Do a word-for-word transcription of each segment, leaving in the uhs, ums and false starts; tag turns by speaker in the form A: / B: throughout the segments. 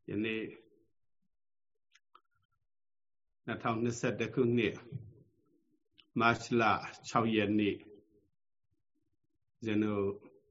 A: ယနေ့နှစ်ထောင်နှစ်ဆယ့်တစ်ခုနှစ်မတ်လ၆ရက်နေ့ကျွန်တော်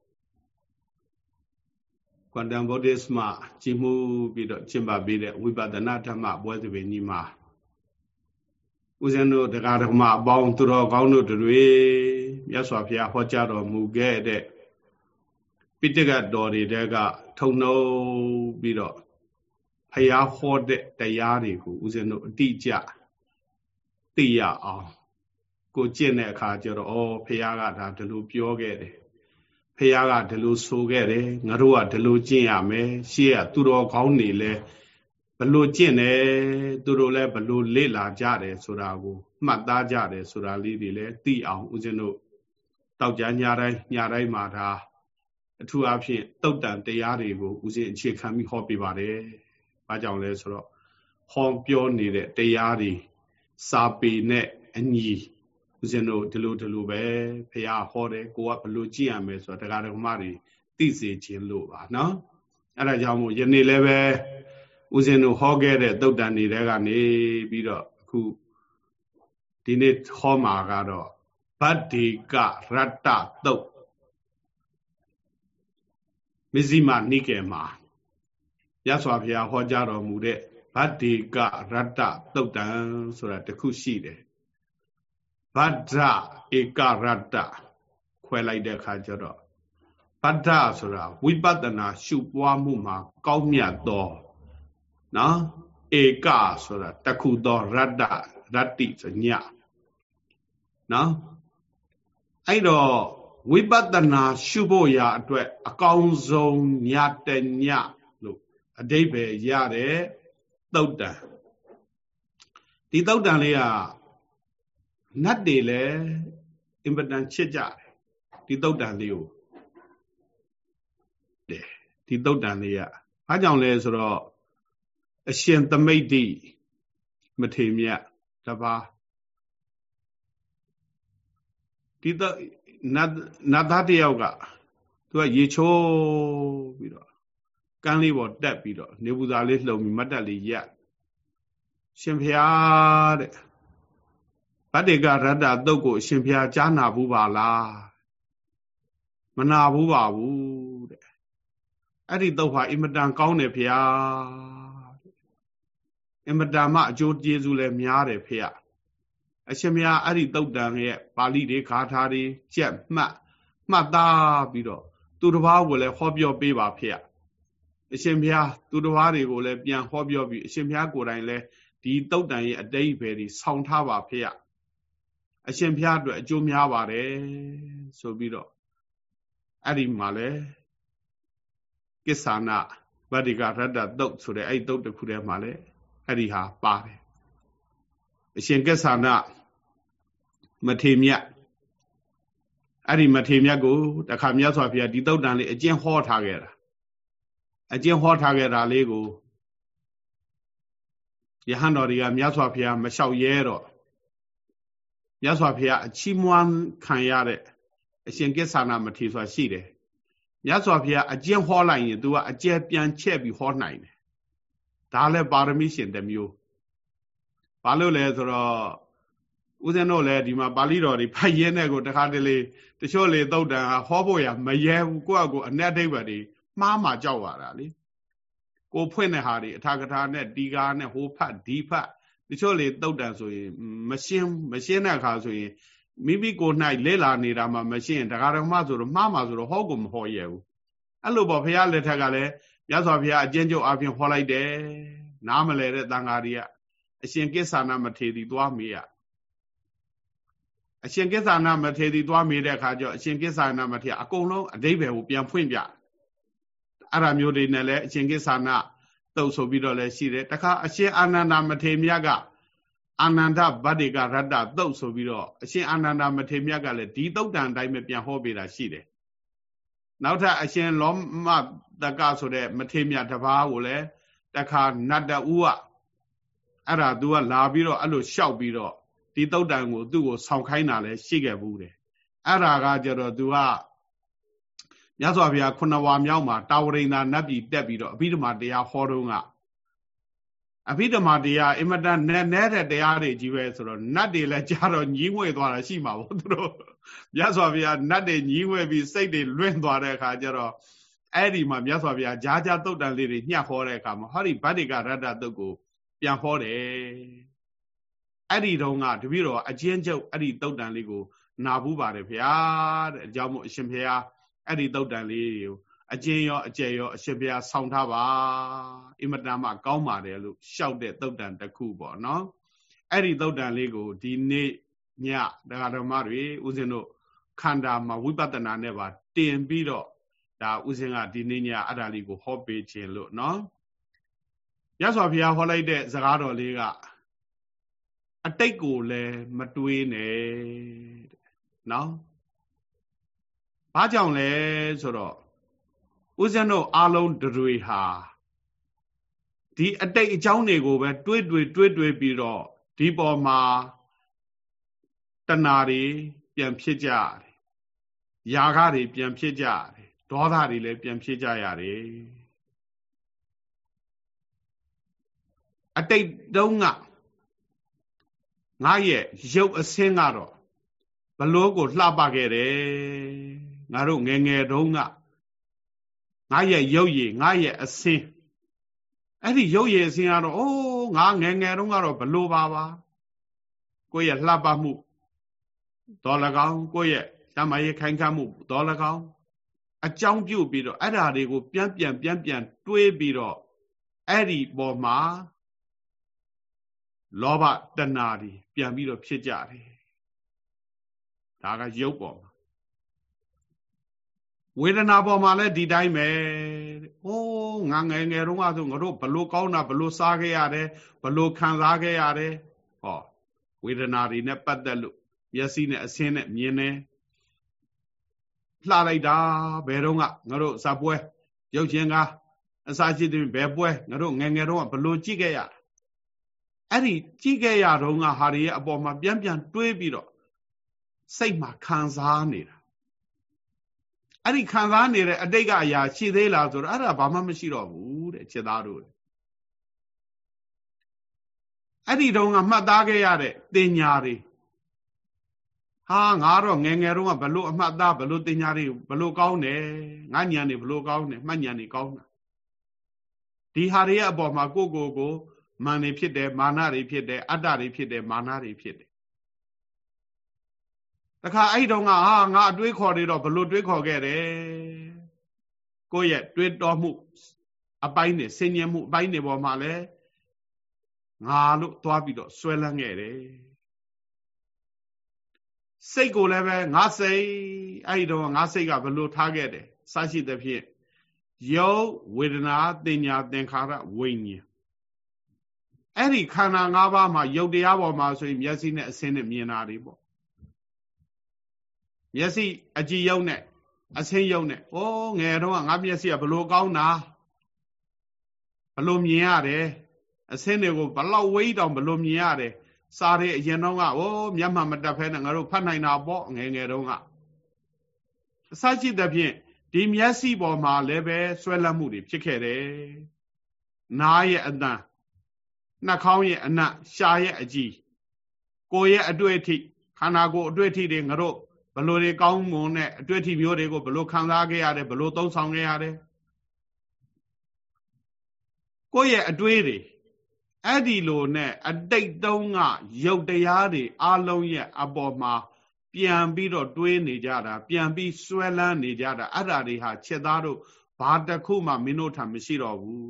A: ကွန်တမ်ဗုဒ္ဓစ်မှာကြီးမှုပြီးတော့ကျင့်ပပေးတဲ့ဝိပဿနာဓမ္မပွဲသဘင်ကြီးမှာဦးဇင်းတို့တရားဓမ္မအပေါင်းသူတော်ကောင်းတို့တွေမြတ်စွာဘုရားဟောကြားတော်မူခဲ့တဲ့ပိဋကတော်တွေတဲကထုံနှုတ်ပြီးတော့ဘုရားဟောတဲ့တရားတွေကိုဦးဇင်းတို့အတိအကျသိရအောင်ကိုကျင့်တဲ့အခါကျတော့ဩဘုရားကဒါဒီလိုပြောခဲ့တယ်ဘုရားကဒီလိုဆိုခဲ့တယ်ငါတို့ကဒီလိုကျင့်ရမယ်ရှေ့ကသူတော်ကောင်းတွေလဲဘလို့ကျင့်တယ်သူတို့လဲဘလို့လေ့လာကြတယ်ဆိုတာကိုမှတ်သားကြတယ်ဆိုတာလေးတွေလဲသိအောင်ဦးဇင်းတို့တောက်ကြညတိုင်းညတိုင်းမှာဒါအထူးအဖြင့်တုတ်တန်တရားတွေကိုဦးဇင်းအခြေခံပြီးဟောပြပါတယ်။ဘာကြောင့်လဲဆိုတော့ဟောပြောနေတဲ့တရားတွေစာပေနဲ့အညီဦးဇင်းတို့ဒီလိုဒီလိုပဲဘုရားဟောတယ်ကိုကဘလို့ကြည့်ရမယ်ဆိုတော့တရားဓမ္မတွေသိစေခြင်းလို့ပါနော်။အဲဒါကြောင့်မို့ယနေ့လည်းပဲဦးဇင်းတို့ဟောခဲ့တဲ့တုတ်တန်တွေတဲကနေပြီးတော့အခုဒီနေ့ဟောမှာကတော့ဗတ္တိကရတ္တတုတ်မဇ္ဈိမနိကေမှာရသော်ဘုရားဟောကြားတော်မူတဲ့ဗတ္တိကရတ္တတုတ်တံဆိုတာတစ်ခုရှိတယ်ဗဒ္ဓဧကရတ္တခွဲလိုက်တဲ့အခါကျတော့ဗဒ္ဓဆိုတာဝိပဿနာရှုပွားမှုမှာကောင်းမြတ်သောနော်ဧကဆိုတာတစ်ခုသောရတ္တရတ္တိဆိုညနော်အဲ့တော့ဝိပဿနာရှုဖို့ရာအတွက်အကောင်းဆုံးညတညလို့အဓိပ္ပာယ်ရတဲ့သုတ်တံဒီသုတ်တံလေးကနတ်တွေလည်းအင်ပတန်ချစ်ကြတယ်ဒီသုတ်တံလေးကိုဒီသုတ်တံလေးကဘာကြောင့်လဲဆိုတော့အရှင်သမိတ္တိမထေမြတ်တပါးဒီတော့နတ်နတ်သားတယောက်ကသူကရေချိုးပြီးတော့ကန်းလေးပေါ်တက်ပြီးတော့နေပူဇာလေးလှုံပြီးမတ်တက်လေးရက်ရှင်ဖျားတဲ့ဗတ္တိကရတ္တသုတ်ကိုအရှင်ဖျားကြားနာဘူးပါလားမနာဘူးပါဘူးတဲ့အဲ့ဒီသုတ်ဟာအင်မတန်ကောင်းတယ်ဖျားအင်မတန်မှအကျိုးကျေးဇူးလည်းများတယ်ဖျားအရှင်ဘုရားအဲ့ဒီသုတ်တံရဲ့ပါဠိတွေဂါထာတွေကြက်မှတ်မှတ်သားပြီးတော့သူတစ်ပါးကိုလည်းဟောပြောပေးပါဖေ။အရှင်ဘုရားသူတစ်ပါးတွေကိုလည်းပြန်ဟောပြောပြီးအရှင်ဘုရားကိုယ်တိုင်လည်းဒီသုတ်တံရဲ့အတိတ်ပဲဒီဆောင်းထားပါဖေ။အရှင်ဘုရားအတွက်အကျိုးများပါတယ်ဆိုပြီးတော့အဲ့ဒီမှာလည်းကိစ္ဆာနဗတ္တိကရတ္တသုတ်ဆိုတဲ့အဲ့ဒီသုတ်တစ်ခုထဲမှာလည်းအဲ့ဒီဟာပါတယ်။အရှင်ကိစ္ဆာနမထေမြတ်အဲ့ဒီမထေမြတ်ကိုတခါမြတ်စွာဘုရားဒီသုတ်တံလေးအကျင့်ဟောထားခဲ့တာအကျင့်ဟောထားခဲ့တာလေးကိုယဟန်တော်တွေကမြတ်စွာဘုရားမလျှောက်ရဲတော့မြတ်စွာဘုရားအချီးမွမ်းခံရတဲ့အရှင်ကိစ္ဆာနမထေဆိုတာရှိတယ်မြတ်စွာဘုရားအကျင့်ဟောလိုက်ရင် तू ကအကျယ်ပြန်ချက်ပြီးဟောနိုင်တယ်ဒါလည်းပါရမီရှင်တစ်မျိုးဘာလို့လဲဆိုတော့ဦးဇင်းတို့လည်းဒီမှာပါဠိတော်တွေဖတ်ရင်းတဲ့ကိုတခါတလေတချို့လေသုတ်တံဟောဖို့ရမရဲဘူးကိုယ့်အကိုအ내အဓိပ္ပာယ်တွေမှားမှကြောက်ရတာလေကိုဖွင့်တဲ့ဟာတွေအထာကထာနဲ့တီကာနဲ့ဟိုဖတ်ဒီဖတ်တချို့လေသုတ်တံဆိုရင်မရှင်းမရှင်းတဲ့အခါဆိုရင်မိမိကိုယ်၌လေ့လာနေတာမှမရှင်းတခါတော့မှဆိုတော့မှားမှဆိုတော့ဟောကိုမဟောရဲဘူးအဲ့လိုပေါ့ဘုရားလက်ထက်ကလည်းမြတ်စွာဘုရားအကျဉ်းချုပ်အပြင်ဟောလိုက်တယ်နားမလဲတဲ့တန်ဃာတွေကအရှင်ကိစ္ဆာနမထေရီသွားမေးရအရှင်ကိစ္ဆာနမထေရီသွားမေးတဲ့အခါကျတော့အရှင်ကိစ္ဆာနမထေရအကုန်လုံးအဓိပ္ပာယ်ကိုပြန်ဖွင့်ပြအဲ့ဒါမျိုးတွေနဲ့လည်းအရှင်ကိစ္ဆာနသုတ်ဆိုပြီးတော့လည်းရှိတယ်တခါအရှင်အာနန္ဒမထေမြတ်ကအာနန္ဒဗတ္တိကရတ္တသုတ်ဆိုပြီးတော့အရှင်အာနန္ဒမထေမြတ်ကလည်းဒီသုတ်တံအတိုင်းပဲပြန်ဟောပေးတာရှိတယ်နောက်ထပ်အရှင်လောမတကဆိုတဲ့မထေမြတ်တစ်ပါးကိုလည်းတခါနတ်တဦးကအဲ့ဒါ तू ကလာပြီးတော့အဲ့လိုလျှောက်ပြီးတော့ဒီသုတ်တံကိုသူ့ကိုဆောင်းခိုင်းတာလည်းရှိခဲ့ဘူးတယ်အဲ့ဒါကကြတော့ तू ကမြတ်စွာဘုရားခုနဝါမြောက်မှာတာဝရိန္ဒာနတ်ပြည်တက်ပြီးတော့အဘိဓမ္မာတရားဟောတော့ကအဘိဓမ္မာတရားအင်မတန်နဲ့နဲ့တဲ့တရားတွေကြီးပဲဆိုတော့နတ်တွေလည်းကြာတော့ညီးငွေသွားတာရှိမှာပေါ့သူတို့မြတ်စွာဘုရားနတ်တွေညီးငွေပြီးစိတ်တွေလွင့်သွားတဲ့အခါကျတော့အဲ့ဒီမှာမြတ်စွာဘုရားဂျာဂျာတုတ်တန်လေးတွေညှက်ဟောတဲ့အခါမှာဟောဒီဗတ္တိကရတ္တတုတ်ကိုပြန်ဟောတယ်အဲ့ဒီတော့ကတပည့်တော်အချင်းချုပ်အဲ့ဒီတုတ်တန်လေးကိုနာဘူးပါတယ်ဗျာတဲ့အကြောင်းမို့အရှင်ဘုရားအဲ့ဒီတုတ်တန်လေးကိုအကျဉ်ရောအကျယ်ရောအရှင်ဘုရားဆောင်းထားပါအင်မတန်မှကောင်းပါတယ်လို့ရှောက်တဲ့သုတ်တန်တစ်ခုပေါ့နော်အဲ့ဒီသုတ်တန်လေးကိုဒီနေ့ညတရားဓမ္မတွေဦးဇင်းတို့ခန္ဓာမှာဝိပဿနာနဲ့ပါတင်ပြီးတော့ဒါဦးဇင်းကဒီနေ့ညအဲ့ဒါလေးကိုဟောပေးခြင်းလို့နော်ရသော်ဘုရားဟောလိုက်တဲ့စကားတော်လေးကအတိတ်ကိုလည်းမတွေးနဲ့နော်ဘာကြောင့်လဲဆိုတော့ဦးဇင်းတို့အားလုံးတွေဟာဒီအတိတ်အကြောင်းတွေကိုပဲတွေးတွေးတွေးတွေးပြီးတော့ဒီပေါ်မှာတဏှာတွေပြန်ဖြစ်ကြရတယ်။ယာဂတွေပြန်ဖြစ်ကြရတယ်။ဒေါသတွေလည်းပြန်ဖြစ်ကြရတယ်။အတိတ်တုန်းကငါရဲ့ရုပ်အဆင်းကတော့ဘလို့ကိုလှပခဲ့တယ်။ငါတို့ငယ်ငယ်တုန်းကငါရဲ့ရုပ်ရည်ငါရဲ့အဆင်းအဲ့ဒီရုပ်ရည်အဆင်းကတော့အိုးငါငယ်ငယ်တုန်းကတော့ဘလို့ပါပါကိုယ့်ရဲ့လှပမှုတော်၎င်းကိုယ့်ရဲ့ဓမ္မရဲ့ခိုင်ခန့်မှုတော်၎င်းအကြောင်းပြုပြီးတော့အဲ့ဓာတွေကိုပြန်ပြန်ပြန်ပြန်တွေးပြီးတော့အဲ့ဒီပေါ်မှာလောဘတဏှာတွေပြန်ပြီးတော့ဖြစ်ကြတယ်ဒါကရုပ်ပေါ်မှာဝေဒနာပေါ်မှာလည်းဒီတိုင်းပဲ။အိုးငါငယ်ငယ်တုန်းကဆိုငါတို့ဘလို့ကောင်းတာဘလို့စားခဲ့ရတယ်ဘလို့ခံစားခဲ့ရတယ်။ဟောဝေဒနာတွေနဲ့ပတ်သက်လို့မျက်စိနဲ့အဆင်းနဲ့မြင်တယ်။လှလိုက်တာဘယ်တော့ကငါတို့ဇပွဲရုပ်ရှင်ကအစာရှိတဲ့ဘယ်ပွဲငါတို့ငယ်ငယ်တုန်းကဘလို့ကြည့်ခဲ့ရ။အဲ့ဒီကြည့်ခဲ့ရတော့ကဟာတွေရဲ့အပေါ်မှာပြန်ပြန်တွေးပြီးတော့စိတ်မှာခံစားနေတာအဲ့ဒီခံစားနေတဲ့အတိတ်ကအရာရှိသေးလားဆိုတော့အဲ့ဒါဘာမှမရှိတော့ဘူးတဲ့ခြေသားတို့အဲ့ဒီတုန်းကမှတ်သားခဲ့ရတဲ့တင်ညာတွေဟာငါတော့ငယ်ငယ်တုန်းကဘလို့အမှတ်သားဘလို့တင်ညာတွေဘလို့ကောင်းတယ်ငါညံနေဘလို့ကောင်းတယ်မှတ်ညံနေကောင်းတာဒီဟာတွေရဲ့အပေါ်မှာကိုကိုကိုမာနေဖြစ်တယ်မာနတွေဖြစ်တယ်အတ္တတွေဖြစ်တယ်မာနတွေဖြစ်တယ်တခါအဲ့တုန်းကဟာငါအတွေးခေါ်နေတော့ဘလို့တွေးခေါ်ခဲ့တယ်ကိုယ့်ရဲ့တွေးတော်မှုအပိုင်းနဲ့ဆင်ញင်မှုအပိုင်းတွေပေါ်မှာလဲငါလို့သွားပြီးတော့ဆွဲလန်းခဲ့တယ်စိတ်ကိုလည်းပဲငါစိတ်အဲ့တုန်းကငါစိတ်ကဘလို့ထားခဲ့တယ်စရှိသဖြင့်ယုတ်ဝေဒနာတင်ညာသင်္ခါရဝိညာဉ်အဲ့ဒီခန္ဓာ၅ပါးမှာယုတ်တရားပေါ်မှာဆိုရင်မျက်စိနဲ့အဆင်းနဲ့မြင်တာတွေပေါ့မျက်စိအကြည့်ယုံနဲ့အဆင်းယုံနဲ့ဩငယ်တော့ငါမျက်စိကဘလို့ကောင်းတာဘလို့မြင်ရတယ်အဆင်းတွေကိုဘလောက်ဝိတောင်ဘလို့မြင်ရတယ်စားတဲ့အရင်တော့ကဩမျက်မှန်မတက်ဖဲနဲ့ငါတို့ဖတ်နိုင်တာပေါ့ငယ်ငယ်တုန်းကအစရှိတဲ့ဖြင့်ဒီမျက်စိပေါ်မှာလည်းပဲဆွဲလန်းမှုတွေဖြစ်ခဲ့တယ်နားရဲ့အတန်နှာခေါင်းရဲ့အနံ့ရှားရဲ့အကြည့်ကိုယ်ရဲ့အတွေ့အထိခန္ဓာကိုယ်အတွေ့အထိတွေငါတို့ဘလို့တွေကောင်းမွန်တဲ့အတွေ့အထိမျိုးတွေကိုဘလို့ခံစားခဲ့ရတယ်ဘလို့သုံးဆောင်ခဲ့ရတယ်ကိုယ့်ရဲ့အတွေ့တွေအဲ့ဒီလိုနဲ့အတိတ်တုန်းကရုပ်တရားတွေအလုံးရဲ့အပေါ်မှာပြန်ပြီးတော့တွေးနေကြတာပြန်ပြီးဆွဲလန်းနေကြတာအဲ့ဒါတွေဟာချက်သားတို့ဘာတစ်ခုမှမင်းတို့ထံမရှိတော့ဘူး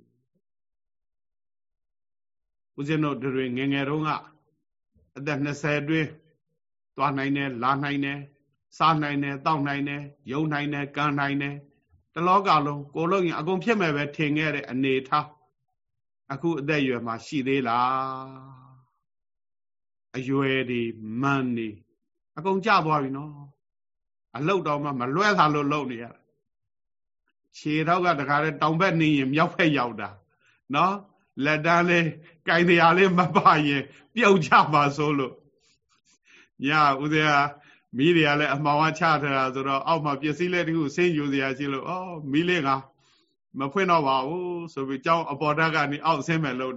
A: ဦးဇင်းတို့တွေငယ်ငယ်တုန်းကအသက်၂၀အတွင်းသွားနိုင်တယ်လာနိုင်တယ်စားနိုင်တယ်တောက်နိုင်တယ်ယုံနိုင်တယ်ကံနိုင်တယ်တလောကလုံးကိုလုံးရင်အကုန်ဖြစ်မဲ့ပဲထင်ခဲ့တဲ့အနေထားအခုအသက်အရွယ်မှာရှိသေးလားအရွယ်ဒီမန်းနေအကုန်ကြသွားပြီနော်အလုတ်တော်မှမလွဲသာလို့လုံနေရခြေတော့ကတခါတည်းတောင်ဘက်နေရင်မြောက်ဘက်ရောက်တာနော်လက်တန်းလေးကြိုင်တရားလေးမပါရင်ပြုတ်ကြပါဆိုလို့ညဦးဇေယမီးတွေကလည်းအမှောင်ဝချထားတာဆိုတော့အောက်မှာပစ္စည်းလေးတခုဆင်းယူစရာရှိလို့အော်မီးလေးကမဖွင့်တော့ပါဘူးဆိုပြီးကျောင်းအပေါ်ဓာတ်ကနေအောက်ဆင်းမယ်လို့တော့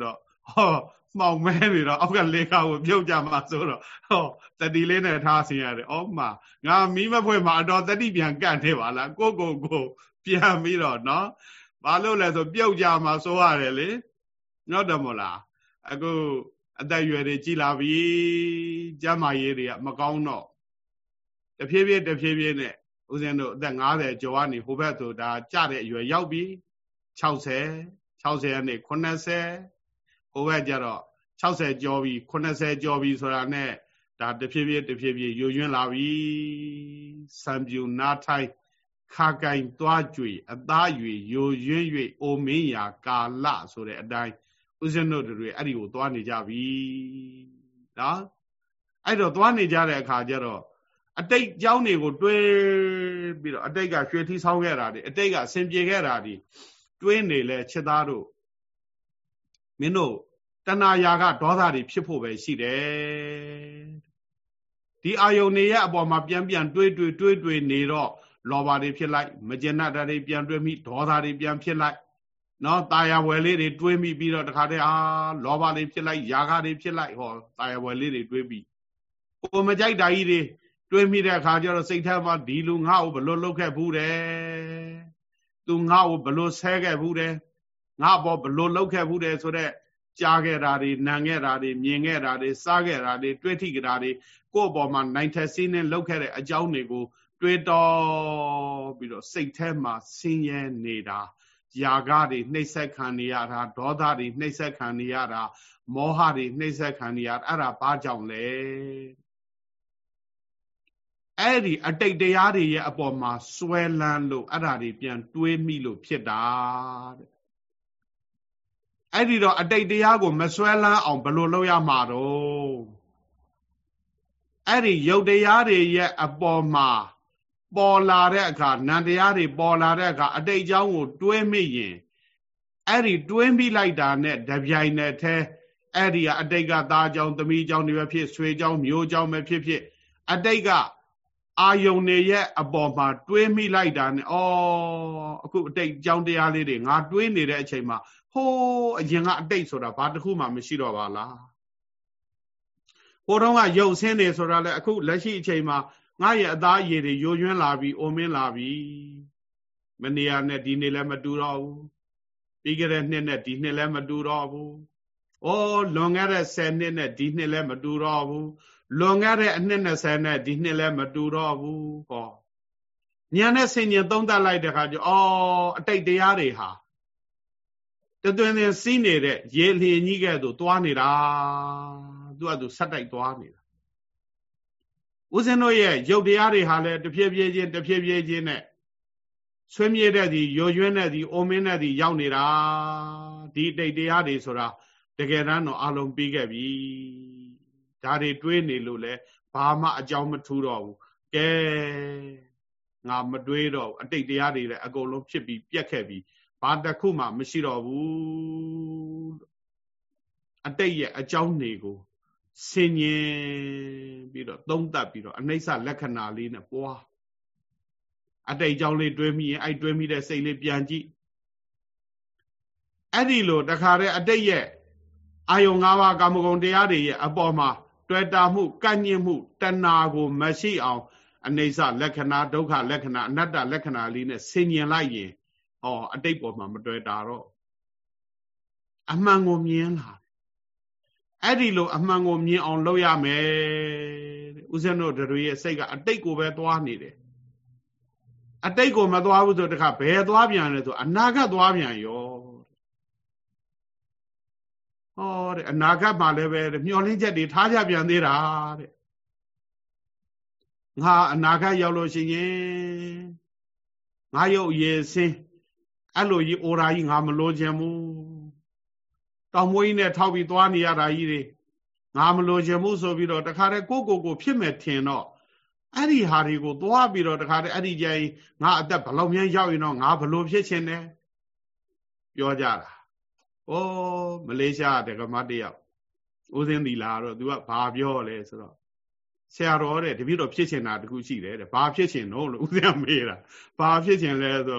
A: ဟောမှောင်မဲနေတော့အောက်ကလေခါကိုပြုတ်ကြမှာဆိုတော့ဟောတတိလေးနဲ့ထားဆင်းရတယ်ဩမှာငါမီးမဖွင့်မှာအတော်တတိပြန်ကန့်နေပါလားကိုကိုကိုပြန်ပြီးတော့နော်ဘာလို့လဲဆိုပြုတ်ကြမှာဆိုရတယ်လေနော်တယ်မို့လားအခုအသက်အရွယ်တွေကြီးလာပြီကျန်းမာရေးတွေကမကောင်းတော့တဖြည်းဖြည်းတဖြည်းဖြည်းနဲ့ဦးဇင်းတို့အသက်၅၀ကျော်ကနေဟိုဘက်ဆိုဒါကြတဲ့အရွယ်ရောက်ပြီ၆၀ ၆၀ကနေ၇၀ဟိုဘက်ကျတော့၆၀ကျော်ပြီ၇၀ကျော်ပြီဆိုတာနဲ့ဒါတဖြည်းဖြည်းတဖြည်းဖြည်းယိုယွင်းလာပြီစံပြူနားထိုင်ခါကင်သွားကြွေအသား၍ယိုယွင်း၍အိုမင်းရာကာလဆိုတဲ့အတိုင်းဦးဇင်းတို့တွေအဲ့ဒီကိုသွားနေကြပြီနော်အဲ့တော့သွားနေကြတဲ့အခါကျတော့အတိတ်ကြောင်းတွေကိုတွေးပြီးတော့အတိတ်ကရွှေထီးဆောင်းခဲ့တာတွေအတိတ်ကအစဉ်ပြေခဲ့တာတွေတွေးနေလဲချက်သားတို့မင်းတို့တဏှာရာကဒေါသတွေဖြစ်ဖို့ပဲရှိတယ်ဒီအာယုန်တွေရဲ့အပေါ်မှာပြန်ပြန်တွေးတွေးတွေးတွေးနေတော့လောဘတွေဖြစ်လိုက်မကျေနပ်တာတွေပြန်တွေးမိဒေါသတွေပြန်ဖြစ်လိုက်နော်တာယာဝယ်လေးတွေတွေးမိပြီးတော့တခါတည်းအာလောဘတွေဖြစ်လိုက်ယာကတွေဖြစ်လိုက်ဟောတာယာဝယ်လေးတွေတွေးပြီးကိုမကြိုက်တာကြီးတွေတွေးမိတဲ့အခါကျတော့စိတ်ထဲမှာဒီလူငါ့ကိုဘလို့လှုပ်ခဲ့ဘူးတယ်သူငါ့ကိုဘလို့ဆဲခဲ့ဘူးတယ်ငါ့ဘောဘလို့လှုပ်ခဲ့ဘူးတယ်ဆိုတော့ကြားခဲ့တာတွေနံခဲ့တာတွေမြင်ခဲ့တာတွေစားခဲ့တာတွေတွေးထိခဲ့တာတွေကိုယ့်ဘောမှာနိုင်ထက်စင်းနဲ့လှုပ်ခဲ့တဲ့အကြောင်းတွေကိုတွေးတော်ပြီးတော့စိတ်ထဲမှာဆင်းရဲနေတာယာကတွေနှိမ့်ဆက်ခံနေရတာဒေါသတွေနှိမ့်ဆက်ခံနေရတာမောဟတွေနှိမ့်ဆက်ခံနေရအဲ့ဒါဘာကြောင့်လဲအဲ့ဒီအတိတ်တရားတွေရဲ့အပေါ်မှာစွဲလန်းလို့အဲ့ဒါတွေပြန်တွေးမိလို့ဖြစ်တာတဲ့အဲ့ဒီတော့အတိတ်တရားကိုမစွဲလန်းအောင်ဘယ်လိုလုပ်ရမှာတော့အဲ့ဒီယုတ်တရားတွေရဲ့အပေါ်မှာပေါ်လာတဲ့အခါနံတရားတွေပေါ်လာတဲ့အခါအတိတ်အကြောင်းကိုတွေးမိရင်အဲ့ဒီတွေးမိလိုက်တာနဲ့တပြိုင်နက်တည်းအဲ့ဒီကအတိတ်ကသားကြောင့်သမီးကြောင့်တွေပဲဖြစ်ဆွေကြောင့်မျိုးကြောင့်ပဲဖြစ်ဖြစ်အတိတ်ကအာယုန်တွေရဲ့အပေါ်မှာတွေးမိလိုက်တာနဲ့ဩအခုအတိတ်ကြောင့်တရားလေးတွေငါတွေးနေတဲ့အချိန်မှာဟိုးအရင်ကအတိတ်ဆိုတာဘာတစ်ခုမှမရှိတော့ပါလားဟိုတုန်းကရုပ်ဆင်းနေဆိုတာလေအခုလက်ရှိအချိန်မှာငါရဲ့အသားရည်တွေယိုယွင်းလာပြီအိုမင်းလာပြီမနေရနဲ့ဒီနေ့လည်းမတူတော့ဘူးပြီးခဲ့တဲ့နှစ်နဲ့ဒီနှစ်လည်းမတူတော့ဘူးဩလွန်ခဲ့တဲ့ဆယ်နှစ်နဲ့ဒီနှစ်လည်းမတူတော့ဘူးလွန်ခဲ့တဲ့အနှစ်၂၀နဲ့ဒီနှစ်လည်းမတူတော့ဘူးဟောဉာဏ်နဲ့ဆင်ញင်သုံးသပ်လိုက်တဲ့အခါကျအော်အတိတ်တရားတွေဟာတသွင်းသွင်းစီးနေတဲ့ရေလျင်ကြီးကဲ့သို့သွားနေတာသူကသူဆက်တိုက်သွားနေတာဦးဇင်းတို့ရဲ့ရုပ်တရားတွေဟာလည်းတဖြည်းဖြည်းချင်းတဖြည်းဖြည်းချင်းနဲ့ဆွေးမြေ့တဲ့ဒီရိုရွင်းတဲ့ဒီအိုမင်းတဲ့ဒီရောက်နေတာဒီအတိတ်တရားတွေဆိုတာတကယ်တမ်းတော့အလုံးပြီးခဲ့ပြီဒါတွေတွေးနေလို့လဲဘာမှအကြောင်းမထူးတော့ဘူးကဲငါမတွေးတော့အတိတ်တရားတွေလည်းအကုန်လုံးဖြစ်ပြီးပြက်ခဲ့ပြီးဘာတစ်ခုမှမရှိတော့ဘူးအတိတ်ရဲ့အကြောင်းတွေကိုဆင်ញင်ပြီးတော့သုံးသပ်ပြီးတော့အနိစ္စလက္ခဏာလေးနဲ့ပွားအတိတ်အကြောင်းလေးတွေးမိရင်အဲ့တွေးမိတဲ့စိတ်လေးပြန်ကြည့်အဲ့ဒီလိုတခါတည်းအတိတ်ရဲ့အာယုံ၅ပါးကာမဂုဏ်တရားတွေရဲ့အပေါ်မှာတွေ့တာမှုကန့်ညှင့်မှုတဏှာကိုမရှိအောင်အနိစ္စလက္ခဏာဒုက္ခလက္ခဏာအနတ္တလက္ခဏာလေးနဲ့ဆင်ញင်လိုက်ရင်ဟောအတိတ်ပေါ်မှာမတွေ့တာတော့အမှန်ကိုမြင်လာအဲ့ဒီလိုအမှန်ကိုမြင်အောင်လုပ်ရမယ်တဲ့ဦးဇင်းတို့တွေရဲ့စိတ်ကအတိတ်ကိုပဲသွားနေတယ်အတိတ်ကိုမသွားဘူးဆိုတခါဘယ်သွားပြန်လဲဆိုအနာဂတ်သွားပြန်ရောဟောတဲ့အနာဂတ်မှာလည်းပဲမျောလင်းချက်တွေထားကြပြန်သေးတာတဲ့ငါအနာဂတ်ရောက်လို့ရှိရင်ငါရုပ်ရည်စင်းအဲ့လိုကြီးအိုရာကြီးငါမလို့ခြင်းဘူးတောင်မွေးကြီးနဲ့ထောက်ပြီးသွားနေရတာကြီးတွေငါမလို့ခြင်းဘူးဆိုပြီးတော့တခါတည်းကိုကိုကိုဖြစ်မဲ့ထင်တော့အဲ့ဒီဟာတွေကိုသွားပြီးတော့တခါတည်းအဲ့ဒီကြိုင်ငါအသက်ဘလောက်များရောက်ရင်တော့ငါဘလို့ဖြစ်ချင်တယ်ပြောကြတာဩမလေးရှားတက္ကမတယောက်ဦးစင်းသီလာတော့ तू ကဘာပြောလဲဆိုတော့ဆရာတော်တဲ့တပည့်တော်ဖြစ်ချင်တာတခုရှိတယ်တဲ့ဘာဖြစ်ချင်တော့လို့ဦးစင်းမေးတာဘာဖြစ်ချင်လဲဆိုတော့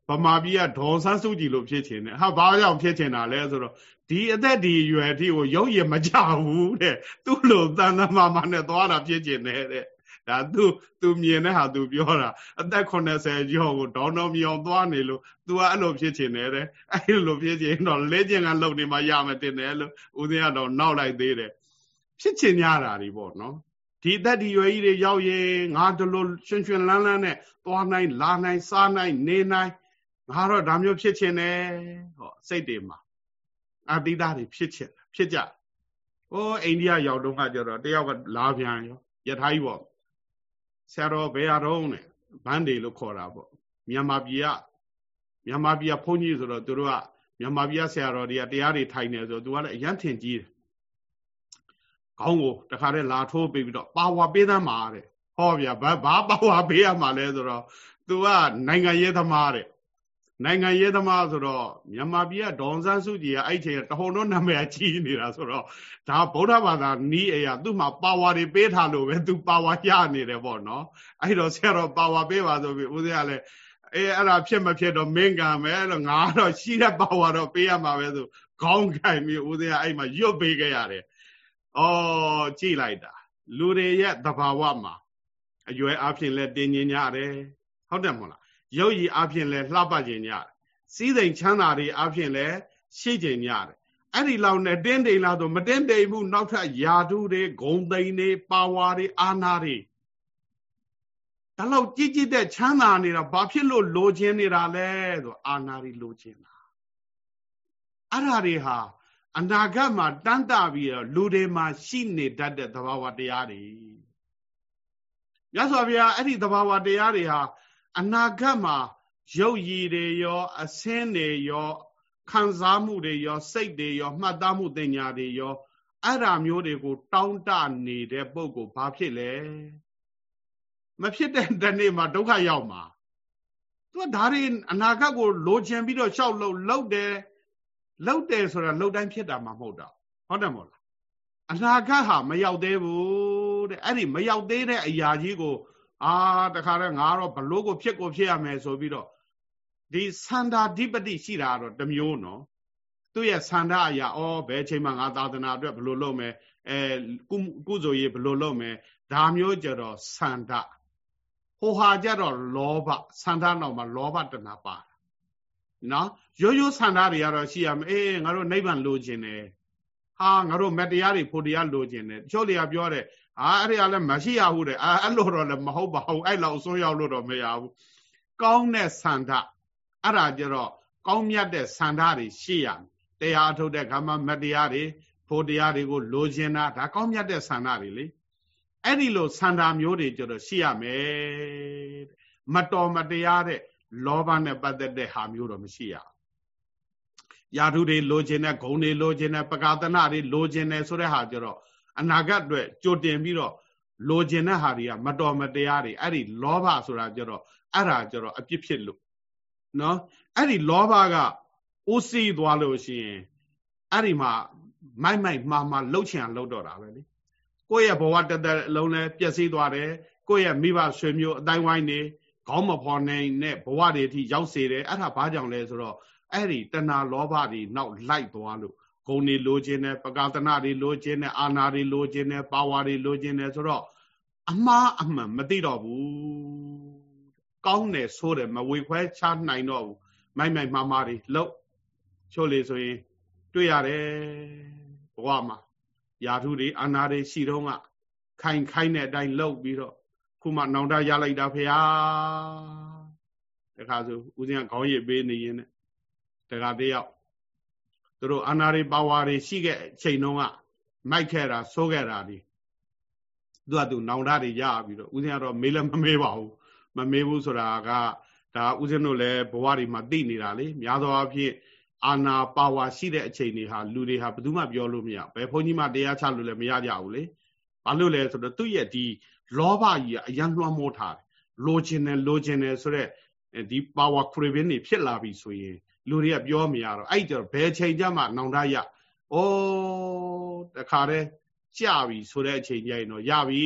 A: ဗမာပြည်ကဒေါ်ဆန်းစုကြည်လို့ဖြစ်ချင်တယ်ဟာဘာကြောင့်ဖြစ်ချင်တာလဲဆိုတော့ဒီအသက်ဒီရွယ်အထိကိုရုပ်ရည်မကြဘူးတဲ့သူ့လိုတန်တမာမာနဲ့သွားတာဖြစ်ချင်တယ်တဲ့ဒါသူသူမြင်တဲ့ဟာသူပြောတာအသက်ခုနှစ်ဆယ်ကျော်ကိုဒေါင်းတော်မြောင်သွားနေလို့ तू ကအဲ့လိုဖြစ်ချင်တယ်တဲ့အဲ့လိုဖြစ်ချင်တော့လဲကျင်ကလုံနေမှရမယ်တင်တယ်လို့ဦးဇင်းကတော့နောက်လိုက်သေးတယ်ဖြစ်ချင်ကြတာတွေပေါ့နော်ဒီအသက်ဒီရွယ်ကြီးတွေရောက်ရင်ငါတို့လိုရွှင်ရွှင်လန်းလန်းနဲ့သွားနိုင်လာနိုင်စားနိုင်နေနိုင်ငါတော့ဒါမျိုးဖြစ်ချင်တယ်ဟောစိတ်တွေမှာအတိတ်တွေဖြစ်ချင်ဖြစ်ကြဟိုအိန္ဒိယရောက်တော့ကကြတော့တယောက်ကလာပြန်ရောယထာကြီးပေါ့ဆရာတော်ဘယ်ဟာတော့နဲ့ဘန်းတွေလို့ခေါ်တာပေါ့မြန်မာပြည်ကမြန်မာပြည်ကဘုန်းကြီးဆိုတော့သူတို့ကမြန်မာပြည်ဆရာတော်တွေကတရားတွေထိုင်နေဆိုသူကလည်းအယံထင်ကြီးတယ်ခေါင်းကိုတခါတည်းလာထိုးပေးပြီးတော့ပါဝါပေးသမ်းပါတဲ့ဟောဗျာဘာဘာပါဝါပေးရမှာလဲဆိုတော့သူကနိုင်ငံရေးသမားတဲ့နိုင်ငံရေးသမားဆိုတော့မြန်မာပြည်ကဒေါန်ဆန်းစုကြည်ကအဲ့ချိန်တဟုန်တော့နာမည်ကြီးနေတာဆိုတော့ဒါဗုဒ္ဓဘာသာနီးအရာသူ့မှာပါဝါတွေပေးထားလို့ပဲသူပါဝါရနေတယ်ပေါ့နော်အဲ့တော့ဆရာတော်ပါဝါပေးပါဆိုပြီးဦးဇင်းကလည်းအေးအဲ့ဒါဖြစ်မဖြစ်တော့မင်းကံမယ်လို့ငါတော့ရှိတဲ့ပါဝါတော့ပေးရမှာပဲဆိုခေါင်းခိုင်ပြီးဦးဇင်းကအဲ့မှာရွတ်ပေးခဲ့ရတယ်ဩကြည့်လိုက်တာလူတွေရဲ့သဘာဝမှာအရွယ်အဖြစ်လဲတင်းငင်ကြတယ်ဟုတ်တယ်မဟုတ်လားရုပ်ရည်အဖြစ်လဲလှပခြင်းကြတယ်စီးစိမ်ချမ်းသာတွေအဖြစ်လဲရှိခြင်းကြတယ်အဲ့ဒီလောက်နဲ့တင်းတိမ်လာဆိုမတင်းတိမ်ဘူးနောက်ထပ်ယာတုတွေဂုံသိမ်တွေပါဝါတွေအာနာတွေဒါလောက်ကြည်ကြည်တဲ့ချမ်းသာနေတာဘာဖြစ်လို့လိုချင်နေတာလဲဆိုအာနာတွေလိုချင်တာအဲ့ဓာတွေဟာအနာဂတ်မှာတန်းတပြီးတော့လူတွေမှာရှိနေတတ်တဲ့သဘာဝတရားတွေမြတ်စွာဘုရားအဲ့ဒီသဘာဝတရားတွေဟာအနာဂတ်မှာရုပ်ရည်တွေရောအစင်းတွေရောခံစားမှုတွေရောစိတ်တွေရောမှတ်သားမှုတင်ညာတွေရောအဲ့ဓာမျိုးတွေကိုတောင်းတနေတဲ့ပုဂ္ဂိုလ်ဘာဖြစ်လဲမဖြစ်တဲ့တနေ့မှာဒုက္ခရောက်မှာသူကဒါတွေအနာဂတ်ကိုလိုချင်ပြီးတော့ရှောက်လို့လှုပ်တယ်လှုပ်တယ်ဆိုတာလှုပ်တိုင်းဖြစ်တာမှမဟုတ်တော့ဟုတ်တယ်မဟုတ်လားအနာဂတ်ဟာမရောက်သေးဘူးတဲ့အဲ့ဒီမရောက်သေးတဲ့အရာကြီးကိုအာတခါတည်းငါတော့ဘလို့ကိုဖြစ်ကိုဖြစ်ရမယ်ဆိုပြီးတော့ဒီသန္တာဓိပတိရှိတာတော့တမျိုးနော်သူ့ရဲ့သန္တာအရာဩဘယ်ချိန်မှငါသာသနာအတွက်ဘလို့လုပ်မယ်အဲကုကုသိုလ်ရေးဘလို့လုပ်မယ်ဒါမျိုးကြတော့သန္တာဟိုဟာကြတော့လောဘသန္တာနောက်မှာလောဘတဏှာပါနော်ရိုးရိုးသန္တာတွေကတော့ရှိရမယ်အေးငါတို့နိဗ္ဗာန်လိုချင်တယ်ဟာငါတို့မတရားတွေဖို့တရားလိုချင်တယ်တချို့တွေကပြောတယ်ဟာအဲ့ဒီကလည်းမရှိရဘူးတဲ့အဲ့လိုတော့လည်းမဟုတ်ပါဘူးအဲ့လောက်အစွန်းရောက်လို့တော့မရဘူးကောင်းတဲ့သန္တာအဲ့ဒါကြတော့ကောင်းမြတ်တဲ့သန္တာတွေရှိရမယ်တရားထုတ်တဲ့ခါမှာမတရားတွေဖို့တရားတွေကိုလိုချင်တာဒါကောင်းမြတ်တဲ့သန္တာတွေလေအဲ့ဒီလိုသန္တာမျိုးတွေကြတော့ရှိရမယ်မတော်မတရားတဲ့လောဘနဲ့ပတ်သက်တဲ့ဟာမျိုးတော့မရှိရယာထုတွေလိုချင်တဲ့ဂုဏ်တွေလိုချင်တဲ့ပကာသနာတွေလိုချင်တယ်ဆိုတဲ့ဟာကြတော့အနာဂတ်အတွက်ကြိုတင်ပြီးတော့လိုချင်တဲ့ဟာတွေကမတော်မတရားတွေအဲ့ဒီလောဘဆိုတာကြတော့အဲ့ဒါကြတော့အပြစ်ဖြစ်လို့နော်အဲ့ဒီလောဘကဥစီးသွားလို့ရှိရင်အဲ့ဒီမှာမိုက်မိုက်မှားမှာလှုပ်ချင်လှုပ်တော့တာပဲလေကိုယ့်ရဲ့ဘဝတသက်လုံးလဲပျက်စီးသွားတယ်ကိုယ့်ရဲ့မိဘဆွေမျိုးအတိုင်းဝိုင်းနေခေါင်းမဖော်နိုင်တဲ့ဘဝတွေအထိရောက်စေတယ်အဲ့ဒါဘာကြောင့်လဲဆိုတော့အဲ့ဒီတဏှာလောဘတွေနောက်လိုက်သွားလို့ဂုဏ်တွေလိုချင်တယ်ပကာသနာတွေလိုချင်တယ်အာနာတွေလိုချင်တယ်ပါဝါတွေလိုချင်တယ်ဆိုတော့အမှားအမှန်မသိတော့ဘူးကောင်းတယ်ဆိုတယ်မဝေခွဲချနိုင်တော့ဘူးမိုက်မိုက်မှားမှားတွေလှုပ်ချို့လေဆိုရင်တွေ့ရတယ်ဘဝမှာယာထုတွေအာနာတွေရှိတော့ကခိုင်ခိုင်တဲ့အတိုင်းလှုပ်ပြီးတော့ခုမှနောင်တရလိုက်တာဖေဟာတခါဆိုဦးဇင်းကခေါင်းရည်ပေးနေရင်တခါတယောက်သူတို့အာနာတွေပါဝါတွေရှိခဲ့ချိန်တုန်းကမိုက်ခဲ့တာဆိုးခဲ့တာဒီသူကသူနောင်တတွေရပြီးတော့ဦးဇင်းကတော့မေးလည်းမမေးပါဘူးမမေးဘူးဆိုတာကဒါဦးဇင်းတို့လည်းဘဝတွေမှာသိနေတာလေများသောအားဖြင့်အာနာပါဝါရှိတဲ့အချိန်တွေဟာလူတွေဟာဘယ်သူမှပြောလို့မရဘယ်ဘုန်းကြီးမှတရားချလို့လည်းမရကြဘူးလေဘာလို့လဲဆိုတော့သူ့ရဲ့ဒီလောဘကြီးကအယံလွှမ်းမိုးထားတယ်လိုချင်တယ်လိုချင်တယ်ဆိုတော့ဒီ power craving တွေဖြစ်လာပြီဆိုရင်လူတွေကပြောမရတော့အဲ့ကျတော့ဘယ်ချိန်ကြမှာနောင်တရဩတခါတည်းကြပြီဆိုတဲ့အချိန်ကျရင်တော့ရပြီ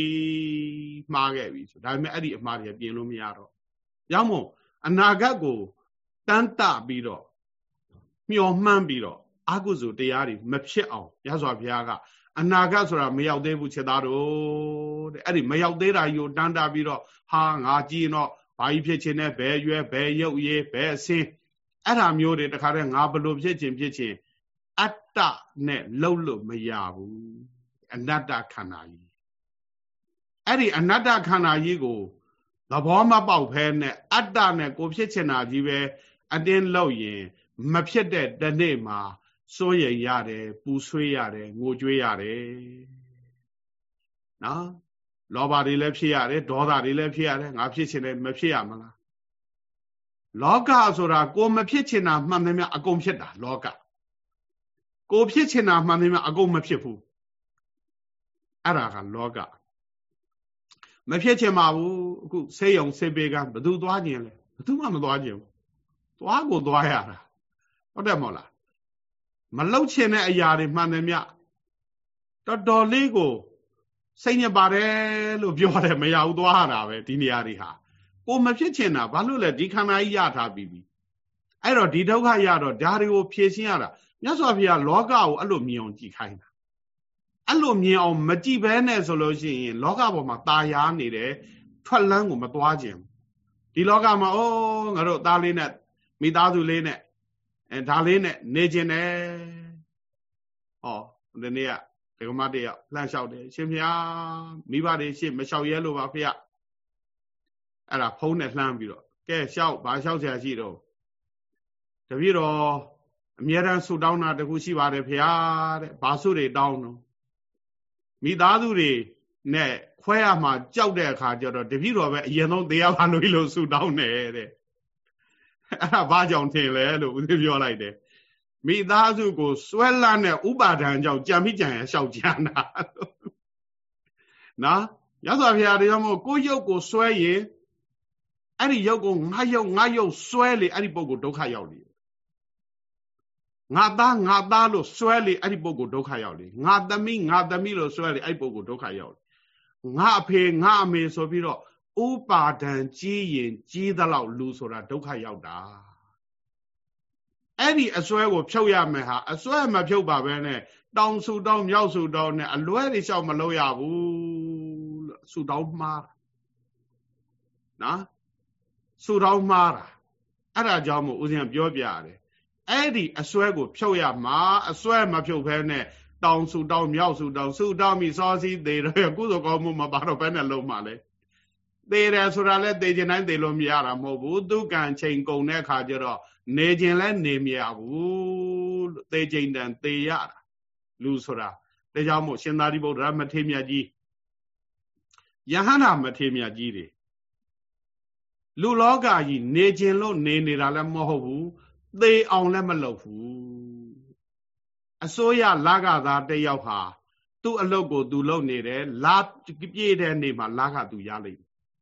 A: မှားခဲ့ပြီဆိုဒါပေမဲ့အဲ့ဒီအမှားတွေပြင်လို့မရတော့ရောက်မို့အနာဂတ်ကို tanta biro mio man biro aguzu de yari mepshit on Yaswa Piaga Anagasura mayaude buchedaro Eddie mayaudera you danda biro hang agino by pitching bear you bear yo ye bear sin Adam yo de carrying abalo pitching pitching Atta ne lolo mayabu another canayi Eddie another canayi go the bomb about pen Atta ne go pitching a jive and then low ye Mapshede the name soya yare puswe yare ngojwe yare na loba de left yare doda de left yare ngap pitching it mapshia Loga sora go mapchina mamma a gom sheda loga Go pitchina mamma a gom mapshipu Araga loga Mapchema say on sebega but do dwagin but do mamma dwagin Dwago dwayara What the mola Malochene a yard mamma Dor lego Sanya barel of your mea dwara diniariha O mapchena valula dicana yata bibi I don't didoga yado dario piesiara Yasovia loga o alumion dicana Alumion mati bene solution loga of mataya nide twalang o matwajim Di loga ma o ngaro dalinet midadu lene and daline nejene Oh the near the comadia lash out there Shimia Mibadi ship Michelle Yellow Apia At a pony lamb bureau. Get shout by shout as you The bureau, Miran Sudan at the Hushiva de Pia, Basuri down. Midaduri, ne, where my jow there, Kajo, the bureau, you know, they have Hanuilo Sudan there. At a bajon tail, with your like that. Midazu go swell and Ubadan, Jamijan, shout Jana. Na, Yazavia, the Yamo, go yo go sway. Any yogo, Mayo, Mayo, swelly, any bogo dokayoli. Nada, nada, swelly, any bogo dokayoli. Nada me, nada milo, swelly, I bogo dokayoli. Nape, name, so biro, Upa, dan, G, G, the loud lusora, dokayota. Any as well will show ya meha, as well my joe babene, down so down, yaw so down, and where is our maloya, so down mar. Na? Surau Mara. Ada Jamu Uzian Biobiare. Eddie, a swaggle, Choya Ma, a swam of your penne, down so down, yaw so down, so down me saucy, they are good of Gomma Baro Penelo Male. They are Surale, they deny the Lomiara Mobu, Dukan chain go neck hajero, Najan name ya wool, they jane and they yara. Lusora. The Jamo Shenaribo Ramatemia G. Yahana Matemia G. Luloga ye nejin lo ne nirala mohu, they on lemalofu. A soya laga da de yauha, to a logo do lo nere, la to give ye their name a laga do yali.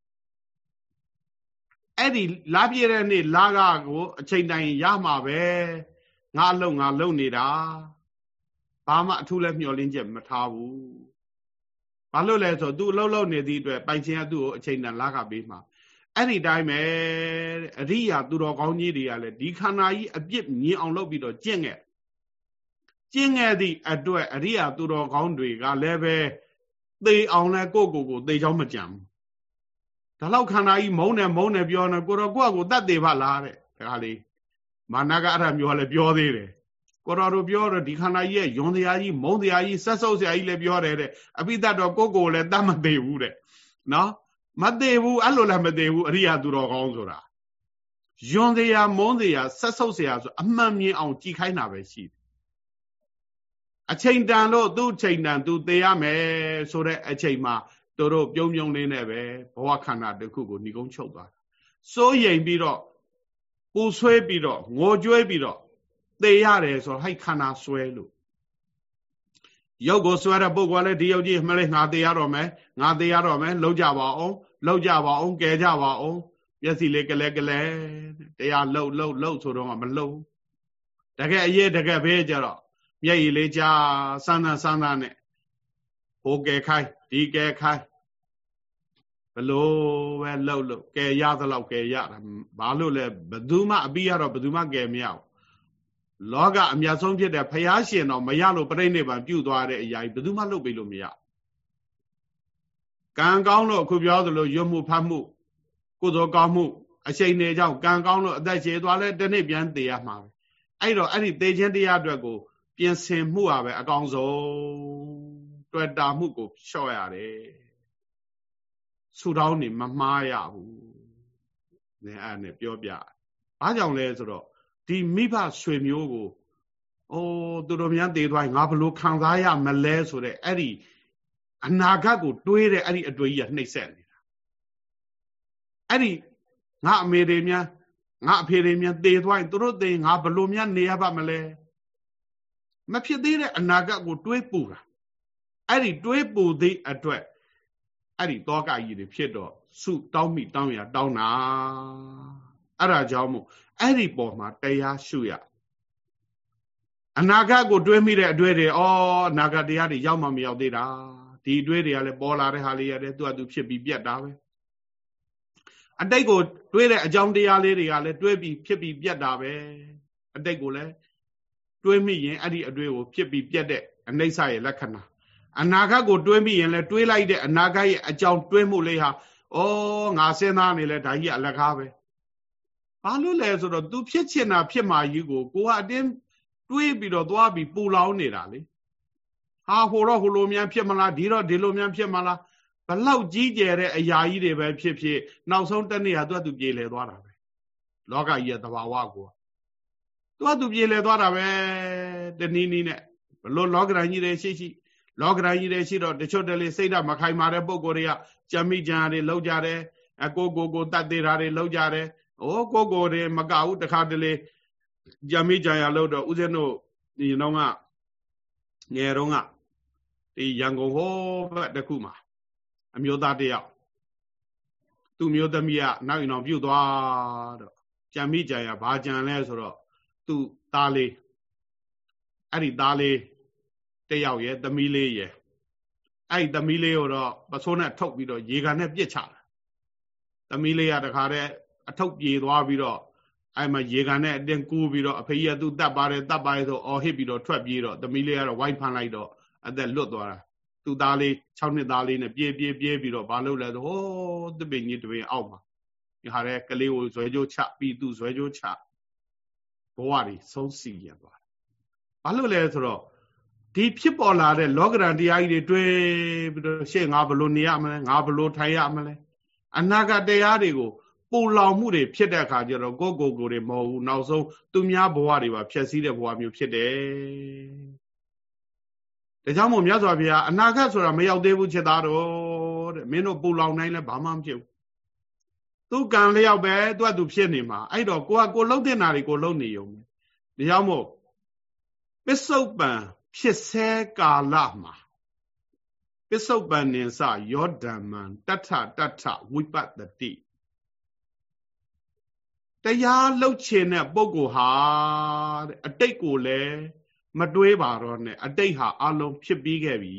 A: Eddie labiere ne laga go, a chain dying yama be, nalo nalo nira. Bama to let me all in jem matawu. Baloleto do lolo ne di by do a chain and laga bima. Any time, Ria do go near the Dicana, a bit near on Lobido, Jinge. Jinge the Adua, Ria do go country, Galeve, they on a go go, they jump jam. The Locana, Mona, Mona, Biona, Gorogo, that they valare, Ali. Managa, you are a biore. Gororo biore, Dicana, ye, Yondiai, Mondiai, Sasso, I le biore, a bit that or go go, let them they would. No? Madevu, allola Madevu, Ria duro gonzora. Jondea, Mondia, Sassosias, a mammy on Tikaina Vesi. A chain down low, do chain down, do they ame, so that a chain Doro, Yom Yong Neve, Wakana, the Kugo, Nigon Choba. So ye biro, Uswe biro, Wojue biro, they are so high cana swello. Yogo swear a book while a D O G Malay, not the arome, not the arome, low java on, low java on, gay java on, yes, he leg a leg a leg, they are low, low, low, so don't am low. The gay ye, the gay bejero, ye leja, sana sana ne. Okay, kai, D gay kai. ဘလို့ပဲလှုပ်လို့ကဲရသလောက်ကဲရတာဘာလို့လဲဘယ်သူမှအပြီးရတော့ဘယ်သူမှကဲမရဘူးလောကအမြတ်ဆုံးဖြစ်တဲ့ဘုရားရှင်တော့မရလို့ပြိဋိဘံပြုတ်သွားတဲ့အရာကြီးဘယ်သူမှလှုပ်ပေးလို့မရကံကောင်းလို့အခုပြောသလိုရွတ်မှုဖတ်မှုကုသိုလ်ကောင်းမှုအချိန်တွေကြောင့်ကံကောင်းလို့အသက်ရှည်သွားလဲတစ်နေ့ပြန်သေရမှာပဲအဲ့တော့အဲ့ဒီသေခြင်းတရားအတွက်ကိုပြင်ဆင်မှုอ่ะပဲအကောင်းဆုံးတွေ့တာမှုကိုလျှော့ရတယ်ဆူတောင်းနေမမှားရဘူးနည်းအဲ့နဲ့ပြောပြဘာကြောင့်လဲဆိုတော့ဒီမိဘဆွေမျိုးကိုအိုးသူတို့များသေသွားငါဘလို့ခံစားရမလဲဆိုတဲ့အဲ့ဒီအနာဂတ်ကိုတွေးတဲ့အဲ့ဒီအတွေ့အကြုံနှိမ့်ဆက်နေတာအဲ့ဒီငါအမေတွေများငါအဖေတွေများသေသွားရင်သူတို့သေငါဘလို့များနေရပါမလဲမဖြစ်သေးတဲ့အနာဂတ်ကိုတွေးပူတာအဲ့ဒီတွေးပူသည့်အတွက်အဲ့ဒီတောကကြီးတွေဖြစ်တော့စုတောင်းမိတောင်းရတောင်းတာအဲ့ဒါကြောင့်မို့အဲ့ဒီပေါ်မှာတရားရှုရအနာဂတ်ကိုတွေးမိတဲ့အတွေ့တွေဩအနာဂတ်တရားတွေရောက်မှမရောက်သေးတာဒီအတွေ့တွေကလည်းပေါ်လာတဲ့ဟာလေးရတယ်သူကသူဖြစ်ပြီးပြတ်တာပဲအတိတ်ကိုတွေးတဲ့အကြောင်းတရားလေးတွေကလည်းတွေးပြီးဖြစ်ပြီးပြတ်တာပဲအတိတ်ကိုလည်းတွေးမိရင်အဲ့ဒီအတွေ့ကိုဖြစ်ပြီးပြတ်တဲ့အနိစ္စရဲ့လက္ခဏာအနာဂတ်ကိုတွေးမိရင်လည်းတွေးလိုက်တဲ့အနာဂတ်ရဲ့အကြောင်းတွေးမှုလေးဟာဩငါစဉ်းစားနေလဲဒါကြီးအလကားပဲဘာလို့လဲဆိုတော့ तू ဖြစ်ချင်တာဖြစ်မှာကြီးကိုကိုကအတင်းတွေးပြီးတော့သွားပြီးပူလောင်နေတာလေဟာဟိုတော့ဟိုလိုများဖြစ်မလားဒီတော့ဒီလိုများဖြစ်မလားဘလောက်ကြီးကျယ်တဲ့အရာကြီးတွေပဲဖြစ်ဖြစ်နောက်ဆုံးတစ်နေ့ဟာ तू က तू ပြေလည်သွားတာပဲလောကကြီးရဲ့သဘာဝကို तू က तू ပြေလည်သွားတာပဲတနည်းနည်းနဲ့ဘလို့လောကရန်ကြီးတွေရှိရှိလောကရန်ကြီးတွေရှိတော့တချို့တလေစိတ်ဓာတ်မခိုင်မာတဲ့ပုံကိုယ်တွေကကြမ်းမိကြံတွေလောက်ကြတယ်အကိုကိုကိုတတ်သေးတာတွေလောက်ကြတယ်ဟိုကိုကိုတွေမကဘူးတခါတလေကြမ်းမိကြံရလို့တော့ဦးဇင်းတို့ဒီတော့ကငယ်တော့ကဒီရန်ကုန်ဟောဘက်တစ်ခုမှာအမျိုးသားတယောက်သူ့မျိုးသမီးကနောက်ရင်တော့ပြုတ်သွားတော့ကြံမိကြံရဘာကြံလဲဆိုတော့သူ့သားလေးအဲ့ဒီသားလေးတယောက်ရဲ့သမီးလေးရဲ့အဲ့ဒီသမီးလေးကိုတော့ပစိုးနဲ့ထုတ်ပြီးတော့ရေကန်နဲ့ပြစ်ချတာသမီးလေးကတခါတည်းအထုတ်ပြေသွားပြီးတော့အဲ့မှာရေကန်နဲ့အတင်းကူးပြီးတော့အဖေကြီးကသူ့တတ်ပါတယ်တတ်ပါတယ်ဆိုအော်ဟစ်ပြီးတော့ထွက်ပြေးတော့သမီးလေးကတော့ဝိုင်းဖမ်းလိုက်တော့အသက်လွတ်သွားတာသူ့သားလေး၆နှစ်သားလေးနဲ့ပြေးပြေးပြေးပြီးတော့ဘာလုပ်လဲဆိုဟိုးတပင်ကြီးတပင်အောက်မှာဒီဟာတဲ့ကလေးကိုဇွဲကြိုးချပြီးသူ့ဇွဲကြိုးချဘဝတွေဆုံးစီရသွားဘာလို့လဲဆိုတော့ဒီဖြစ်ပေါ်လာတဲ့လောကရန်တရားကြီးတွေတွေ့ပြီးတော့ရှေ့ငါဘလို့နေရမလဲငါဘလို့ထိုင်ရမလဲအနာဂတ်တရားတွေကိုပူလောင်မှုတွေဖြစ်တဲ့အခါကျတော့ကိုယ့်ကိုယ်ကိုယ်တွေမဟုတ်ဘူးနောက်ဆုံးသူများဘဝတွေပါဖျက်ဆီးတဲ့ဘဝမျိုးဖြစ်တယ်ဒါကြောင့်မို့မြတ်စွာဘုရားအနာဂတ်ဆိုတာမရောက်သေးဘူးချက်သားတော်တဲ့မင်းတို့ပူလောင်နိုင်လဲဘာမှမဖြစ်ဘူးသူကံလျောက်ပဲသူကသူဖြစ်နေမှာအဲ့တော့ကိုကကိုလှုပ်တဲ့နာတွေကိုလှုပ်နေုံဒါကြောင့်မို့ပစ္စုပန်ဖြစ်ဆဲကာလမှာပစ္စုပန်နိသယောဓမ္မံတထတထဝိပတ္တိတရားလှုပ်ခြင်းတဲ့ပုဂ္ဂိုလ်ဟာတဲ့အတိတ်ကိုလည်းမတွေးပါတော့နဲ့အတိတ်ဟာအလုံးဖြစ်ပြီးခဲ့ပြီ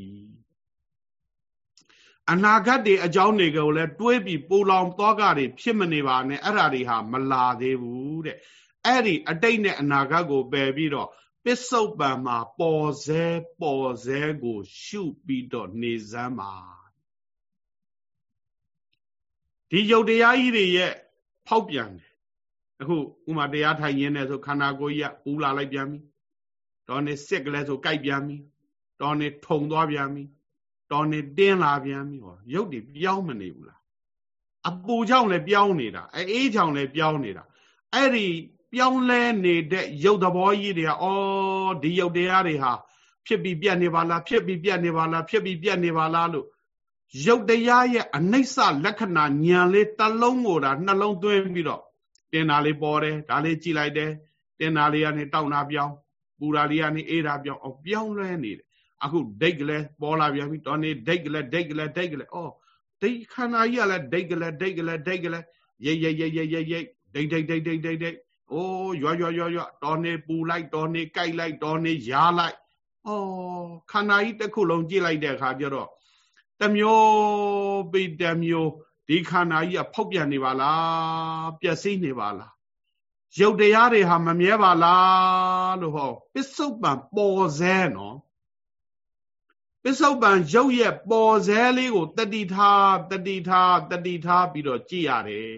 A: အနာဂတ်တွေအကြောင်းတွေကိုလည်းတွေးပြီးပူလောင်သောကတွေဖြစ်မနေပါနဲ့အဲ့ဓာတွေဟာမလာသေးဘူးတဲ့အဲ့ဒီအတိတ်နဲ့အနာဂတ်ကိုပယ်ပြီးတော့ပစ္စုပန်မှာပေါ်စဲပေါ်စဲကိုရှုပြီးတော့နေစမ်းပါဒီယုတ်တရားကြီးတွေရဲ့ဖောက်ပြန်တယ်အခုဥမာတရားထိုင်ရင်းနဲ့ဆိုခန္ဓာကိုယ်ကြီးကပူလာလိုက်ပြန်ပြီတော်နေစစ်ကလေးဆိုကြိုက်ပြန်ပြီတော်နေထုံသွားပြန်ပြီတော်နေတင်းလာပြန်ပြီဟောရုပ်တွေပြောင်းမနေဘူးလားအပူကြောင့်လည်းပြောင်းနေတာအေးကြောင့်လည်းပြောင်းနေတာအဲ့ဒီပြောင်းလဲနေတဲ့ရုပ်သဘောကြီးတွေကဩဒီရုပ်တရားတွေဟာဖြစ်ပြီးပြတ်နေပါလားဖြစ်ပြီးပြတ်နေပါလားဖြစ်ပြီးပြတ်နေပါလားလို့ရုပ်တရားရဲ့အနိစ္စလက္ခဏာဉာဏ်လေးတစ်လုံးကိုဒါနှလုံးသွင်းပြီးတော့တင်တာလေးပေါ်တယ်ဒါလေးကြည့်လိုက်တယ်တင်တာလေးကနေတောက်တာပြောင်းပူတာလေးကနေအေးတာပြောင်းအောင်ပြောင်းလဲနေတယ်အခုဒိတ်ကလေးပေါ်လာပြန်ပြီတော်နေဒိတ်ကလေးဒိတ်ကလေးဒိတ်ကလေးဩဒိတ်ခန္ဓာကြီးကလည်းဒိတ်ကလေးဒိတ်ကလေးဒိတ်ကလေးရိတ်ရိတ်ရိတ်ရိတ်ရိတ်ရိတ်ဒိတ်ဒိတ်ဒိတ်ဒိတ်ဒိတ်ဒိတ်အိုးရွရွရွရွတော်နေပူလိုက်တော်နေကြိုက်လိုက်တော်နေရားလိုက်ဩခန္ဓာကြီးတစ်ခုလုံးကြည့်လိုက်တဲ့အခါကျတော့တမျိုးပိတမျိုးဒီခန္ဓာကြီးကဖောက်ပြန်နေပါလားပျက်စီးနေပါလားရုပ်တရားတွေဟာမမြဲပါလားလို့ဟောပစ္စုပ္ပန်ပေါ်စဲနော်ပစ္စုပ္ပန်ရုပ်ရဲ့ပေါ်စဲလေးကိုတတိထားတတိထားတတိထားပြီးတော့ကြည့်ရတယ်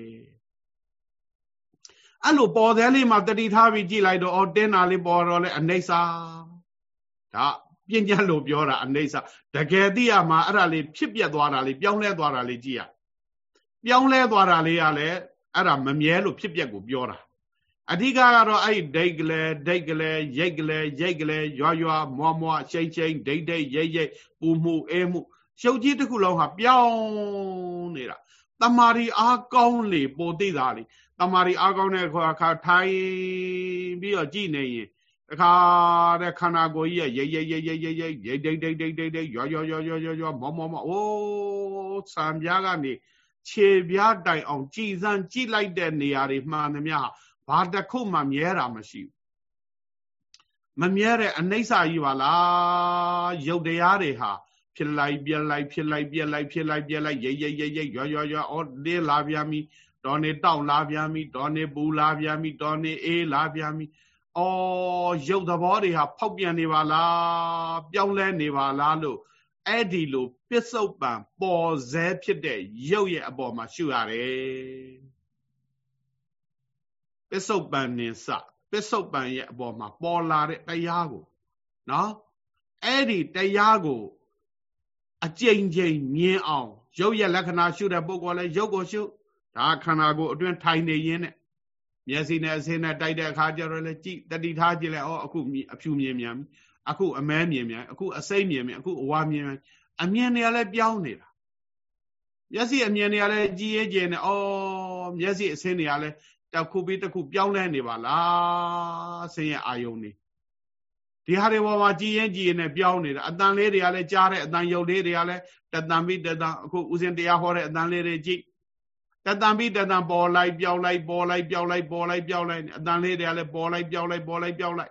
A: အဲ့လိုပေါ်စဲလေးမှာတတိထားပြီးကြည့်လိုက်တော့အော်တင်းတာလေးပေါ်တော့လေအနိစ္စဒါပညာလို့ပြောတာအနိစ္စတကယ်သိရမှာအဲ့ဒါလေးဖြစ်ပြက်သွားတာလေးပြောင်းလဲသွားတာလေးကြည့်ရပြောင်းလဲသွားတာလေးကလည်းအဲ့ဒါမမြဲလို့ဖြစ်ပြက်ကိုပြောတာအဓိကကတော့အဲ့ဒိတ်ကလေးဒိတ်ကလေးရိတ်ကလေးရိတ်ကလေးရွာရွာမွားမွားရှိန်ရှိန်ဒိတ်ဒိတ်ရိတ်ရိတ်ပူမှုအဲမှုရှုပ်ကြီးတစ်ခုလုံးဟာပြောင်းနေတာတမာရီအားကောင်းလေပိုသိတာလေတမာရီအားကောင်းတဲ့အခါထိုင်ပြီးတော့ကြည်နေရင်တခါတဲ့ခန္ဓာကိုယ်ကြီးရဲ့ရိတ်ရိတ်ရိတ်ရိတ်ရိတ်ရိတ်ဒိတ်ဒိတ်ဒိတ်ဒိတ်ဒိတ်ရွာရွာရွာရွာရွာမောမောမောအိုးစံပြားကနေခြေပြားတိုင်အောင်ကြည်စမ်းကြည့်လိုက်တဲ့နေရာတွေမှန်သမျှဘာတစ်ခုမှမြဲတာမရှိဘူးမမြဲတဲ့အနိစ္စကြီးပါလားရုပ်တရားတွေဟာဖြစ်လိုက်ပြက်လိုက်ဖြစ်လိုက်ပြက်လိုက်ဖြစ်လိုက်ပြက်လိုက်ရိတ်ရိတ်ရိတ်ရိတ်ရွာရွာရွာအော်လေးလာပြန်ပြီတော်နေတောက်လာပြန်ပြီတော်နေပူလာပြန်ပြီတော်နေအေးလာပြန်ပြီအော်ရုပ်သဘောတွေဟာဖောက်ပြန်နေပါလားပြောင်းလဲနေပါလားလို့အဲ့ဒီလိုပစ္စုပန်ပေါ်စဲဖြစ်တဲ့ရုပ်ရဲ့အပေါ်မှာရှုရတယ်ပစ္စုပန်နင်စပစ္စုပန်ရဲ့အပေါ်မှာပေါ်လာတဲ့တရားကိုနော်အဲ့ဒီတရားကိုအကျဉ်းချင်းမြင်အောင်ရုပ်ရဲ့လက္ခဏာရှုတဲ့ပုဂ္ဂိုလ်လည်းရုပ်ကိုရှုဒါခန္ဓာကိုယ်အတွင်းထိုင်နေရင်းနဲ့မျက်စိနဲ့အစင်းနဲ့တိုက်တဲ့အခါကျတော့လည်းကြည့်တတိထားကြည့်လိုက်ဩအခုအဖြူမြင်မြန်အခုအမဲမြင်မြန်အခုအစိမ့်မြင်မြန်အခုအဝါမြင်မြန်အမြင်တွေကလည်းပြောင်းနေတာမျက်စိအမြင်တွေကလည်းကြည်ရဲကျင်နေဩမျက်စိအစင်းတွေကလည်းတစ်ခုပြီးတစ်ခုပြောင်းလဲနေပါလားဆင်းရဲအာယုန်နေဒီဟာတွေပေါ်မှာကြည်ရင်ကြည်ရင်နဲ့ပြောင်းနေတာအတန်လေးတွေကလည်းကြားတဲ့အတန်ရုပ်လေးတွေကလည်းတတန်ပြီးတတန်အခုဥစဉ်တရားဟောတဲ့အတန်လေးတွေကြည့်တတန်ပြီးတတန်ပေါ်လိုက်ပြောင်းလိုက်ပေါ်လိုက်ပြောင်းလိုက်ပေါ်လိုက်ပြောင်းလိုက်အတန်လေးတွေကလည်းပေါ်လိုက်ပြောင်းလိုက်ပေါ်လိုက်ပြောင်းလိုက်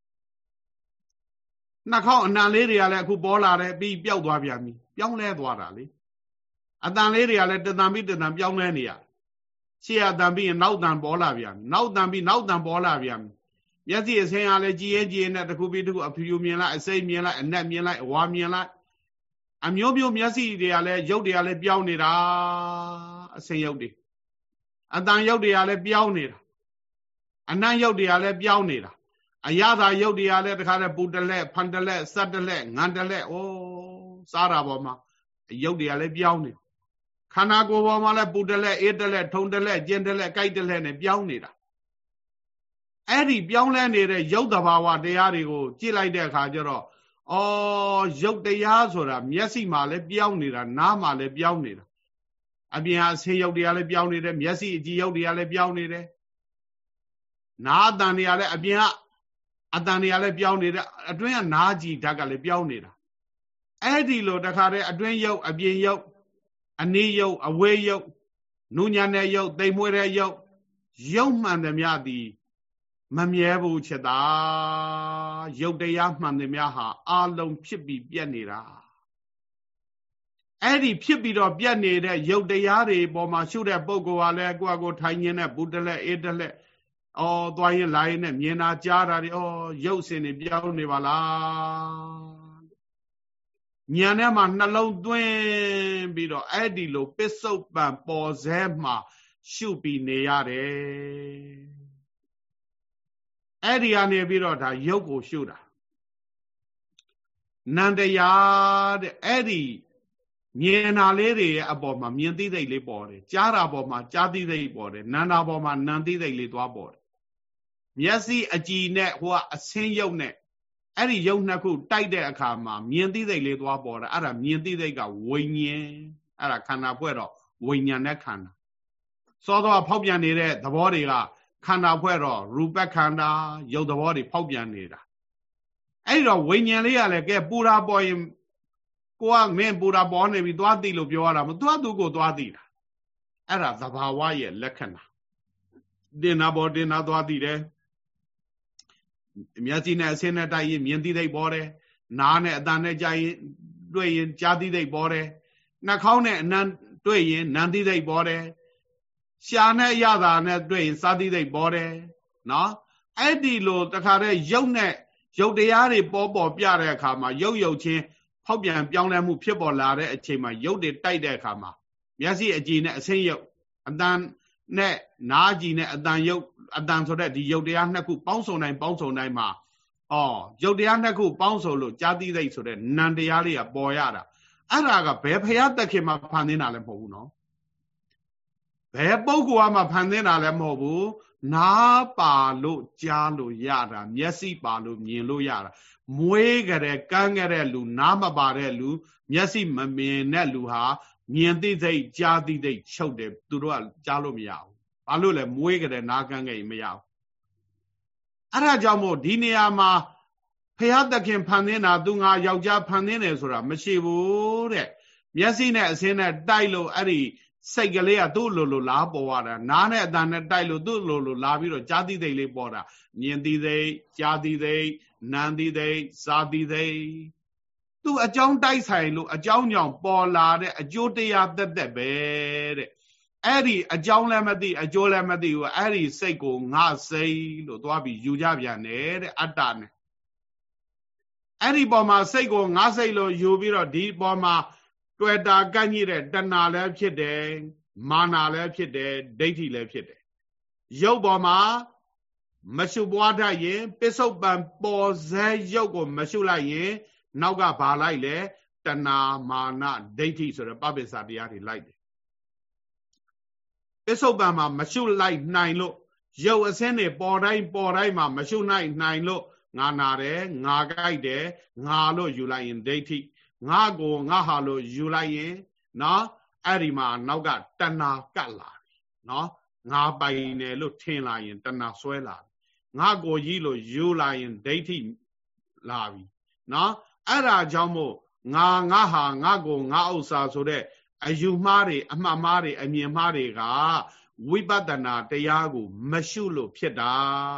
A: နှာခေါင်းအနံလေးတွေကလည်းအခုပေါ်လာတယ်ပြီးပျောက်သွားပြန်ပြီပြောင်းလဲသွားတာလေအတန်လေးတွေကလည်းတတန်ပြီးတတန်ပြောင်းလဲနေရရှေ့အတန်ပြီးရင်နောက်တန်ပေါ်လာပြန်ပြီနောက်တန်ပြီးနောက်တန်ပေါ်လာပြန်ပြီမျက်စိအဆင်းအားလည်းကြည်ရင်ကြည်ရင်နဲ့တစ်ခုပြီးတစ်ခုအဖြူဖြူမြင်လိုက်အစိမ့်မြင်လိုက်အနက်မြင်လိုက်အဝါမြင်လိုက်အမျိုးမျိုးမျက်စိတွေကလည်းရုပ်တွေကလည်းပြောင်းနေတာအဆင်းရုပ်တွေအတန်ရုပ်တွေကလည်းပြောင်းနေတာအနံ့ရုပ်တွေကလည်းပြောင်းနေတာအရသာရုပ်တွေကလည်းတခါတည်းပူတလဲဖန်တလဲစက်တလဲငံတလဲဩစားတာပေါ်မှာရုပ်တွေကလည်းပြောင်းနေခန္ဓာကိုယ်ပေါ်မှာလည်းပူတလဲအေးတလဲထုံတလဲကျင်တလဲကြိုက်တလဲနဲ့ပြောင်းနေတာအဲ့ဒီပြောင်းလဲနေတဲ့ရုပ်တဘာဝတရားတွေကိုကြည့်လိုက်တဲ့အခါကျတော့အော်ရုပ်တရားဆိုတာမျက်စိမှာလည်းပြောင်းနေတာနားမှာလည်းပြောင်းနေတာအပြင်အဆင်းရုပ်တွေကလည်းပြောင်းနေတယ်မျက်စိအကြည့်ရုပ်တွေကလည်းပြောင်းနေတယ်နားအတန်တွေကလည်းအပြင်ကအတန်တွေကလည်းပြောင်းနေတယ်အတွင်းကနားကြည့်ဓာတ်ကလည်းပြောင်းနေတာအဲ့ဒီလိုတခါတည်းအတွင်းရုပ်အပြင်ရုပ်အနည်းရုပ်အဝေးရုပ်နုညံတဲ့ရုပ်သိမ်မွေးတဲ့ရုပ်ရုပ်မှန်သမျှသည်မမြဲဘူးချက်သာရုပ်တရားမှန်သမျှဟာအလုံးဖြစ်ပြီးပြက်နေတာအဲ့ဒီဖြစ်ပြီးတော့ပြက်နေတဲ့ရုပ်တရားတွေပေါ်မှာရှုတဲ့ပုဂ္ဂိုလ်ကလည်းကိုယ့်အကိုထိုင်နေနဲ့ဘူးတလက်အေးတလက်အော်သွားရင်လာရင်နဲ့မြင်တာကြားတာတွေအော်ရုပ်စင်တွေပြောင်းနေပါလားဉာဏ်ထဲမှာနှလုံးသွင်းပြီးတော့အဲ့ဒီလိုပစ္စုပန်ပေါ်စဲမှာရှုပြီးနေရတယ်အဲ့ဒီကနေပြီးတော့ဒါရုပ်ကိုရှုတာနန္တရားတဲ့အဲ့ဒီမြင်တာလေးတွေရဲ့အပေါ်မှာမြင်သိသိလေးပေါ်တယ်ကြားတာပေါ်မှာကြားသိသိပေါ်တယ်နန္တာပေါ်မှာနံသိသိလေးသွားပေါ်တယ်မျက်စိအကြည်နဲ့ဟိုကအဆင်းရုပ်နဲ့အဲ့ဒီရုပ်နှစ်ခုတိုက်တဲ့အခါမှာမြင်သိသိလေးသွားပေါ်တယ်အဲ့ဒါမြင်သိသိကဝိညာဉ်အဲ့ဒါခန္ဓာဖွဲ့တော့ဝိညာဉ်နဲ့ခန္ဓာစောတော့ဖောက်ပြန်နေတဲ့သဘောတွေကခန္ဓာဖွဲ့တော့ရူပခန္ဓာရုပ်သဘောတွေဖောက်ပြန်နေတာအဲ့ဒီတော့ဝိညာဉ်လေးကလည်းကဲပူရာပေါ်ရင်ကိုကမင်းပူရာပေါ်နေပြီသွားသိလို့ပြောရတာမသွားသူကိုသွားသိတာအဲ့ဒါသဘာဝရဲ့လက္ခဏာတင်နာပေါ်တင်နာသွားသိတယ်မျက်စိနဲ့အဆင်းနဲ့တိုက်ရင်မြင်သိသိပေါ်တယ်နားနဲ့အသံနဲ့ကြားရင်တွေ့ရင်ကြားသိသိပေါ်တယ်နှာခေါင်းနဲ့အနံတွေ့ရင်နံတိသိက်ပေါ်တယ်ရှာနဲ့ရတာနဲ့တွေ့ရင်စာတိသိက်ပေါ်တယ်နော်အဲ့ဒီလိုတခါတည်းရုပ်နဲ့ရုပ်တရားတွေပေါ်ပေါ်ပြတဲ့အခါမှာရုပ်ရုပ်ချင်းဖောက်ပြန်ပြောင်းလဲမှုဖြစ်ပေါ်လာတဲ့အချိန်မှာရုပ်တွေတိုက်တဲ့အခါမှာမျက်စိအကြည့်နဲ့အဆင်းရုပ်အတန်နဲ့နားကြည့်နဲ့အတန်ရုပ်အတန်ဆိုတဲ့ဒီရုပ်တရားနှစ်ခုပေါင်းစုံတိုင်းပေါင်းစုံတိုင်းမှာအော်ရုပ်တရားနှစ်ခုပေါင်းစုံလို့ကြာတိသိက်ဆိုတဲ့နံတရားလေးကပေါ်ရတာအဲ့ဒါကဘယ်ဖရာတက်ခင်မှာဖန်သင်းတာလည်းမဟုတ်ဘူးနော်ဘယ်ပုဂ္ဂိုလ်ကမှဖန်သင်းတာလည်းမဟုတ်ဘူးနားပါလို့ကြားလို့ရတာမျက်စိပါလို့မြင်လို့ရတာမွေးကြတဲ့ကန်းကြတဲ့လူနားမပါတဲ့လူမျက်စိမမြင်တဲ့လူဟာမြင်သိသိကြားသိသိချုပ်တယ်သူတို့ကကြားလို့မရဘူးဘာလို့လဲမွေးကြတဲ့နားကန်းကြရင်မရဘူးအဲ့ဒါကြောင့်မို့ဒီနေရာမှာဖရာသခင်ဖန်သင်းတာသူငါယောက်ျားဖန်သင်းတယ်ဆိုတာမရှိဘူးတဲ့မျက်စိနဲ့အစင်းနဲ့တိုက်လို့အဲ့ဒီစိတ်ကလေးကသူ့လိုလိုလားပေါ်ရတာနားနဲ့အတန်နဲ့တိုက်လို့သူ့လိုလိုလာပြီးတော့ကြားသိသိလေးပေါ်တာမြင်သိသိကြားသိသိနားသိသိစားသိသိသူ့အကြောင်းတိုက်ဆိုင်လို့အကြောင်းကြောင့်ပေါ်လာတဲ့အကျိုးတရားသက်သက်ပဲတဲ့အဲ့ဒီအကြောင်းလည်းမသိအကျိုးလည်းမသိဘူးအဲ့ဒီစိတ်ကိုငါစိတ်လို့သွားပြီးယူကြပြန်တယ်တဲ့အတ္တနဲ့အဲ့ဒီပေါ်မှာစိတ်ကိုငါစိတ်လို့ယူပြီးတော့ဒီပေါ်မှာတွေ့တာကန့်ညိတဲ့တဏှာလည်းဖြစ်တယ်မာနလည်းဖြစ်တယ်ဒိဋ္ဌိလည်းဖြစ်တယ်ရုပ်ပေါ်မှာမရှုပွားတတ်ရင်ပစ္စုပန်ပေါ်ဇဲရုပ်ကိုမရှုလိုက်ရင်နောက်ကဘာလိုက်လဲတဏှာမာနဒိဋ္ဌိဆိုတဲ့ပပိစ္ဆာတရားတွေလိုက်တယ်ပစ္စုပန်မှာမရှုလိုက်နိုင်လို့ရုပ်အစင်းတွေပေါ်တိုင်းပေါ်တိုင်းမှာမရှုနိုင်နိုင်လို့ငါနာတယ်ငါကြိုက်တယ်ငါလို့ယူလိုက်ရင်ဒိဋ္ဌိငါကိုငါဟာလို့ယူလိုက်ရင်နော်အဲ့ဒီမှာနောက်ကတဏှာကတ်လာပြီနော်ငါပိုင်တယ်လို့ထင်လာရင်တဏှာဆွဲလာပြီငါကိုကြီးလို့ယူလိုက်ရင်ဒိဋ္ဌိလာပြီနော်အဲ့ဒါကြောင့်မို့ငါငါဟာငါကိုငါဥစ္စာဆိုတဲ့အယူမှားတွေအမှတ်မှားတွေအမြင်မှားတွေကဝိပဿနာတရားကိုမရှုလို့ဖြစ်တာ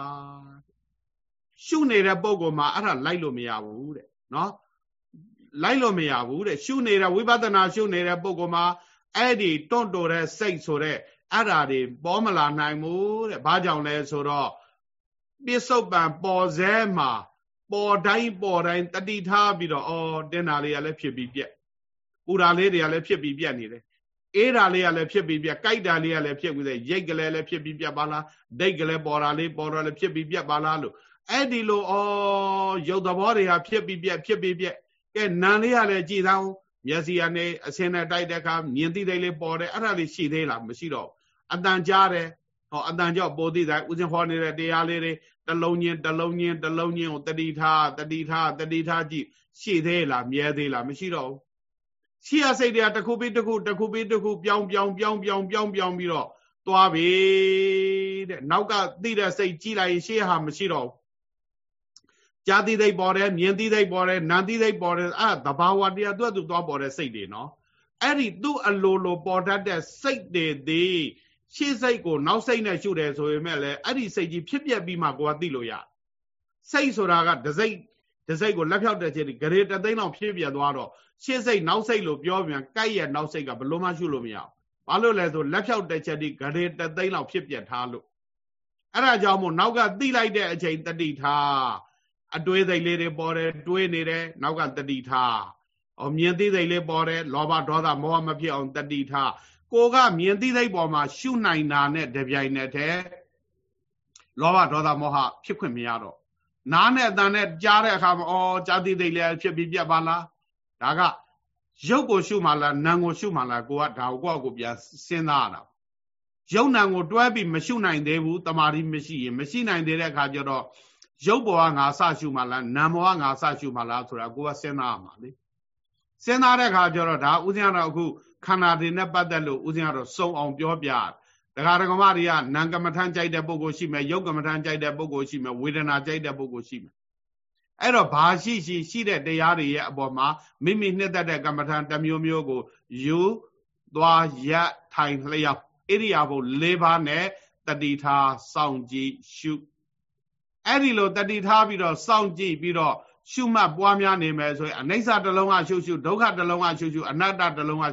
A: ရှုနေတဲ့ပုံကောမှာအဲ့ဒါလိုက်လို့မရဘူးတဲ့နော်လိုက်လို့မရဘူးတဲ့ရှုနေတဲ့ဝိပဿနာရှုနေတဲ့ပုံကောမှာအဲ့ဒီတွန့်တိုတဲ့စိတ်ဆိုတဲ့အဲ့ဓာတွေပေါ်မလာနိုင်ဘူးတဲ့ဘာကြောင့်လဲဆိုတော့ပစ္စုပန်ပေါ်စဲမှာပေါ်တိုင်းပေါ်တိုင်းတတိထားပြီးတော့အော်တင်းတာလေးကလည်းဖြစ်ပြီးပြက်ပူတာလေးတွေကလည်းဖြစ်ပြီးပြက်နေတယ်အေးတာလေးကလည်းဖြစ်ပြီးပြက်ကြိုက်တာလေးကလည်းဖြစ်ပြီးတဲ့ရိတ်ကလေးလည်းဖြစ်ပြီးပြက်ပါလားဒိတ်ကလေးပေါ်တာလေးပေါ်တော့လည်းဖြစ်ပြီးပြက်ပါလားလို့အဲ့ဒီလိုအော်ရုပ်သဘောတွေဟာဖြစ်ပြီးပြက်ဖြစ်ပြီးပြက်ကဲနာလေးကလည်းကြည်သားမျက်စိကနေအစင်းနဲ့တိုက်တဲ့အခါမြင်သိသိလေးပေါ်တယ်အဲ့ဒါလေးရှိသေးလားမရှိတော့အတန်ကြားတယ်ဟောအတန်ကြောင့်ပေါ်သိတိုင်းဥစဉ်ဟောနေတဲ့တရားလေးတွေတလုံးချင်းတလုံးချင်းတလုံးချင်းကိုတတိထားတတိထားတတိထားကြည့်ရှိသေးလားမြဲသေးလားမရှိတော့ဘူးရှိရစိတ်တွေကတစ်ခုပြီးတစ်ခုတစ်ခုပြီးတစ်ခုပြောင်းပြောင်းပြောင်းပြောင်းပြောင်းပြောင်းပြီးတော့သွားပြီတဲ့နောက်ကသိတဲ့စိတ်ကြည့်လိုက်ရင်ရှေ့ဟာမရှိတော့ဘူးကြာတိသိပ်ပေါ်တယ်မြင်တိသိပ်ပေါ်တယ်နာတိသိပ်ပေါ်တယ်အဲ့ဒါသဘာဝတရားသူ့အတူသွားပေါ်တဲ့စိတ်တွေနော်အဲ့ဒီသူ့အလိုလိုပေါ်တတ်တဲ့စိတ်တွေသည်ရှေ့စိတ်ကိုနောက်စိတ်နဲ့ရှုတယ်ဆိုရင်မဲ့လေအဲ့ဒီစိတ်ကြီးဖြစ်ပြက်ပြီးမှကိုယ်ကသိလို့ရစိတ်ဆိုတာကဒစိတ်ဒစိတ်ကိုလက်ဖြောက်တဲ့ချိန်ဂရေတသိန်းလောက်ဖြစ်ပြက်သွားတော့ရှေ့စိတ်နောက်စိတ်လို့ပြောပြန်ကြိုက်ရနောက်စိတ်ကဘလို့မှရှုလို့မရဘူးဘာလို့လဲဆိုလက်ဖြောက်တဲ့ချက်ဒီဂရေတသိန်းလောက်ဖြစ်ပြက်ထားလို့အဲ့ဒါကြောင့်မို့နောက်ကသိလိုက်တဲ့အချိန်တတိထားအတွေးစိတ်လေးတွေပေါ်တယ်တွေးနေတယ်နောက်ကတတိထားအော်မြင်သိစိတ်လေးပေါ်တယ်လောဘဒေါသမောဟမဖြစ်အောင်တတိထားကိုကမြင်သိစိတ်ပေါ်မှာရှုနိုင်တာနဲ့တပြိုင်နက်တည်းလောဘဒေါသမောဟဖြစ်ခွင့်မရတော့နားနဲ့အတန်နဲ့ကြားတဲ့အခါမှာအော်ကြားသိစိတ်လေးဖြစ်ပြီးပြတ်ပါလားဒါကရုပ်ကိုရှုမှလားနာမ်ကိုရှုမှလားကိုကဒါကိုကိုပြန်စဉ်းစားရတာရုပ်နာမ်ကိုတွဲပြီးမရှုနိုင်သေးဘူးတမာတိမရှိရင်မရှိနိုင်သေးတဲ့အခါကျတော့ရုပ်ပေါ်ကငါဆရှုမှလားနာမ်ပေါ်ကငါဆရှုမှလားဆိုတာကိုကစဉ်းစားရမှာလေစဉ်းစားတဲ့အခါကျတော့ဒါဥစဉ်ကတော့အခုခန္ဓာတွေနဲ့ပတ်သက်လို့ဥစဉ်ကတော့စုံအောင်ပြောပြဒကာဒကမတွေကနာမ်ကမ္မထမ်းကြိုက်တဲ့ပုဂ္ဂိုလ်ရှိမယ်ရုပ်ကမ္မထမ်းကြိုက်တဲ့ပုဂ္ဂိုလ်ရှိမယ်ဝေဒနာကြိုက်တဲ့ပုဂ္ဂိုလ်ရှိမယ်အဲ့တော့ဘာရှိရှိရှိတဲ့တရားတွေရဲ့အပေါ်မှာမိမိနှစ်သက်တဲ့ကမ္မထမ်းတစ်မျိုးမျိုးကိုယူသွားရထိုင်လျောက်ဣရိယာပု၄ပါးနဲ့တတိထားစောင့်ကြည့်ရှုအဲ့ဒီလိုတတိထားပြီးတော့စောင့်ကြည့်ပြီးတော့ရှုမှတ်ပွားများနေမယ်ဆိုရင်အနိစ္စတစ်လုံးကရှုရှုဒုက္ခတစ်လုံးကရှုရှုအနတ္တတစ်လုံးကရှု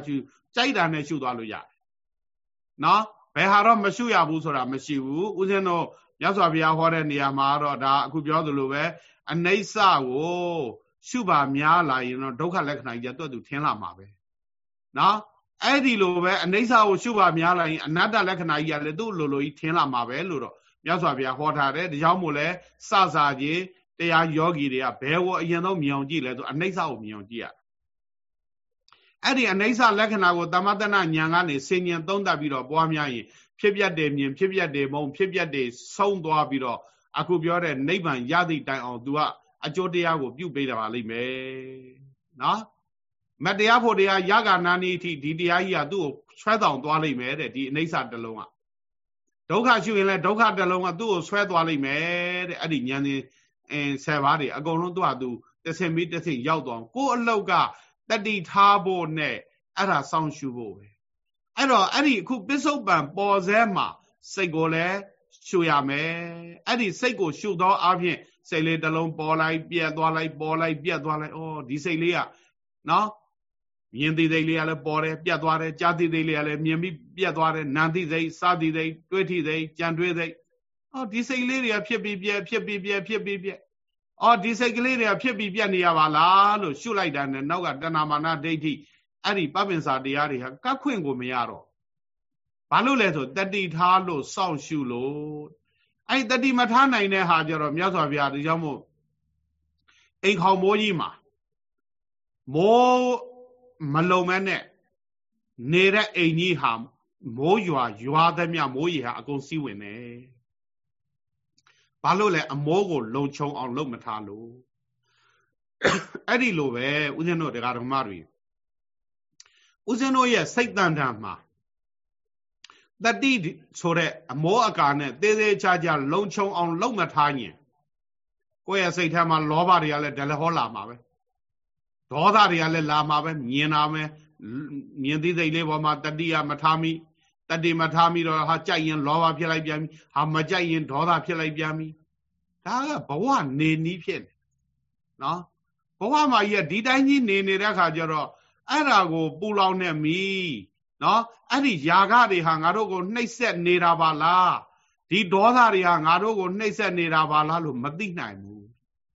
A: ကြိုက်တာနဲ့ရှုသွားလို့ရတယ်နော်ဘယ်ဟာတော့မရှုရဘူးဆိုတာမရှိဘူးဦးဇင်းတို့မြတ်စွာဘုရားဟောတဲ့နေရာမှာတော့ဒါအခုပြောသလိုပဲအနိစ္စကိုရှုပါများလာရင်တော့ဒုက္ခလက္ခဏာကြီးကသူ့သူထင်လာမှာပဲနော်အဲ့ဒီလိုပဲအနိစ္စကိုရှုပါများလာရင်အနတ္တလက္ခဏာကြီးကလည်းသူ့လိုလိုကြီးထင်လာမှာပဲလို့တော့မြတ်စွာဘုရားဟောထားတယ်ဒါကြောင့်မို့လဲစစာကြီးတရားယောဂီတွေကဘယ်ကိုအရင်ဆုံးမြင်အောင်ကြည့်လဲဆိုအနိစ္စကိုမြင်အောင်ကြည့်ရအဲ့ဒီအနိစ္စလက္ခဏာကိုသမတနာဉာဏ်ကနေဆင်ញံသုံးသပ်ပြီးတော့ပွားများရင်ဖြစ်ပြတယ်မြင်ဖြစ်ပြတယ်မုံဖြစ်ပြတယ်ဆုံးသွားပြီးတော့အခုပြောတဲ့နိဗ္ဗာန်ရသည့်တိုင်အောင် तू ကအကျိုးတရားကိုပြုပေးတာပါလိမ့်မယ်နော်မတရားဖို့တရားရဂနာနီအထိဒီတရားကြီးကသူ့ကိုဆွဲဆောင်သွားလိမ့်မယ်တဲ့ဒီအနိစ္စတစ်လုံးကဒုက္ခရှုရင်လည်းဒုက္ခတစ်လုံးကသူ့ကိုဆွဲသွားလိမ့်မယ်တဲ့အဲ့ဒီဉာဏ်ရှင်အင်းဆယ်ပါးတွေအကုန်လုံးသူ့ဟာသူတဆင်ပြီးတဆင်ရောက်သွားကိုယ်အလောက်ကတတိထားဖို့နဲ့အဲ့ဒါစောင့်ရှုဖို့ပဲအဲ့တော့အဲ့ဒီအခုပစ္စုပန်ပေါ်စဲမှာစိတ်ကိုလည်းရှုရမယ်အဲ့ဒီစိတ်ကိုရှုသောအပြင်စိတ်လေးတစ်လုံးပေါ်လိုက်ပြက်သွားလိုက်ပေါ်လိုက်ပြက်သွားလိုက်ဩဒီစိတ်လေးကနော်မြင်သိသိလေးကလည်းပေါ်တယ်ပြက်သွားတယ်ကြားသိသိလေးကလည်းမြင်ပြီးပြက်သွားတယ်နာသိသိစသိသိတွေးထိသိကြံတွေးသိဩဒီစိတ်လေးတွေကဖြစ်ပြီးပြက်ဖြစ်ပြီးပြက်ဖြစ်ပြီးပြက်ဩဒီစိတ်ကလေးတွေကဖြစ်ပြီးပြက်နေရပါလားလို့ရှုလိုက်တာနဲ့နောက်ကတဏမာနဒိဋ္ဌိအဲ့ဒီပပင်စာတရားတွေဟာကတ်ခွင့်ကိုမရတော့ဘာလို့လဲဆိုတတိထားလို့စောင့်ရှုလို့အဲ့တတိမထားနိုင်တဲ့ဟာကြတော့မြတ်စွာဘုရားဒီကြောင့်မို့အိမ်ခေါင်မိုးကြီးမှာမိုးမလုံမဲနဲ့နေတဲ့အိမ်ကြီးဟာမိုးရွာရွာသမျှမိုးရေဟာအကုန်စီးဝင်တယ်ဘာလို့လဲအမိုးကိုလုံခြုံအောင်လုပ်မထားလို့အဲ့ဒီလိုပဲဦးဇင်းတို့တရားဓမ္မတွေဦးဇင်းတို့ရဲ့စိတ်တန်တာမှာတတိဆိုတဲ့အမောအကာနဲ့သေးသေးချာချာလုံခြုံအောင်လုပ်မထားရင်ကိုယ့်ရဲ့စိတ်ထဲမှာလောဘတွေကလည်းဒလဟောလာမှာပဲဒေါသတွေကလည်းလာမှာပဲမြင်တာပဲမြင်သိစိတ်လေးပေါ်မှာတတိယမထားမိတတိမထားမိတော့ဟာကြိုက်ရင်လောဘဖြစ်လိုက်ပြန်ပြီဟာမကြိုက်ရင်ဒေါသဖြစ်လိုက်ပြန်ပြီဒါကဘဝနေနည်းဖြစ်နေနော်ဘဝမှာကြီးကဒီတိုင်းကြီးနေနေတဲ့အခါကျတော့အဲ့ဒါကိုပူလောင်နေပြီနော်အဲ့ဒီຢာကတွေဟာငါတို့ကိုနှိပ်စက်နေတာပါလားဒီဒေါသတွေဟာငါတို့ကိုနှိပ်စက်နေတာပါလားလို့မသိနိုင်ဘူး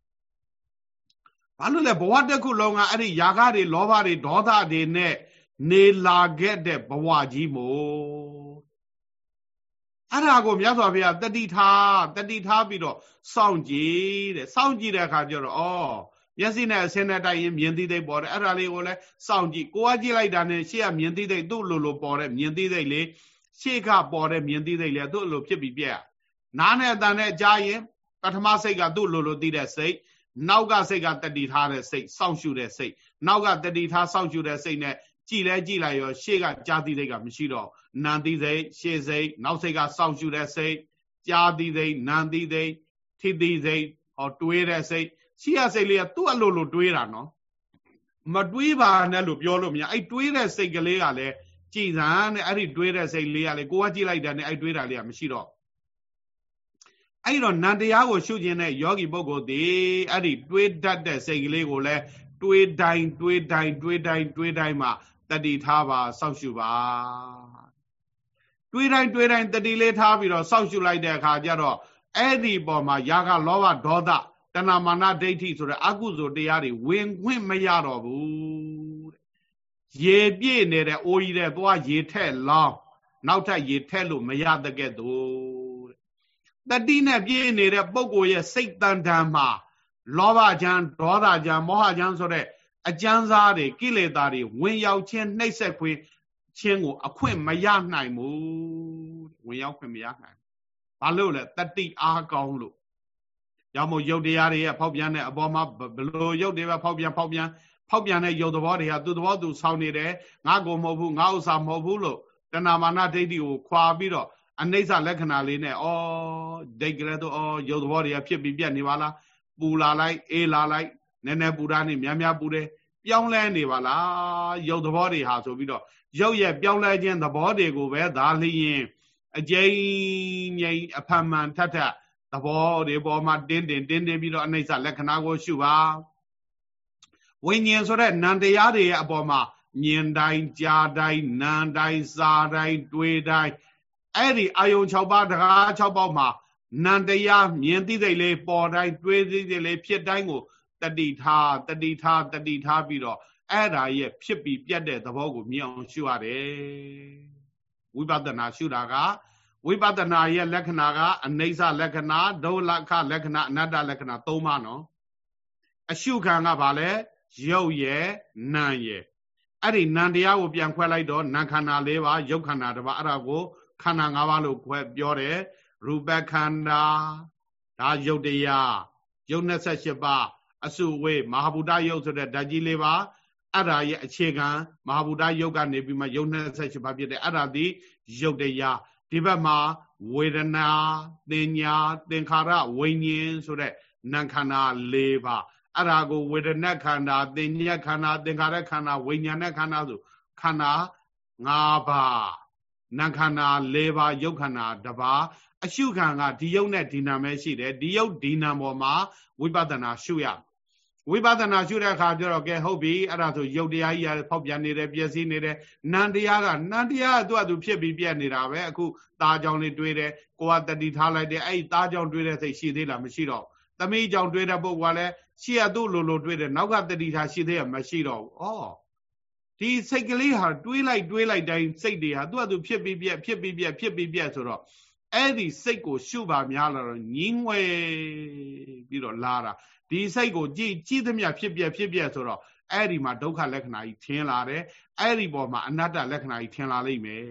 A: ဘာလို့လဲဘဝတစ်ခုလုံးကအဲ့ဒီຢာကတွေလောဘတွေဒေါသတွေနဲ့နေလာခဲ့တဲ့ဘဝကြီးမို့အဲ့ဒါကိုမြတ်စွာဘုရားတတိထားတတိထားပြီးတော့စောင့်ကြည့်တဲ့စောင့်ကြည့်တဲ့အခါကျတော့ဩမျက်စိနဲ့အစင်းနဲ့တိုက်ရင်မြင်သိသိပေါ်တယ်အဲ့ဒါလေးကိုလည်းစောင့်ကြည့်ကိုကကြည့်လိုက်တာနဲ့ရှေ့ကမြင်သိသိသူ့လိုလိုပေါ်တဲ့မြင်သိသိလေရှေ့ကပေါ်တဲ့မြင်သိသိလေသူ့လိုဖြစ်ပြီးပြက်နားနဲ့အတန်နဲ့ကြားရင်ပထမစိတ်ကသူ့လိုလိုသိတဲ့စိတ်နောက်ကစိတ်ကတတိထားတဲ့စိတ်စောင့်ရှုတဲ့စိတ်နောက်ကတတိထားစောင့်ရှုတဲ့စိတ်နဲ့ကြည်လဲကြည်လိုက်ရောရှေ့ကကြားသိသိကမရှိတော့နာသိသိရှေ့စိတ်နောက်စိတ်ကစောင့်ရှုတဲ့စိတ်ကြားသိသိနာသိသိထိသိသိဟောတွေးတဲ့စိတ်ရှိရစိတ်လေးကသူ့အလိုလိုတွေးတာနော်မတွေးပါနဲ့လို့ပြောလို့မရအဲ့တွေးတဲ့စိတ်ကလေးကလည်းကြည်စမ်းနဲ့အဲ့ဒီတွေးတဲ့စိတ်လေးကလည်းကိုကကြည့်လိုက်တာနဲ့အဲ့တွေးတာလေးကမရှိတော့အဲ့တော့နန္တရားကိုရှုခြင်းနဲ့ယောဂီပုဂ္ဂိုလ်ဒီအဲ့ဒီတွေးတတ်တဲ့စိတ်ကလေးကိုလည်းတွေးတိုင်းတွေးတိုင်းတွေးတိုင်းတွေးတိုင်းမှာတတိထားပါစောင့်ရှုပါတွေးတိုင်းတွေးတိုင်းတတိလေးထားပြီးတော့စောင့်ရှုလိုက်တဲ့အခါကျတော့အဲ့ဒီပေါ်မှာຢာကလောဘဒေါသတဏမာနဒိဋ္ဌိဆိုတဲ့အကုသိုလ်တရားတွေဝင်ခွင့်မရတော့ဘူးရေပြည့်နေတဲ့အိုးကြီးတဲ့သွားရေထက်လောင်းနောက်ထပ်ရေထက်လို့မရတဲ့ကဲ့သို့တတိနဲ့ပြည့်နေတဲ့ပုဂ္ဂိုလ်ရဲ့စိတ်တန်တန်မှာလောဘကြံဒေါသကြံမောဟကြံဆိုတဲ့အကျဉ်းစားတွေကိလေသာတွေဝင်ရောက်ခြင်းနှိပ်စက်ခွင့်ခြင်းကိုအခွင့်မရနိုင်ဘူးဝင်ရောက်ခွင့်မရနိုင်ဘာလို့လဲတတိအားကောင်းလို့ကြောင့်မို့ယုတ်တရားတွေရဲ့ဖောက်ပြန်တဲ့အပေါ်မှာဘလို့ယုတ်တွေပဲဖောက်ပြန်ဖောက်ပြန်ဖောက်ပြန်တဲ့ယုတ်သဘောတွေဟာသူ့သဘောသူဆောင်းနေတယ်ငါကိုမဟုတ်ဘူးငါဥစ္စာမဟုတ်ဘူးလို့တဏမာနဒိဋ္ဌိကိုခွာပြီးတော့အနိစ္စလက္ခဏာလေးနဲ့ဩဒိတ်ကလေးတော့ဩယုတ်သဘောတွေကဖြစ်ပြီးပြက်နေပါလားပူလာလိုက်အေးလာလိုက်နည်းနည်းပူတာနေများများပူတယ်ပြောင်းလဲနေပါလားယုတ်သဘောတွေဟာဆိုပြီးတော့ယုတ်ရဲ့ပြောင်းလဲခြင်းသဘောတွေကိုပဲဒါလျင်အကျဉ်းငိမ့်အဖန်မှန်ထက်ထက်သဘောတွေပေါ်မှာတင်းတင်းတင်းတင်းပြီးတော့အနိစ္စလက္ခဏာကိုရှုပါဝိညာဉ်ဆိုတဲ့နံတရားတွေရဲ့အပေါ်မှာမြင်တိုင်းကြားတိုင်းနားတိုင်းစားတိုင်းတွေးတိုင်းအဲ့ဒီအာယုံ၆ပါးတရား၆ပါးမှာနံတရားမြင်သိသိလေးပေါ်တိုင်းတွေးသိသိလေးဖြစ်တိုင်းကိုတတိထားတတိထားတတိထားပြီးတော့အဲ့ဒါရဲ့ဖြစ်ပြီးပြတ်တဲ့သဘောကိုမြင်အောင်ရှုရတယ်ဝိပဿနာရှုတာကဝိပဿနာရဲ့လက္ခဏာကအနိစ္စလက္ခဏာဒုလက္ခလက္ခဏာအနတ္တလက္ခဏာသုံးပါးနော်အရှုခံကဘာလဲရုပ်ရဲ့နာမ်ရဲ့အဲ့ဒီနာမ်တရားကိုပြန်ခွဲလိုက်တော့နာမ်ခန္ဓာ၄ပါးရုပ်ခန္ဓာတစ်ပါးအဲ့ဒါကိုခန္ဓာ၅ပါးလို့ခွဲပြောတယ်ရူပခန္ဓာဒါရုပ်တရားရုပ်၂၈ပါးအစုဝေးမဟာဗုဒ္ဓရုပ်ဆိုတဲ့ဓာတ်ကြီး၄ပါးအဲ့ဒါရဲ့အခြေခံမဟာဗုဒ္ဓရုပ်ကနေပြီးမှရုပ်၂၈ပါးဖြစ်တဲ့အဲ့ဒါဒီရုပ်တရားဒီဘက်မှာဝေဒနာသင်ညာသင်္ခါရဝိညာဉ်ဆိုတဲ့နာမ်ခန္ဓာ၄ပါးအဲ့ဒါကိုဝေဒနာခန္ဓာသင်ညာခန္ဓာသင်္ခါရခန္ဓာဝိညာဉ်နဲ့ခန္ဓာဆိုခန္ဓာ၅ပါးနာမ်ခန္ဓာ၄ပါးရုပ်ခန္ဓာတစ်ပါးအရှုခံကဒီယုတ်နဲ့ဒီနာမ်ပဲရှိတယ်ဒီယုတ်ဒီနာမ်ပေါ်မှာဝိပဿနာရှုရဝိပဿနာရှုတဲ့အခါကျတော့ကဲဟုတ်ပြီအဲ့ဒါဆိုယုတ်တရားကြီးရဖောက်ပြန်နေတယ်ပြည့်စည်နေတယ်နံတရားကနံတရားကသူ့အတူဖြစ်ပြီးပြည့်နေတာပဲအခုသားကြောင့်လေးတွေးတယ်ကိုကတတိထားလိုက်တယ်အဲ့ဒီသားကြောင့်တွေးတဲ့စိတ်ရှိသေးလားမရှိတော့သမီးကြောင့်တွေးတဲ့ပုဂ္ဂိုလ်ကလည်းရှေ့ကသူ့လိုလိုတွေးတယ်နောက်ကတတိထားရှိသေးရမရှိတော့ဘူးဩဒီစိတ်ကလေးဟာတွေးလိုက်တွေးလိုက်တိုင်းစိတ်တွေဟာသူ့အတူဖြစ်ပြီးပြည့်ဖြစ်ပြီးပြည့်ဖြစ်ပြီးပြည့်ဆိုတော့အဲ့ဒီစိတ်ကိုရှုပါများလာတော့ညင်းဝဲပြီးတော့လာတာဒီစိတ်ကိုကြည်ကြည်သမျှဖြစ်ပြဖြစ်ပြဆိုတော့အဲ့ဒီမှာဒုက္ခလက္ခဏာကြီးထင်လာတယ်အဲ့ဒီပေါ်မှာအနတ္တလက္ခဏာကြီးထင်လာလိမ့်မယ်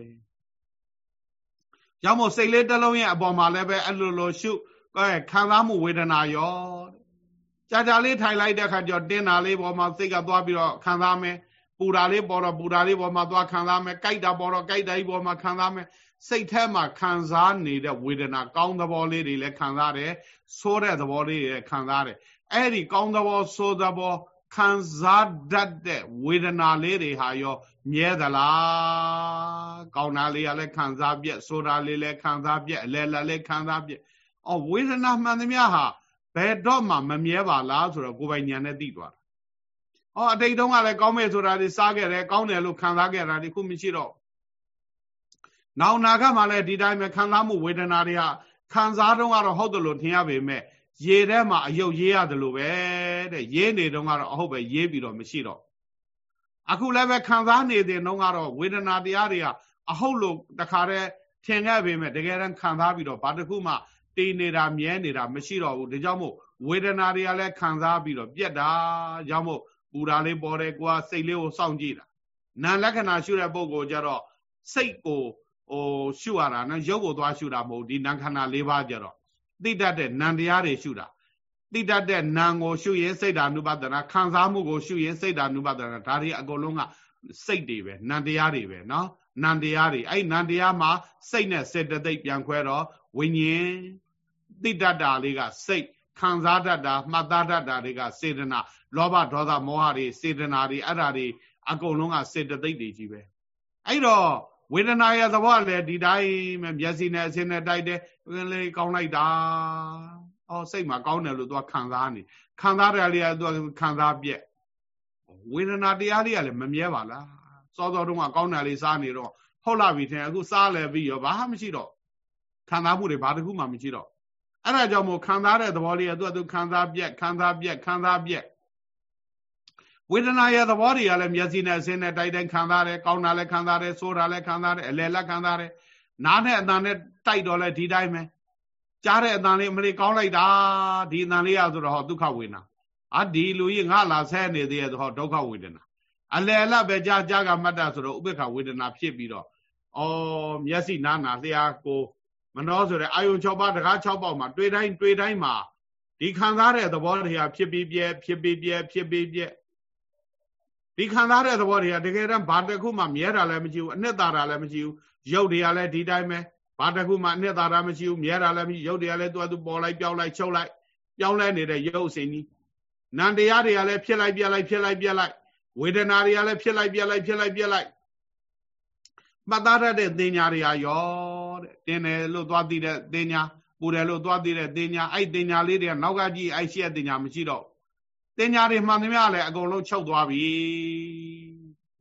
A: ကြောင့်မို့စိတ်လေးတစ်လုံးရဲ့အပေါ်မှာလည်းပဲအဲ့လိုလိုရှုအဲခံစားမှုဝေဒနာရောကြာကြာလေးထိုင်လိုက်တဲ့အခါကျတော့တင်းတာလေးပေါ်မှာစိတ်ကသွားပြီးတော့ခံစားမယ်ပူတာလေးပေါ်တော့ပူတာလေးပေါ်မှာသွားခံစားမယ်ကြိုက်တာပေါ်တော့ကြိုက်တာကြီးပေါ်မှာခံစားမယ်စိတ်ထဲမှာခံစားနေတဲ့ဝေဒနာကောင်းသဘောလေးတွေလည်းခံစားတယ်ဆိုးတဲ့သဘောလေးတွေလည်းခံစားတယ်အဲ့ဒီကောင်းသဘောဆိုးသဘောခံစားတတ်တဲ့ဝေဒနာလေးတွေဟာရောမြဲသလားကောင်းတာလေးကလည်းခံစားပြက်ဆိုးတာလေးလည်းခံစားပြက်အလဲလဲလည်းခံစားပြက်အော်ဝေဒနာမှန်သမျှဟာဘယ်တော့မှမမြဲပါလားဆိုတော့ကိုယ်ပိုင်ဉာဏ်နဲ့သိသွားတာအော်အတိတ်တုန်းကလည်းကောင်းမယ်ဆိုတာတွေစားခဲ့တယ်ကောင်းတယ်လို့ခံစားခဲ့တာဒီခုမရှိတော့နောက်နာကမှလည်းဒီတိုင်းပဲခံစားမှုဝေဒနာတွေကခံစားတော့ကတော့ဟုတ်တယ်လို့ထင်ရပေမဲ့ရေထဲမှာအယုတ်ရေးရတယ်လို့ပဲတဲ့ရေးနေတော့ကတော့အဟုတ်ပဲရေးပြီးတော့မရှိတော့အခုလည်းပဲခံစားနေတဲ့နှုန်းကတော့ဝေဒနာတရားတွေကအဟုတ်လို့တခါတည်းထင်ခဲ့ပေမဲ့တကယ်တမ်းခံစားပြီးတော့ဘာတစ်ခုမှတည်နေတာမြဲနေတာမရှိတော့ဘူးဒါကြောင့်မို့ဝေဒနာတွေကလည်းခံစားပြီးတော့ပြက်တာကြောင့်မို့ပူတာလေးပေါ်တယ်ကိုကစိတ်လေးကိုစောင့်ကြည့်တာနာလက္ခဏာရှုတဲ့ပုဂ္ဂိုလ်ကြတော့စိတ်ကိုဟိုရှုရတာနော်ရုပ်ကိုသွားရှုတာမဟုတ်ဒီနာခန္ဓာ၄ပါးကြတော့သိတတ်တဲ့နံတရားတွေရှုတာသိတတ်တဲ့နံကိုရှုရင်စိတ်ဓာနုပဒနာခံစားမှုကိုရှုရင်စိတ်ဓာနုပဒနာဒါတွေအကုန်လုံးကစိတ်တွေပဲနံတရားတွေပဲနော်နံတရားတွေအဲ့နံတရားမှာစိတ်နဲ့စေတသိက်ပြန်ခွဲတော့ဝိညာဉ်သိတတ်တာလေးကစိတ်ခံစားတတ်တာမှတ်သားတတ်တာတွေကစေတနာလောဘဒေါသမောဟတွေစေတနာတွေအဲ့ဒါတွေအကုန်လုံးကစေတသိက်တွေကြီးပဲအဲ့တော့ဝေဒနာရဲ့သဘောလည်းဒီတိုင်းပဲမျက်စိနဲ့အဆင်းနဲ့တိုက်တယ်လေးကောင်းလိုက်တာအော်စိတ်မှာကောင်းတယ်လို့သူကခံစားနေခံစားတယ်လေးကသူကခံစားပြက်ဝေဒနာတရားလေးကလည်းမမြဲပါလားစောစောတုန်းကကောင်းတယ်လေးစားနေတော့ဟုတ်လာပြီထင်အခုစားလဲပြီးရောဘာမှမရှိတော့ခံစားမှုတွေဘာတစ်ခုမှမရှိတော့အဲ့ဒါကြောင့်မို့ခံစားတဲ့သဘောလေးကသူကသူခံစားပြက်ခံစားပြက်ခံစားပြက်ဝေဒနာရဲ့သဘောတွေကလည်းမျက်စိနဲ့အဆင်းနဲ့တိုက်တိုင်းခံစားတယ်ကောင်းတာလည်းခံစားတယ်ဆိုးတာလည်းခံစားတယ်အလယ်လည်းခံစားတယ်နားနဲ့အသံနဲ့တိုက်တော့လည်းဒီတိုင်းပဲကြားတဲ့အသံလေးမလေးကောင်းလိုက်တာဒီအသံလေးရဆိုတော့ဟောဒုက္ခဝေဒနာအာဒီလူကြီးငါလာဆဲနေသေးရဲ့ဆိုတော့ဒုက္ခဝေဒနာအလယ်လပဲကြားကြားကမှတ်တာဆိုတော့ဥပေက္ခဝေဒနာဖြစ်ပြီးတော့အော်မျက်စိနားနာလျှာကိုမနှောဆိုတဲ့အာယုံ၆ပါးတကား၆ပေါက်မှာတွေ့တိုင်းတွေ့တိုင်းမှာဒီခံစားတဲ့သဘောတရားဖြစ်ပြီးပြဲဖြစ်ပြီးပြဲဖြစ်ပြီးပြဲဒီခံစားတဲ့သဘောတွေကတကယ်တမ်းဘာတစ်ခုမှမြဲတာလည်းမရှိဘူးအနှစ်သာရလည်းမရှိဘူးရုပ်တွေကလည်းဒီတိုင်းပဲဘာတစ်ခုမှအနှစ်သာရမရှိဘူးမြဲတာလည်းမရှိရုပ်တွေကလည်းသူ့အတူပေါ်လိုက်ပြောင်းလိုက်ချုပ်လိုက်ပြောင်းလဲနေတဲ့ရုပ်စိန်ကြီးနံတရားတွေကလည်းဖြစ်လိုက်ပြက်လိုက်ဖြစ်လိုက်ပြက်လိုက်ဝေဒနာတွေကလည်းဖြစ်လိုက်ပြက်လိုက်ဖြစ်လိုက်ပြက်လိုက်မှတ်သားရတဲ့တင်ညာတွေကရောတဲ့တင်းတယ်လို့သွားသိတဲ့တင်ညာပူတယ်လို့သွားသိတဲ့တင်ညာအဲ့တင်ညာလေးတွေကနောက်ကကြည့်အဲ့ရှိတဲ့တင်ညာမရှိတော့တင်ညာတွေမှန်သမျှလည်းအကုန်လုံးချုပ်သွားပြီန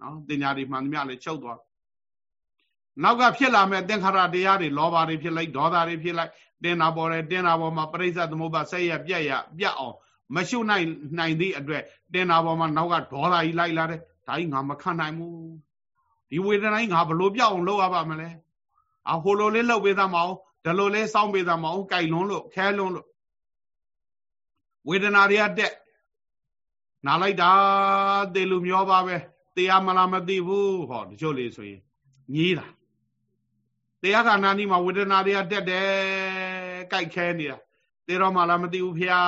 A: နော်တင်ညာတွေမှန်သမျှလည်းချုပ်သွားနောက်ကဖြစ်လာမဲ့သင်္ခါရတရားတွေလောဘတွေဖြစ်လိုက်ဒေါသတွေဖြစ်လိုက်တင်းတာပေါ်တယ်တင်းတာပေါ်မှာပရိစ္ဆသမုပ္ပါဆက်ရပြက်ရပြက်အောင်မရှုနိုင်နိုင်သည့်အတွက်တင်းတာပေါ်မှာနောက်ကဒေါသကြီးလိုက်လာတယ်ဒါကြီးငါမခံနိုင်ဘူးဒီဝေဒနာကြီးငါဘလို့ပြောက်အောင်လုပ်ရပါမလဲအဟိုလိုလေးလှုပ်ပေးသားမအောင်ဒီလိုလေးစောင်းပေးသားမအောင်ကြိုက်လွန်းလို့ခဲလွန်းလို့ဝေဒနာတွေကတက်နာလိုက်တာသေလူမျောပါပဲတရားမလားမသိဘူးဟောတချို့လေးဆိုရင်ညီးတာတရားကနာနီမှာဝေဒနာတွေကတက်တယ်ကြိုက်ခဲနေတာသေတော့မှလားမသိဘူးဖေဟာ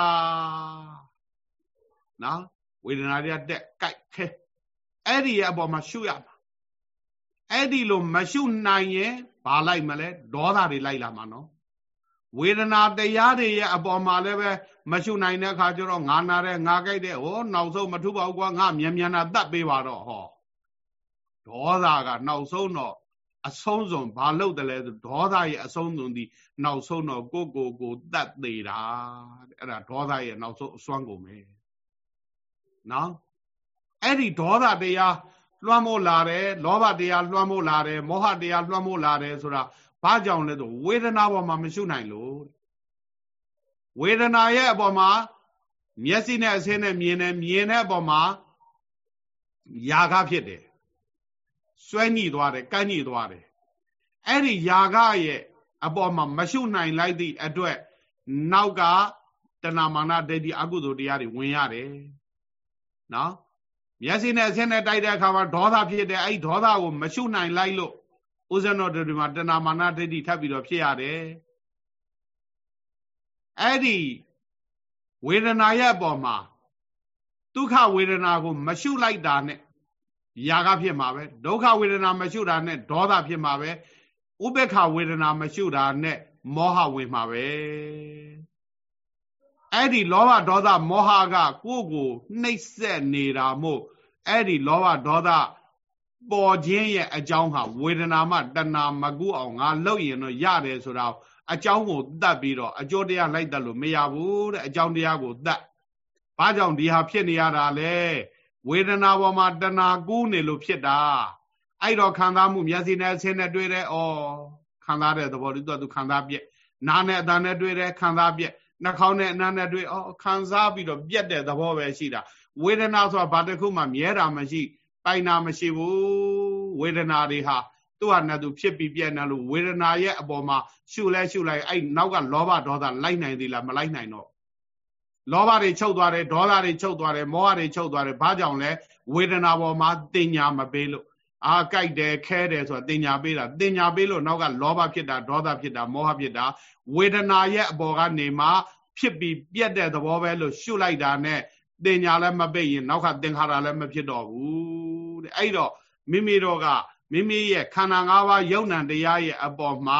A: နော်ဝေဒနာတွေကတက်ကြိုက်ခဲအဲ့ဒီရဲ့အပေါ်မှာရှုရမှာအဲ့ဒီလိုမရှုနိုင်ရင်ဘာလိုက်မလဲဒေါသတွေလိုက်လာမှာနော်ဝေဒနာတရားတွေရဲ့အပေါ်မှာလည်းပဲမရှုနိုင်တဲ့အခါကျတော့ငါနာတယ်ငါကြိုက်တယ်ဟောနောက်ဆုံးမထုပါဘူးကွာငါမြန်မြန်တာတတ်ပေးပါတော့ဟောဒေါသကနောက်ဆုံးတော့အဆုံးစွန်ဘာလို့တလဲဆိုဒေါသရဲ့အဆုံးစွန်ဒီနောက်ဆုံးတော့ကိုကိုကိုတတ်သေးတာအဲ့ဒါဒေါသရဲ့နောက်ဆုံးအစွမ်းကုန်ပဲနော်အဲ့ဒီဒေါသတရားလွှမ်းမိုးလာတယ်လောဘတရားလွှမ်းမိုးလာတယ်မောဟတရားလွှမ်းမိုးလာတယ်ဆိုတာဘာကြောင့်လဲဆိုဝေဒနာပေါ်မှာမရှုနိုင်လို့ဝေဒနာရဲ့အပေါ်မှာမျက်စိနဲ့အဆင်းနဲ့မြင်တယ်မြင်တဲ့အပေါ်မှာຢာကဖြစ်တယ်စွဲညှိသွားတယ်ကန့်ညှိသွားတယ်အဲ့ဒီຢာကရဲ့အပေါ်မှာမရှုနိုင်လိုက်သည့်အတွက်နောက်ကတဏမာနဒိဋ္ဌိအကုသိုလ်တရားတွေဝင်ရတယ်နော်မျက်စိနဲ့အဆင်းနဲ့တိုက်တဲ့အခါမှာဒေါသဖြစ်တယ်အဲ့ဒီဒေါသကိုမရှုနိုင်လိုက်လို့ဥဇဏတော်တွေမှာတဏမာနဒိဋ္ဌိထပ်ပြီးတော့ဖြစ်ရတယ်အဲ့ဒီဝေဒနာရဲ့အပေါ်မှာဒုက္ခဝေဒနာကိုမရှုလိုက်တာနဲ့ຢာကဖြစ်မှာပဲဒုက္ခဝေဒနာမရှုတာနဲ့ဒေါသဖြစ်မှာပဲဥပေက္ခဝေဒနာမရှုတာနဲ့မောဟဝင်မှာပဲအဲ့ဒီလောဘဒေါသမောဟကကိုယ့်ကိုနှိပ်စက်နေတာမို့အဲ့ဒီလောဘဒေါသပေါ်ခြင်းရဲ့အကြောင်းဟာဝေဒနာမှတဏမကုအောင်ငါလုပ်ရင်တော့ရတယ်ဆိုတော့အကြောင်းကိုတတ်ပြီးတော့အကျိုးတရားလိုက်တတ်လို့မရဘူးတဲ့အကြောင်းတရားကိုတတ်ဘာကြောင့်ဒီဟာဖြစ်နေရတာလဲဝေဒနာပေါ်မှာတဏကူးနေလို့ဖြစ်တာအဲ့တော့ခံစားမှုမျက်စိနဲ့အဆင်းနဲ့တွေ့တယ်ဩခံစားတဲ့သဘောတူသူခံစားပြက်နားနဲ့အသံနဲ့တွေ့တယ်ခံစားပြက်နှာခေါင်းနဲ့အနံ့နဲ့တွေ့ဩခံစားပြီးတော့ပြက်တဲ့သဘောပဲရှိတာဝေဒနာဆိုတာဘာတစ်ခုမှမြဲတာမရှိပိုင်တာမရှိဘူးဝေဒနာတွေဟာသူ့ဟာနဲ့သူဖြစ်ပြီးပြက်နေလို့ဝေဒနာရဲ့အပေါ်မှာရှုလဲရှုလိုက်အဲ့နောက်ကလောဘဒေါသလိုက်နိုင်သေးလားမလိုက်နိုင်တော့လောဘတွေချုပ်သွားတယ်ဒေါသတွေချုပ်သွားတယ်မောဟတွေချုပ်သွားတယ်ဘာကြောင့်လဲဝေဒနာပေါ်မှာတင်ညာမပေးလို့အာကြိုက်တယ်ခဲတယ်ဆိုတာတင်ညာပေးတာတင်ညာပေးလို့နောက်ကလောဘဖြစ်တာဒေါသဖြစ်တာမောဟဖြစ်တာဝေဒနာရဲ့အပေါ်ကနေမှဖြစ်ပြီးပြက်တဲ့သဘောပဲလို့ရှုလိုက်တာနဲ့တင်ညာလည်းမပိတ်ရင်နောက်ကသင်္ခါရလည်းမဖြစ်တော့ဘူးတဲ့အဲ့တော့မိမိတို့ကမိမိရဲ့ခန္ဓာ၅ပါးယုံ nant တရားရဲ့အပေါ်မှာ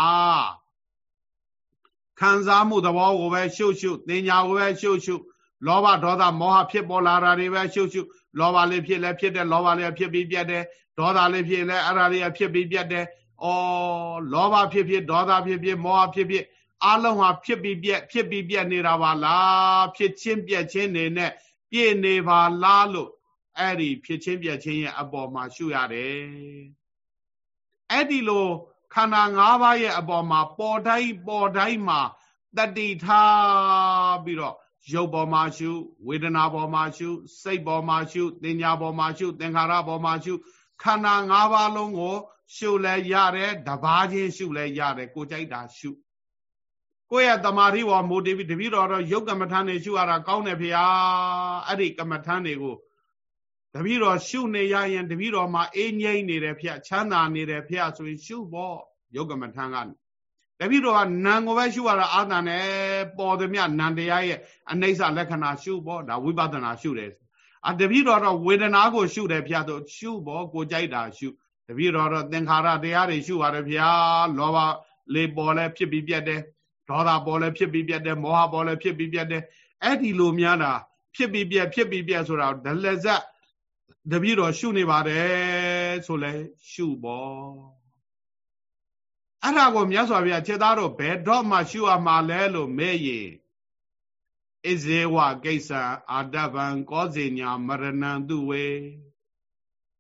A: ခံစားမှုသဘောကိုပဲရှုရှုတင်ညာကိုပဲရှုရှုလောဘဒေါသမောဟဖြစ်ပေါ်လာတာတွေပဲရှုရှုလောဘလေးဖြစ်လဲဖြစ်တယ်လောဘလေးဖြစ်ပြီးပြတ်တယ်ဒေါသလေးဖြစ်လဲအဲ့ဒါလေးဖြစ်ပြီးပြတ်တယ်ဩလောဘဖြစ်ဖြစ်ဒေါသဖြစ်ဖြစ်မောဟဖြစ်ဖြစ်အလုံးဟာဖြစ်ပြီးပြတ်ဖြစ်ပြီးပြတ်နေတာပါလားဖြစ်ချင်းပြတ်ချင်းနေနဲ့ပြည့်နေပါလားလို့အဲ့ဒီဖြစ်ချင်းပြတ်ချင်းရဲ့အပေါ်မှာရှုရတယ်အဲ့ဒီလိုခန္ဓာ၅ပါးရဲ့အပေါ်မှာပေါ်တိုင်းပေါ်တိုင်းမှာတတိထားပြီးတော့ရုပ်ပေါ်မှာရှုဝေဒနာပေါ်မှာရှုစိတ်ပေါ်မှာရှုသင်ညာပေါ်မှာရှုသင်္ခါရပေါ်မှာရှုခန္ဓာ၅ပါးလုံးကိုရှုလဲရတယ်တပါးချင်းရှုလဲရတယ်ကိုကြိုက်တာရှုကိုယ့်ရဲ့တမာတိဝမူတည်ပြီးတပည့်တော်တော့ယုတ်ကမ္မထန်တွေရှုရတာကောင်းတယ်ဖေဟာအဲ့ဒီကမ္မထန်တွေကိုတပည့်တော်ရှုနေရရင်တပည့်တော်မှာအေးငြိမ့်နေတယ်ဖေချမ်းသာနေတယ်ဖေဆိုရင်ရှုဖို့ယုတ်ကမ္မထန်ကနေတပည့်တော်ကနံကိုပဲရှုရတာအာသန်နဲ့ပေါ်သည်မြနံတရားရဲ့အနိစ္စလက္ခဏာရှုဖို့ဒါဝိပဿနာရှုတယ်အတပည့်တော်တော့ဝေဒနာကိုရှုတယ်ဖေဆိုရှုဖို့ကိုကြိုက်တာရှုတပည့်တော်တော့သင်္ခါရတရားတွေရှုရတယ်ဖေလောဘလေးပေါ်လဲဖြစ်ပြီးပြတ်တယ်ဒေါသပေါ်လဲဖြစ်ပြီးပြတ်တယ်မောဟပေါ်လဲဖြစ်ပြီးပြတ်တယ်အဲ့ဒီလိုများတာဖြစ်ပြီးပြတ်ဖြစ်ပြီးပြတ်ဆိုတာဒလဇတ်တပည့်တော်ရှုနေပါတယ်ဆိုလဲရှုပေါ့အဲ့ဒါကိုမြတ်စွာဘုရားခြေသားတို့ဘယ်တော့မှရှုရမှာလဲလို့မဲရင်ဣဇေဝကိစ္စအာတဗံကောဇေညာမရဏံသူဝေ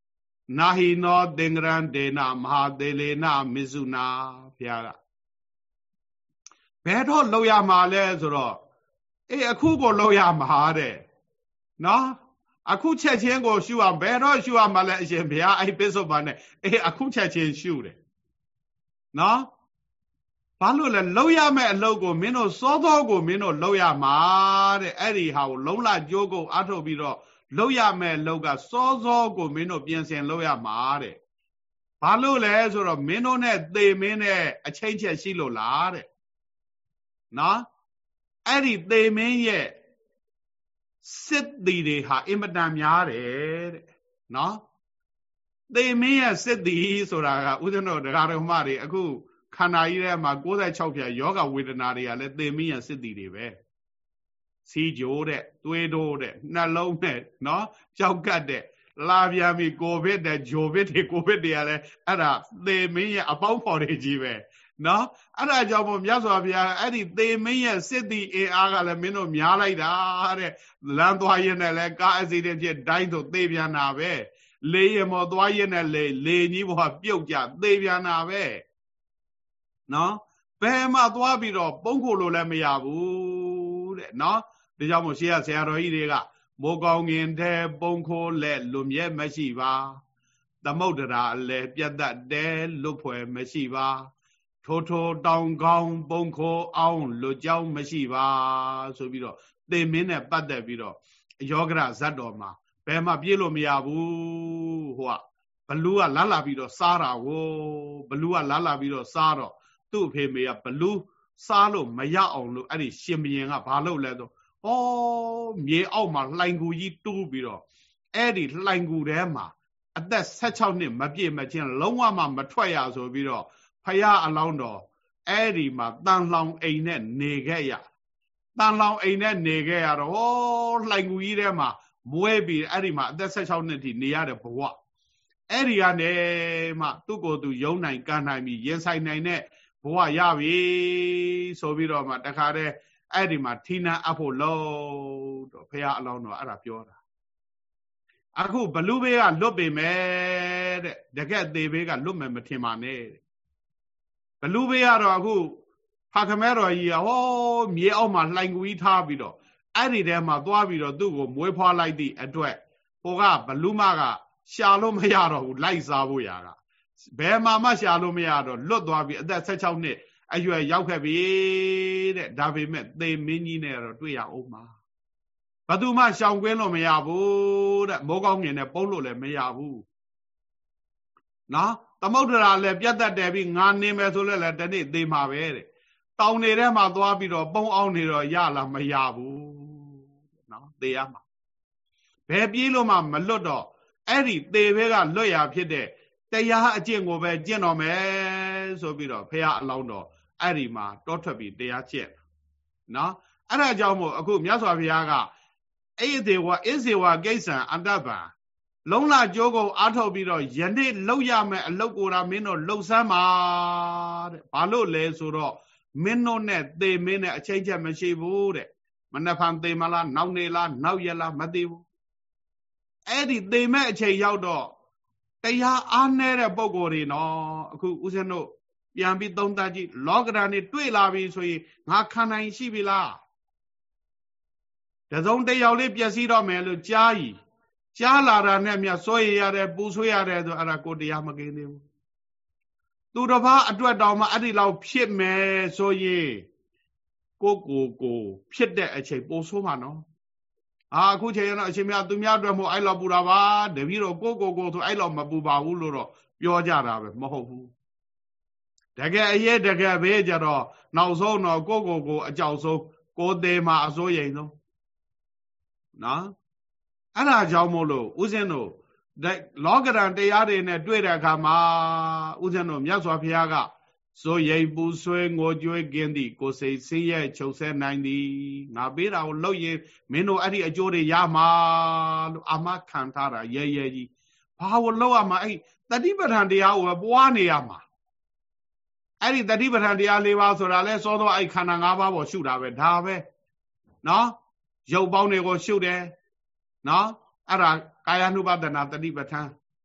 A: နာဟိနောသင်္ကရံဒေနမဟာသေလေနမစ္ဆုနာဘုရားကဘယ်တော့လောက်ရမှာလဲဆိုတော့အေးအခုကိုလောက်ရမှာတဲ့နော်အခုချက်ချင်းကိုရှုအောင်ဘယ်တော့ရှုအောင်မလဲအရှင်ဘုရားအဲ့ပစ္စုပန်နဲ့အေးအခုချက်ချင်းရှုတယ်နော်ဘာလို့လဲလောက်ရမယ့်အလုပ်ကိုမင်းတို့စောသောကိုမင်းတို့လောက်ရမှာတဲ့အဲ့ဒီဟာကိုလုံးလကြိုးကိုအထုတ်ပြီးတော့လောက်ရမယ့်အလုပ်ကစောစောကိုမင်းတို့ပြင်ဆင်လောက်ရမှာတဲ့ဘာလို့လဲဆိုတော့မင်းတို့နဲ့သေမင်းနဲ့အချိန်ချက်ရှိလို့လားတဲ့နော်အဲ့ဒီသေမင်းရဲ့စစ်တီတွေဟာအင်မတန်များတယ်တဲ့နော်သေမင်းရဲ့စစ်တီဆိုတာကဥဒ္ဒနောတရားတော်မှတွေအခုခန္ဓာကြီးထဲမှာ၉၆ဖြာယောဂဝေဒနာတွေကလည်းသေမင်းရဲ့စစ်တီတွေပဲစီးကြိုးတဲ့သွေးတိုးတဲ့နှလုံးနဲ့နော်ကြောက်ကတ်တဲ့လာပြန်ပြီကိုဗစ်တဲ့ဂျိုဗစ်တွေကိုဗစ်တွေကလည်းအဲ့ဒါသေမင်းရဲ့အပေါင်းဖော်တွေကြီးပဲနော်အဲ့ဒါကြောင့်မို့မြတ်စွာဘုရားအဲ့ဒီသေမင်းရဲ့စစ်တီအင်အားကလည်းမင်းတို့များလိုက်တာတဲ့လမ်းသွားရင်လည်းကားအစီအစဉ်ဖြစ်တိုင်းဆိုသေပြန်တာပဲလေရင်မော်သွားရင်လည်းလေလေကြီးဘဝပြုတ်ကြသေပြန်တာပဲနော်ဘယ်မှသွားပြီးတော့ပုံခုလို့လည်းမရဘူးတဲ့နော်ဒါကြောင့်မို့ရှေးကဆရာတော်ကြီးတွေကမိုးကောင်းငင်တဲ့ပုံခိုးလက်လွန်မြဲမရှိပါသမုဒ္ဒရာလည်းပြတ်တတ်တယ်လွတ်ဖွယ်မရှိပါထိုးထိုးတောင်ကောင်းပုံခိုးအောင်လွတ်ကြောင်းမရှိပါဆိုပြီးတော့သေမင်းနဲ့ပတ်သက်ပြီးတော့ယောဂရဇတ်တော်မှာဘယ်မှပြေးလို့မရဘူးဟိုကဘလူးကလာလာပြီးတော့စားတာကိုဘလူးကလာလာပြီးတော့စားတော့သူ့အဖေမေကဘလူးစားလို့မရအောင်လို့အဲ့ဒီရှင်ဘုရင်ကဘာလုပ်လဲဆိုဩမြေအောက်မှာလှိုင်ကူကြီးတူးပြီးတော့အဲ့ဒီလှိုင်ကူထဲမှာအသက်၁၆နှစ်မပြည့်မချင်းလုံးဝမှမထွက်ရဆိုပြီးတော့ဖယားအလောင်းတော်အဲ့ဒီမှာတန်လောင်အိမ်နဲ့နေခဲ့ရတန်လောင်အိမ်နဲ့နေခဲ့ရတော့ဟောလှိုင်ကူကြီးထဲမှာမွဲပြီးအဲ့ဒီမှာအသက်၁၆နှစ်ထိနေရတဲ့ဘဝအဲ့ဒီကနေမှသူ့ကိုယ်သူယုံနိုင်ကမ်းနိုင်ပြီးရင်ဆိုင်နိုင်တဲ့ဘဝရပြီဆိုပြီးတော့မှတခါတည်းအဲ့ဒီမှာထီနန်းအပ်ဖို့လို့တော့ဖယားအလောင်းတော်အဲ့ဒါပြောတာအခုဘလူးဘေးကလွတ်ပေမဲ့တဲ့တကက်သေးဘေးကလွတ်မယ်မထင်ပါနဲ့ဘလူးဘေးကတော့အခုဖခမဲတော်ကြီးကဟောမြေအောက်မှာလှိုင်ကူကြီးထားပြီးတော့အဲ့ဒီထဲမှာသွားပြီးတော့သူ့ကိုမွေးဖွားလိုက်သည့်အတွက်ဟိုကဘလူးမကရှာလို့မရတော့ဘူးလိုက်စားဖို့ရာကဘယ်မှာမှရှာလို့မရတော့လွတ်သွားပြီးအသက်၁၆နှစ်အရွယ်ရောက်ခဲ့ပြီတဲ့ဒါပေမဲ့သေမင်းကြီးနဲ့တော့တွေ့ရအောင်မှာဘသူမှရှောင်ကွင်းလို့မရဘူးတဲ့မိုးကောင်းငင်နဲ့ပုံလို့လည်းမရဘူးနော်သမုဒ္ဒရာလည်းပြတ်တတ်တယ်ပြီးငါနေမယ်ဆိုလည်းလည်းတနေ့သေမှာပဲတဲ့တောင်နေထဲမှာသွားပြီးတော့ပုံအောင်နေတော့ရလားမရဘူးနော်သေရမှာဘယ်ပြေးလို့မှမလွတ်တော့အဲ့ဒီသေဘဲကလွတ်ရဖြစ်တဲ့တရားအကျင့်ကိုပဲကျင့်တော်မယ်ဆိုပြီးတော့ဖះအလောင်းတော်အဲ့ဒီမှာတောထွက်ပြီးတရားကျင့်နော်အဲ့ဒါကြောင့်မို့အခုမြတ်စွာဘုရားကအိသေဝဣဇေဝကိစ္စံအတ္တပံလုံးလာကြိုးကိုအားထုတ်ပြီးတော့ယနေ့လောက်ရမယ်အလုတ်ကိုယ်တော်မင်းတို့လှုပ်ဆမ်းပါတဲ့ဘာလို့လဲဆိုတော့မင်းတို့နဲ့သေမင်းနဲ့အချိန်ချက်မရှိဘူးတဲ့မနှဖန်သေမလားနောက်နေလားနောက်ရလားမသိဘူးအဲ့ဒီသေမဲ့အချိန်ရောက်တော့တရားအားနည်းတဲ့ပုံကိုယ်တွေနော်အခုဦးဇင်းတို့ပြန်ပြီးသုံးသပ်ကြည့်လောကဓာတ်နဲ့တွေ့လာပြီဆိုရင်ငါခံနိုင်ရှိပြီလားတစုံတယောက်လေးပျက်စီးတော့မယ်လို့ကြားကြီးကြားလာတာနဲ့မြတ်စိုးရရတယ်ပူဆွေးရတယ်ဆိုအဲ့ဒါကိုတရားမကင်းသေးဘူးသူတစ်ပါးအတွက်တောင်မှအဲ့ဒီလောက်ဖြစ်မယ်ဆိုရင်ကိုကိုကိုဖြစ်တဲ့အချိန်ပိုဆိုးမှာနော်အာအခုချိန်ရတော့အချိန်များသူများအတွက်မို့အဲ့လောက်ပူတာပါတပည့်တော်ကိုကိုကိုဆိုအဲ့လောက်မပူပါဘူးလို့တော့ပြောကြတာပဲမဟုတ်ဘူးတကယ်အရေးတကယ်ပဲကြတော့နောက်ဆုံးတော့ကိုကိုကိုအကြောက်ဆုံးကိုသေးမှာအစိုးရိမ်ဆုံးနော်အဲ့ဒါကြောင့်မို့လို့ဦးဇင်းတို့လောကရန်တရားတွေနဲ့တွေ့တဲ့အခါမှာဦးဇင်းတို့မြတ်စွာဘုရားကစိုးရိမ်ပူဆွေးငိုကြွေးกินသည်ကိုစိတ်ဆင်းရဲချုပ်ဆဲနိုင်သည်ငါပေးတာကိုလုပ်ရင်မင်းတို့အဲ့ဒီအကျိုးတွေရမှာလို့အာမခံထားတာရဲရဲကြီးဘာကိုလုပ်ရမှာအဲ့တတိပဋ္ဌာန်တရားကိုပဲပွားနေရမှာအဲ့ဒီတတိပဋ္ဌာန်တရား၄ပါးဆိုတာလဲစောသောအဲ့ခန္ဓာ၅ပါးပေါ်ရှုတာပဲဒါပဲနော်ရုပ်ပေါင်းတွေကိုရှုတယ်နော်အဲ့ဒါကာယ ानु ပါဒနာတတိပဋ္ဌာန်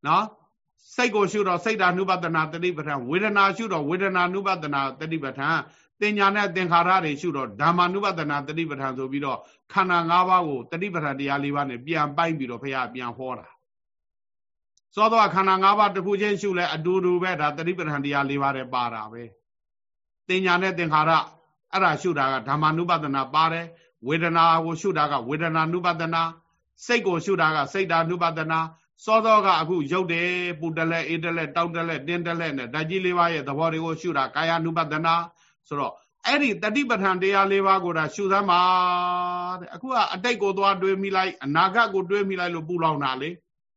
A: နော်စိတ်ကိုရှုတော့စိတ်ဓာနုပဒနာတတိပဋ္ဌာန်ဝေဒနာရှုတော့ဝေဒနာနုပဒနာတတိပဋ္ဌာန်တင်ညာနဲ့သင်္ခါရတွေရှုတော့ဓမ္မနုပဒနာတတိပဋ္ဌာန်ဆိုပြီးတော့ခန္ဓာ၅ပါးကိုတတိပဋ္ဌာန်တရား၄ပါးနဲ့ပြန်ပိုက်ပြီးတော့ဘုရားပြန်ဟောတာစောတော့ခန္ဓာ၅ပါးတစ်ခုချင်းရှုလဲအတူတူပဲဒါတတိပဋ္ဌာန်တရား၄ပါးနဲ့ပါတာပဲတင်ညာနဲ့သင်္ခါရအဲ့ဒါရှုတာကဓမ္မနုပဒနာပါတယ်ဝေဒနာကိုရှုတာကဝေဒနာနုပဒနာစိတ်ကိုရှုတာကစိတ်ဓာနုပဒနာစောသောကအခုရုပ်တယ်ပူတလဲအေးတလဲတောက်တလဲတင်းတလဲနဲ့ဓာတ်ကြီးလေးပါးရဲ့သဘောတွေကိုရှုတာကာယ ानु ပဒနာဆိုတော့အဲ့ဒီတတိပဋ္ဌာန်တရားလေးပါးကိုဒါရှုသမ်းပါတဲ့အခုကအတိတ်ကိုသွားတွေးမိလိုက်အနာဂတ်ကိုတွေးမိလိုက်လို့ပူလောင်တာလေ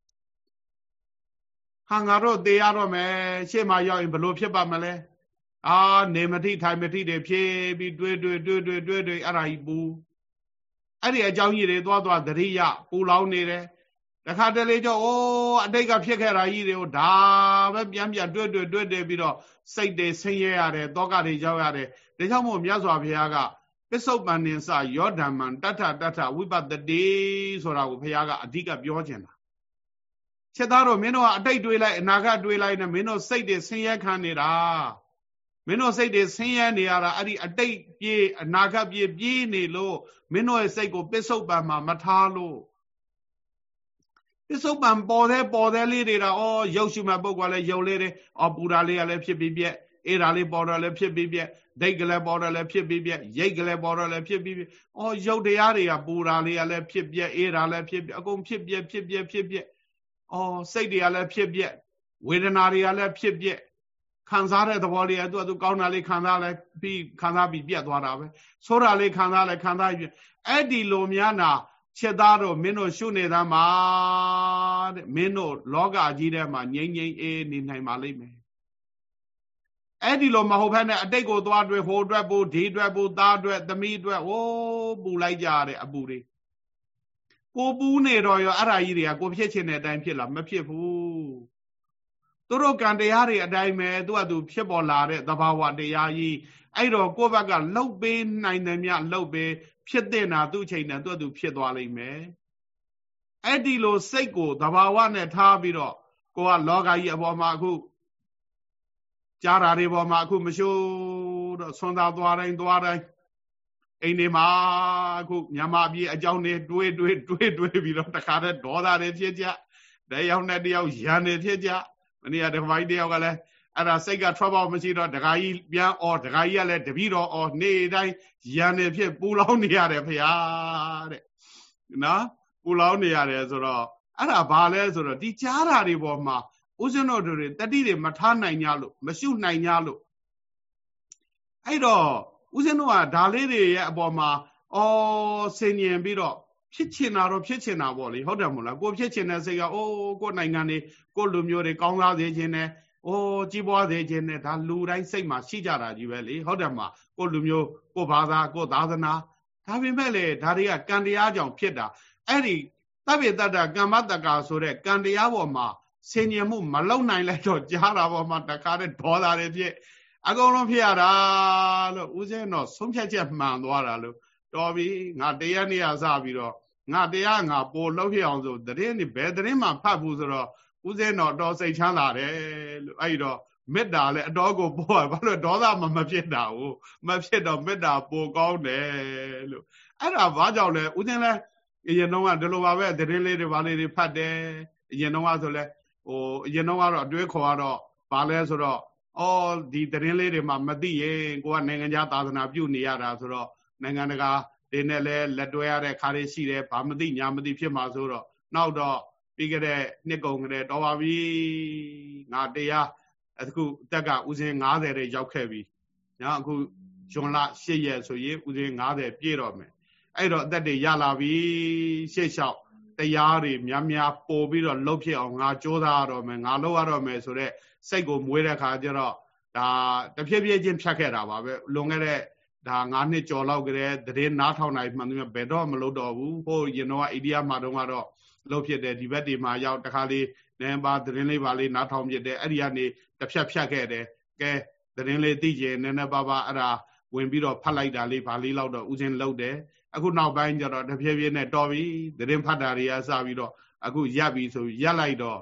A: ဟာငါတို့သေရတော့မယ်ရှေ့မှာရောက်ရင်ဘလို့ဖြစ်ပါမလဲအာနေမတိထိုင်မတိတွေဖြည့်ပြီးတွေးတွေးတွေးတွေးတွေးတွေးအဲ့ဒါကြီးပူအဲ့ဒီအကြောင်းကြီးတွေသွားသွားသတိရပူလောင်နေတယ်တခါတလေကြောအိုးအတိတ်ကဖြစ်ခဲ့တာကြီးတွေကိုဒါပဲပြန်ပြန်တွေ့တွေ့တွေ့တွေ့ပြီးတော့စိတ်တွေဆင်းရဲရတယ်တောကတွေရောက်ရတယ်ဒါကြောင့်မို့မြတ်စွာဘုရားကပစ္စုပန်နိစယောဓမ္မံတထတထဝိပတ္တိဆိုတာကိုဘုရားကအဓိကပြောချင်တာချက်သားတော့မင်းတို့ကအတိတ်တွေးလိုက်အနာဂတ်တွေးလိုက်နဲ့မင်းတို့စိတ်တွေဆင်းရဲခံနေတာမင်းတို့စိတ်တွေဆင်းရဲနေရတာအဲ့ဒီအတိတ်ပြေးအနာဂတ်ပြေးပြေးနေလို့မင်းတို့ရဲ့စိတ်ကိုပစ္စုပန်မှာမထားလို့ပစ္စုပန်ပေါ်သေးပေါ်သေးလေးတွေတော့အော်ရုပ်ရှုမှပုဂ္ဂိုလ်လည်းရုပ်လေးတွေအော်ပူတာလေးကလည်းဖြစ်ပြီးပြက်အေးတာလေးပေါ်တော့လည်းဖြစ်ပြီးပြက်ဒိတ်ကလေးပေါ်တော့လည်းဖြစ်ပြီးပြက်ရိတ်ကလေးပေါ်တော့လည်းဖြစ်ပြီးပြက်အော်ရုပ်တရားတွေကပူတာလေးကလည်းဖြစ်ပြက်အေးတာလည်းဖြစ်ပြက်အကုန်ဖြစ်ပြက်ဖြစ်ပြက်ဖြစ်ပြက်အော်စိတ်တွေကလည်းဖြစ်ပြက်ဝေဒနာတွေကလည်းဖြစ်ပြက်ခံစားတဲ့သဘောလေးကသူကသူကောင်းတာလေးခံစားလိုက်ပြီးခံစားပြီးပြက်သွားတာပဲဆိုးတာလေးခံစားလိုက်ခံစားပြီးအဲ့ဒီလိုများနာချက်သားတော့မင်းတို့ရှုနေသားမှာတဲ့မင်းတို့လောကကြီးထဲမှာငြိမ့်ငြိမ့်အေးနေနိုင်ပါလိမ့်မယ်အဲ့ဒီလိုမဟုတ်ဘဲနဲ့အတိတ်ကိုသွားတွေ့ဟိုအတွက်ပူဒီအတွက်ပူသားအတွက်သမီးအတွက်ဟိုးပူလိုက်ကြတဲ့အပူတွေကိုပူနေတော့ရောအဲ့ဓာကြီးတွေကကိုဖြစ်ချင်တဲ့အတိုင်းဖြစ်လားမဖြစ်ဘူးသူတို့ကံတရားတွေအတိုင်းပဲသူကသူဖြစ်ပေါ်လာတဲ့သဘာဝတရားကြီးအဲ့တော့ကိုယ့်ဘက်ကလှုပ်ပေးနိုင်တယ်မြလှုပ်ပေးဖြစ်တဲ့နာသူ့ချိန်နဲ့သူ့သူဖြစ်သွားလိမ့်မယ်အဲ့ဒီလိုစိတ်ကိုသဘာဝနဲ့ထားပြီးတော့ကိုကလောကကြီးအပေါ်မှာအခုကြားတာတွေပေါ်မှာအခုမရှိုးတော့ဆွမ်းသာသွားတိုင်းသွားတိုင်းအိမ်တွေမှာအခုညမအပြေအကြောင်းတွေတွေးတွေးတွေးတွေးပြီးတော့တခါတည်းဒေါသတွေဖြစ်ကြတယောက်နဲ့တယောက်ရန်တွေဖြစ်ကြမနေ့ကတခါကြီးတယောက်ကလည်းအဲ့ဒါစိတ်က trouble မရှိတော့ဒကာကြီးပြန်အော်ဒကာကြီးကလည်းတပည့်တော်အော်နေ့တိုင်းရန်နေဖြစ်ပူလောင်နေရတယ်ဖေဟာတဲ့နော်ပူလောင်နေရတယ်ဆိုတော့အဲ့ဒါဘာလဲဆိုတော့ဒီကြားတာတွေပေါ်မှာဦးဇင်းတို့တွေတတိတွေမထားနိုင်ကြလို့မရှုနိုင်ကြလို့အဲ့တော့ဦးဇင်းတို့ကဒါလေးတွေရဲ့အပေါ်မှာအော်ဆင်ញင်ပြီးတော့ဖြစ်ချင်တာတော့ဖြစ်ချင်တာပေါ့လေဟုတ်တယ်မို့လားကိုဖြစ်ချင်တဲ့စိတ်ကအိုးကိုနိုင်ငံတွေကိုလူမျိုးတွေကောင်းစားစေခြင်းနဲ့အိုးကြီးပွားစေခြင်းနဲ့ဒါလူတိုင်းစိတ်မှာရှိကြတာကြီးပဲလေဟုတ်တယ်မှာကိုလူမျိုးကိုဘာသာကိုသာသနာဒါပေမဲ့လေဒါတွေကကံတရားကြောင့်ဖြစ်တာအဲ့ဒီသဗ္ဗေတ္တကမ္မတက္ကာဆိုတဲ့ကံတရားပေါ်မှာဆင်ញင်မှုမလုံနိုင်လိုက်တော့ကြားတာပေါ်မှာတခါတည်းဒေါသတွေဖြစ်အကုန်လုံးဖြစ်ရတာလို့ဦးဇင်းတော့ဆုံးဖြတ်ချက်မှန်သွားတာလို့တော်ပြီငါတရားနေရစပြီးတော့ငါတရားငါပို့လောက်ဖြစ်အောင်ဆိုတရင်ဒီဘယ်တရင်မှဖတ်ဘူးဆိုတော့ဦးဇင်းတော့တော်စိတ်ချမ်းသာတယ်လို့အဲ့တော့မေတ္တာလည်းအတော်ကိုပို့ရဘာလို့ဒေါသမမဖြစ်တာဟုတ်မဖြစ်တော့မေတ္တာပို့ကောင်းတယ်လို့အဲ့ဒါဘာကြောင့်လဲဦးဇင်းလည်းအရင်တော့ကဒီလိုပါပဲတရင်လေးတွေဘာလေးတွေဖတ်တယ်အရင်တော့ကဆိုလဲဟိုအရင်တော့ကတော့အတွေးခေါ်ကတော့ဘာလဲဆိုတော့အော်ဒီတရင်လေးတွေမှမသိရင်ကိုကနိုင်ငံခြားသာသနာပြုနေရတာဆိုတော့နိုင်ငံတကာဒီနဲ့လဲလက်တွဲရတဲ့ခါလေးရှိတယ်ဘာမသိညာမသိဖြစ်မှာဆိုတော့နောက်တော့ပြီးကြတဲ့နှစ်ကုန်ကြတဲ့တော်ပါပြီငါတရားအခုတက်ကဥစဉ်၅၀တဲ့ရောက်ခဲ့ပြီနော်အခုဇွန်လ၈ရက်ဆိုရင်ဥစဉ်၅၀ပြည့်တော့မယ်အဲ့တော့အသက်တွေရလာပြီရှေ့လျှောက်တရားတွေများများပို့ပြီးတော့လှုပ်ဖြစ်အောင်ငါကြိုးစားရတော့မယ်ငါလှုပ်ရတော့မယ်ဆိုတော့စိတ်ကိုမွေးတဲ့ခါကျတော့ဒါတဖြည်းဖြည်းချင်းဖြတ်ခဲ့တာပါပဲလွန်ခဲ့တဲ့ဒါငါးနှစ်ကျော်လောက်ကြတဲ့သတင်းနားထောင်နိုင်မှန်တယ်ဘယ်တော့မလုပ်တော့ဘူးဟိုရင်တော့အိန္ဒိယမှာတော့ကတော့လှုပ်ဖြစ်တယ်ဒီဘက်တွေမှာရောက်တခါလေးနည်းပါသတင်းလေးပါလေးနားထောင်ဖြစ်တယ်အဲ့ဒီကနေတစ်ဖြတ်ဖြတ်ခဲ့တယ်ကဲသတင်းလေးသိကျင်နည်းနည်းပါးပါအဲ့ဒါဝင်ပြီးတော့ဖတ်လိုက်တာလေးဗာလေးလောက်တော့ဥစဉ်လှုပ်တယ်အခုနောက်ပိုင်းကျတော့တဖြည်းဖြည်းနဲ့တော်ပြီသတင်းဖတ်တာတွေကစပြီးတော့အခုရပ်ပြီဆိုရပ်လိုက်တော့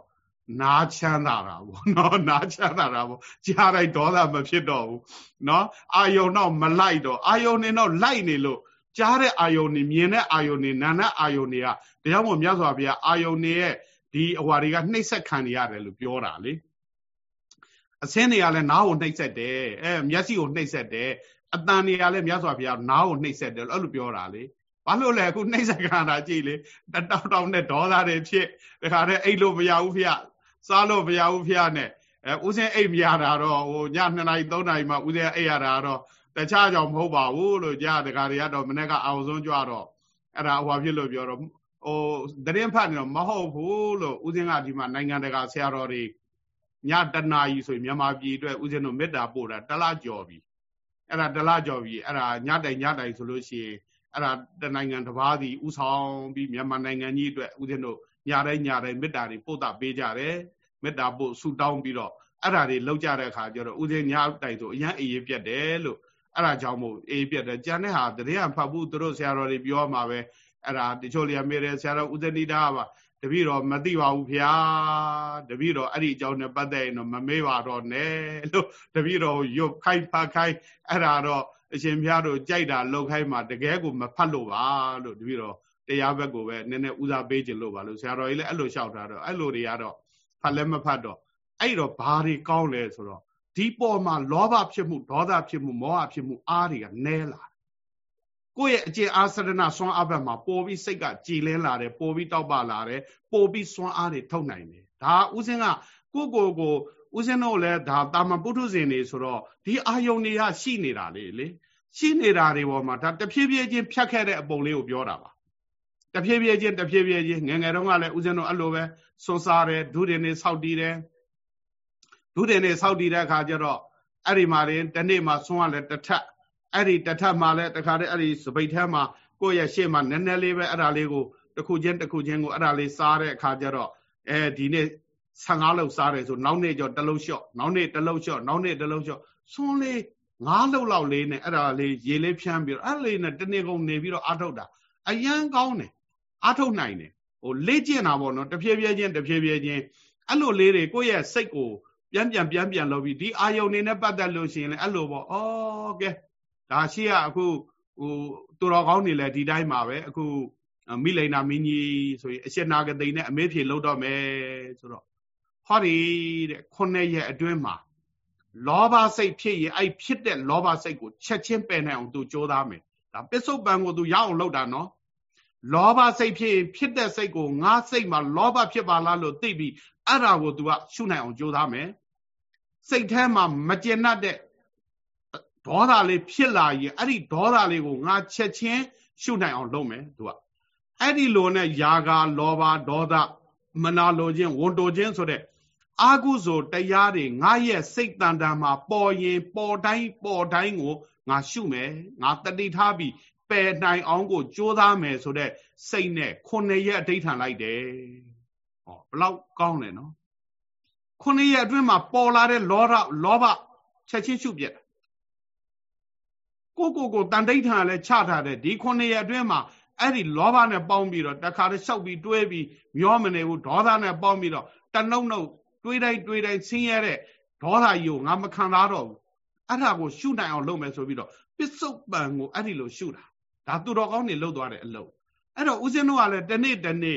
A: နာချမ်းသာတာပေါ့နော်နာချမ်းသာတာပေါ့ကြားလိုက်ဒေါသမဖြစ်တော့ဘူးနော်အာယုံတော့မလိုက်တော့အာယုံနေတော့လိုက်နေလို့ကြားတဲ့အာယုံနေမြင်တဲ့အာယုံနေနာတဲ့အာယုံတွေကတရားမို့မြတ်စွာဘုရားအာယုံနေရဲ့ဒီအဝါတွေကနှိမ့်ဆက်ခံနေရတယ်လို့ပြောတာလေအစင်းတွေကလည်းနားကိုနှိမ့်ဆက်တယ်အဲမျက်စိကိုနှိမ့်ဆက်တယ်အတန်တွေကလည်းမြတ်စွာဘုရားနားကိုနှိမ့်ဆက်တယ်အဲ့လိုပြောတာလေဘာလို့လဲအခုနှိမ့်ဆက်ခံတာကြည့်လေတောက်တောက်နဲ့ဒေါသတွေဖြစ်တခါတည်းအိတ်လို့မရဘူးဖေစားလို့မရဘူးဖေနဲ့အဲဦးစင်းအိတ်မရတာတော့ဟိုညနှစ်နာရီသုံးနာရီမှဦးစင်းအိတ်ရတာတော့တခြားကြောင့်မဟုတ်ပါဘူးလို့ကြားတခါတွေကတော့မနေ့ကအောင်ဆုံးကြွတော့အဲ့ဒါဟိုဖြစ်လို့ပြောတော့ဟိုတရင်ဖတ်နေတော့မဟုတ်ဘူးလို့ဦးစင်းကဒီမှာနိုင်ငံတကာဆရာတော်တွေညတနာကြီးဆိုရင်မြန်မာပြည်အတွက်ဦးဇင်းတို့မေတ္တာပို့တာတလားကြော်ပြီအဲ့ဒါတလားကြော်ပြီအဲ့ဒါညတိုင်ညတိုင်ဆိုလို့ရှိရင်အဲ့ဒါတနိုင်ငံတစ်ပါးစီဥဆောင်ပြီးမြန်မာနိုင်ငံကြီးအတွက်ဦးဇင်းတို့ညတိုင်းညတိုင်းမေတ္တာတွေပို့တာပေးကြတယ်မေတ္တာပို့ဆုတောင်းပြီးတော့အဲ့ဒါတွေလောက်ကြတဲ့အခါကျတော့ဦးဇင်းညတိုင်ဆိုအရန်အေးရပြတ်တယ်လို့အဲ့ဒါကြောင့်မို့အေးပြတ်တယ်ကြံတဲ့ဟာတရေဖတ်ဘူးသူတို့ဆရာတော်တွေပြောမှာပဲအဲ့ဒါတချို့လျာမေတယ်ဆရာတော်ဦးဇနိတာပါတပည့်တော်မသိပါဘူးဗျာတပည့်တော်အဲ့ဒီအကြောင်းနဲ့ပတ်သက်ရင်တော့မမေးပါတော့နဲ့လို့တပည့်တော်ရွတ်ခိုက်ဖတ်ခိုက်အဲ့ဒါတော့အရှင်ဘုရားတို့ကြိုက်တာလောက်ခိုင်းမှာတကယ်ကိုမဖတ်လို့ပါလို့တပည့်တော်တရားဘက်ကိုပဲနည်းနည်းဦးစားပေးခြင်းလို့ပါလို့ဆရာတော်ကြီးလည်းအဲ့လိုလျှောက်တာတော့အဲ့လိုတွေကတော့ဖတ်လည်းမဖတ်တော့အဲ့တော့ဘာတွေကောင်းလဲဆိုတော့ဒီပေါ်မှာလောဘဖြစ်မှုဒေါသဖြစ်မှုမောဟဖြစ်မှုအားတွေကနဲလာကိုယ့်ရဲ့အကျင့်အာစရဏစွမ်းအားဘက်မှာပို့ပြီးစိတ်ကကြည်လင်းလာတယ်ပို့ပြီးတောက်ပလာတယ်ပို့ပြီးစွမ်းအားတွေထုတ်နိုင်တယ်ဒါဥစဉ်ကကိုကိုကိုဥစဉ်တို့လည်းဒါတာမန်ပုထုဇဉ်တွေဆိုတော့ဒီအာယုန်တွေကရှိနေတာလေလေရှိနေတာတွေပေါ်မှာဒါတဖြည်းဖြည်းချင်းဖြတ်ခဲ့တဲ့အပုံလေးကိုပြောတာပါတဖြည်းဖြည်းချင်းတဖြည်းဖြည်းချင်းငယ်ငယ်တုန်းကလည်းဥစဉ်တို့အဲ့လိုပဲစွန့်စားတယ်ဒုတွေနေဆောက်တည်တယ်ဒုတွေနေဆောက်တည်တဲ့အခါကျတော့အဲ့ဒီမှာရင်တနေ့မှစွန့်ရလဲတစ်ထပ်အဲ့ဒီတထပ်မှာလဲတခါတည်းအဲ့ဒီစပိတ်ထဲမှာကိုယ့်ရဲ့ရှေ့မှာနည်းနည်းလေးပဲအဲ့ဒါလေးကိုတစ်ခုချင်းတစ်ခုချင်းကိုအဲ့ဒါလေးစားတဲ့အခါကျတော့အဲဒီနေ့ဆယ်ငါးလောက်စားတယ်ဆိုနောက်နေ့ကျတော့တစ်လုံးလျှော့နောက်နေ့တစ်လုံးလျှော့နောက်နေ့တစ်လုံးလျှော့စွန်းလေးငါးလောက်လောက်လေးနဲ့အဲ့ဒါလေးရေလေးဖြန်းပြီးတော့အဲ့လေးနဲ့တနေ့ကုန်နေပြီးတော့အာထုတ်တာအရန်ကောင်းတယ်အာထုတ်နိုင်တယ်ဟိုလေ့ကျင့်တာပေါ့နော်တဖြည်းဖြည်းချင်းတဖြည်းဖြည်းချင်းအဲ့လိုလေးတွေကိုယ့်ရဲ့စိတ်ကိုပြန်ပြန်ပြန်ပြန်လုပ်ပြီးဒီအာယုန်နေနဲ့ပတ်သက်လို့ရှိရင်လည်းအဲ့လိုပေါ့ဩကဲဒါရှိရအခုဟိုသူတော်ကောင်းနေလဲဒီတိုင်းမှာပဲအခုမိလိန်နာမင်းကြီးဆိုရင်အရှင်နာဂသိနဲ့အမေးဖြေလုပ်တော့မယ်ဆိုတော့ဟောဒီတဲ့ခုနှစ်ရက်အတွင်းမှာလောဘစိတ်ဖြစ်ရင်အဲ့ဖြစ်တဲ့လောဘစိတ်ကိုချက်ချင်းပယ်နိုင်အောင်သူကြိုးစားမယ်ဒါပစ္စုပန်ကိုသူရအောင်လုပ်တာနော်လောဘစိတ်ဖြစ်ရင်ဖြစ်တဲ့စိတ်ကိုငါစိတ်မှာလောဘဖြစ်ပါလားလို့သိပြီးအဲ့ဒါကိုသူကရှုနိုင်အောင်ကြိုးစားမယ်စိတ်ထဲမှာမကျေနပ်တဲ့ဒေါသလေးဖြစ်လာရင်အဲ့ဒီဒေါသလေးကိုငါချက်ချင်းရှုနိုင်အောင်လုပ်မယ်သူကအဲ့ဒီလိုနဲ့ယာဂလောဘဒေါသမနာလိုခြင်းဝန်တိုခြင်းဆိုတဲ့အာဟုဆိုတရားတွေငါရဲ့စိတ်တန်တန်မှာပေါ်ရင်ပေါ်တိုင်းပေါ်တိုင်းကိုငါရှုမယ်ငါတတိထားပြီးပယ်နိုင်အောင်ကိုကြိုးစားမယ်ဆိုတဲ့စိတ်နဲ့ခုနှစ်ရက်အဋ္ဌံလိုက်တယ်ဟောဘလောက်ကောင်းလဲနော်ခုနှစ်ရက်အတွင်းမှာပေါ်လာတဲ့လောဘလောဘချက်ချင်းရှုပြက်ကိုကိုကိုတန်တိဋ္ဌာလည်းချထားတဲ့ဒီခုနှစ်ရက်အတွင်းမှာအဲ့ဒီလောဘနဲ့ပေါင်းပြီးတော့တခါတည်းရှောက်ပြီးတွဲပြီးမျောမနေဘူးဒေါသနဲ့ပေါင်းပြီးတော့တနှုတ်နှုတ်တွေးတိုင်းတွေးတိုင်းဆင်းရဲတဲ့ဒေါသကြီးကိုငါမခံစားတော့ဘူးအဲ့ဒါကိုရှုနိုင်အောင်လုပ်မယ်ဆိုပြီးတော့ပစ္စုပန်ကိုအဲ့ဒီလိုရှုတာဒါသူတော်ကောင်းတွေလှုပ်သွားတဲ့အလုပ်အဲ့တော့ဦးဇင်းတို့ကလည်းတနေ့တနေ့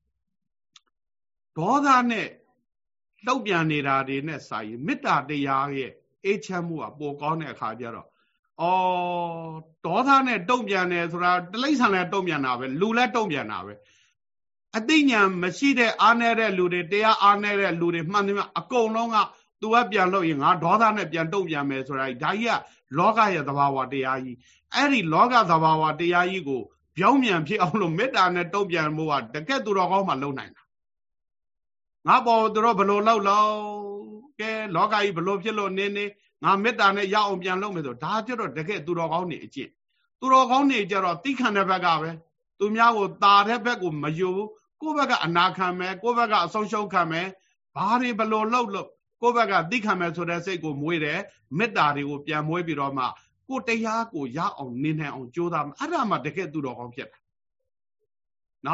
A: ဒေါသနဲ့လှုပ်ပြန်နေတာတွေနဲ့စာရင်မေတ္တာတရားရဲ့အေးချမ်းမှုကပိုကောင်းတဲ့အခါကျတော့အော်ဒေါသနဲ့တုံ့ပြန်တယ်ဆိုတာတိလိစ္ဆာန်လည်းတုံ့ပြန်တာပဲလူလည်းတုံ့ပြန်တာပဲအသိဉာဏ်မရှိတဲ့အားနည်းတဲ့လူတွေတရားအားနည်းတဲ့လူတွေမှန်တယ်မအကုန်လုံးကသူကပြန်လို့ရင်ငါဒေါသနဲ့ပြန်တုံ့ပြန်မယ်ဆိုတာဒါကြီးကလောကရဲ့သဘာဝတရားကြီးအဲ့ဒီလောကသဘာဝတရားကြီးကိုပြောင်းပြန်ဖြစ်အောင်လို့မေတ္တာနဲ့တုံ့ပြန်ဖို့ကတကယ်သူတော်ကောင်းမှလုံနိုင်တာငါပေါ်သူတို့ဘလို့လောက်လောက်ကဲလောကကြီးဘလို့ဖြစ်လို့နေနေငါမေတ္တာနဲ့ရအောင်ပြန်လုပ်မယ်ဆိုဒါကြတော့တကယ်သူတော်ကောင်းနေအကျင့်သူတော်ကောင်းနေကြတော့တိခံတဲ့ဘက်ကပဲသူများကိုตาတဲ့ဘက်ကိုမယူဘူးကိုယ့်ဘက်ကအနာခံမယ်ကိုယ့်ဘက်ကအဆုံးရှုံးခံမယ်ဘာတွေဘလို့လှုပ်လို့ကိုယ့်ဘက်ကတိခံမယ်ဆိုတဲ့စိတ်ကိုမွေးတယ်မေတ္တာတွေကိုပြန်မွေးပြီးတော့မှကိုတရားကိုရအောင်နေနိုင်အောင်ကြိုးစားမယ်အဲ့ဒါမှတကယ်သူတော်ကောင်းဖြစ်တာနော်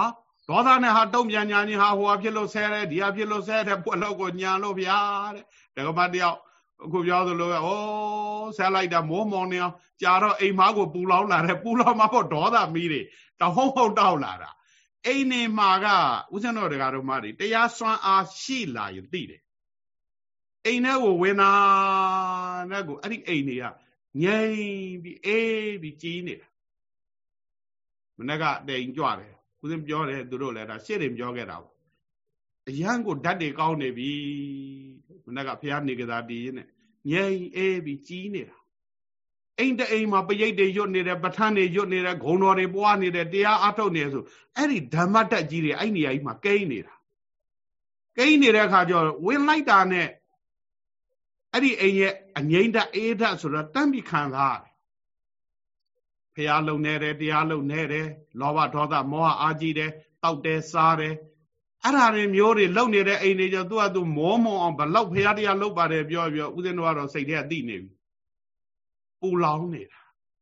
A: ဒေါသနဲ့ဟာတုံ့ပြန်ညာကြီးဟာဟိုဟာဖြစ်လို့ဆဲတယ်ဒီဟာဖြစ်လို့ဆဲတယ်ပွက်လို့ကိုညာလို့ဗျာတဲ့တက္ကမတယောက်အခုပြောသလိုပဲဩဆဲလိုက်တာမိုးမောင်နေအောင်ကြာတော့အိမ်မားကိုပူလောင်လာတယ်ပူလောင်မှာပေါ့ဒေါသမီးတွေတဟုံးဟုံးတောက်လာတာအိမ်နေမှာကဦးဇင်းတော်တရားတော်မတွေတရားစွမ်းအားရှိလာရင်သိတယ်အိမ်ထဲကိုဝင်လာတဲ့ကိုအဲ့ဒီအိမ်တွေကငြိမ်ပြီးအေးပြီးကြီးနေတာမနေ့ကတိမ်ကြွတယ်ဦးဇင်းပြောတယ်သူတို့လည်းဒါရှေ့တင်ပြောခဲ့တာပေါ့အရန်ကိုဓာတ်တွေကောင်းနေပြီမနေ့ကဖះနေကြတာတည်ရင်းနဲ့ငြိမ်အေးပြီးကြီးနေတာအိမ်တအိမ်မှာပရိတ်တွေရွတ်နေတယ်ပဋ္ဌာန်းတွေရွတ်နေတယ်ဂုံတော်တွေပွားနေတယ်တရားအထုတ်နေဆိုအဲ့ဒီဓမ္မတက်ကြီးတွေအဲ့နေရာကြီးမှာကိန်းနေတာကိန်းနေတဲ့အခါကျတော့ဝင်လိုက်တာနဲ့အဲ့ဒီအိမ်ရဲ့အငိမ့်ဓာတ်အေးဓာတ်ဆိုတော့တမ်းပြီးခံစားရတယ်ဖះလုံနေတယ်တရားလုံနေတယ်လောဘဒေါသမောဟအာကြီးတယ်တောက်တယ်စားတယ်အဲ့ဒါတွေမျိုးတွေလုံနေတဲ့အိမ်တွေကျသူကသူမောမောအောင်ဘလောက်ဖះတရားလုံပါတယ်ပြောပြောဦးဇင်းတို့ကတော့စိတ်ထဲအသိနေပြီပူလောင်နေတာ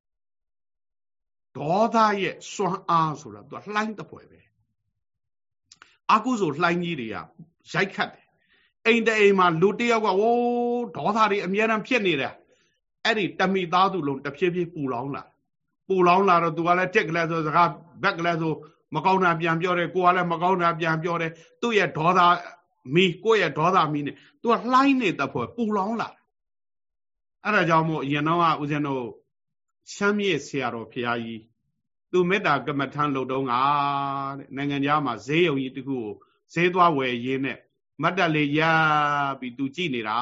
A: ဒေါသရဲ့စွမ်းအားဆိုတာသူကလှိုင်းတပွဲပဲအကုသိုလ်လှိုင်းကြီးတွေကရိုက်ခတ်တယ်အိမ်တအိမ်မှာလူတယောက်ကဝိုးဒေါသတွေအများအားဖြစ်နေတယ်အဲ့ဒီတမိသားစုလုံးတဖြည်းဖြည်းပူလောင်လာပူလောင်လာတော့သူကလည်းတက်ကလေးဆိုစကားဘက်ကလေးဆိုမကောင်းတာပြန်ပြောတယ်ကိုကလည်းမကောင်းတာပြန်ပြောတယ်သူ့ရဲ့ဒေါသမီးကိုယ့်ရဲ့ဒေါသမီးနဲ့သူကလှိုင်းနေတဲ့ဖွဲ့ပူလောင်လာအဲ့ဒါကြောင့်မို့အရင်တော့ကဦးဇင်းတို့ရှမ်းမြေဆရာတော်ဖရာကြီးသူမေတ္တာကမ္မထံလုပ်တော့ကတဲ့နိုင်ငံခြားမှာဈေးရုံကြီးတခုကိုဈေးသွားဝယ်ရင်းနဲ့မတ်တက်လေးရပြီးသူကြည့်နေတာ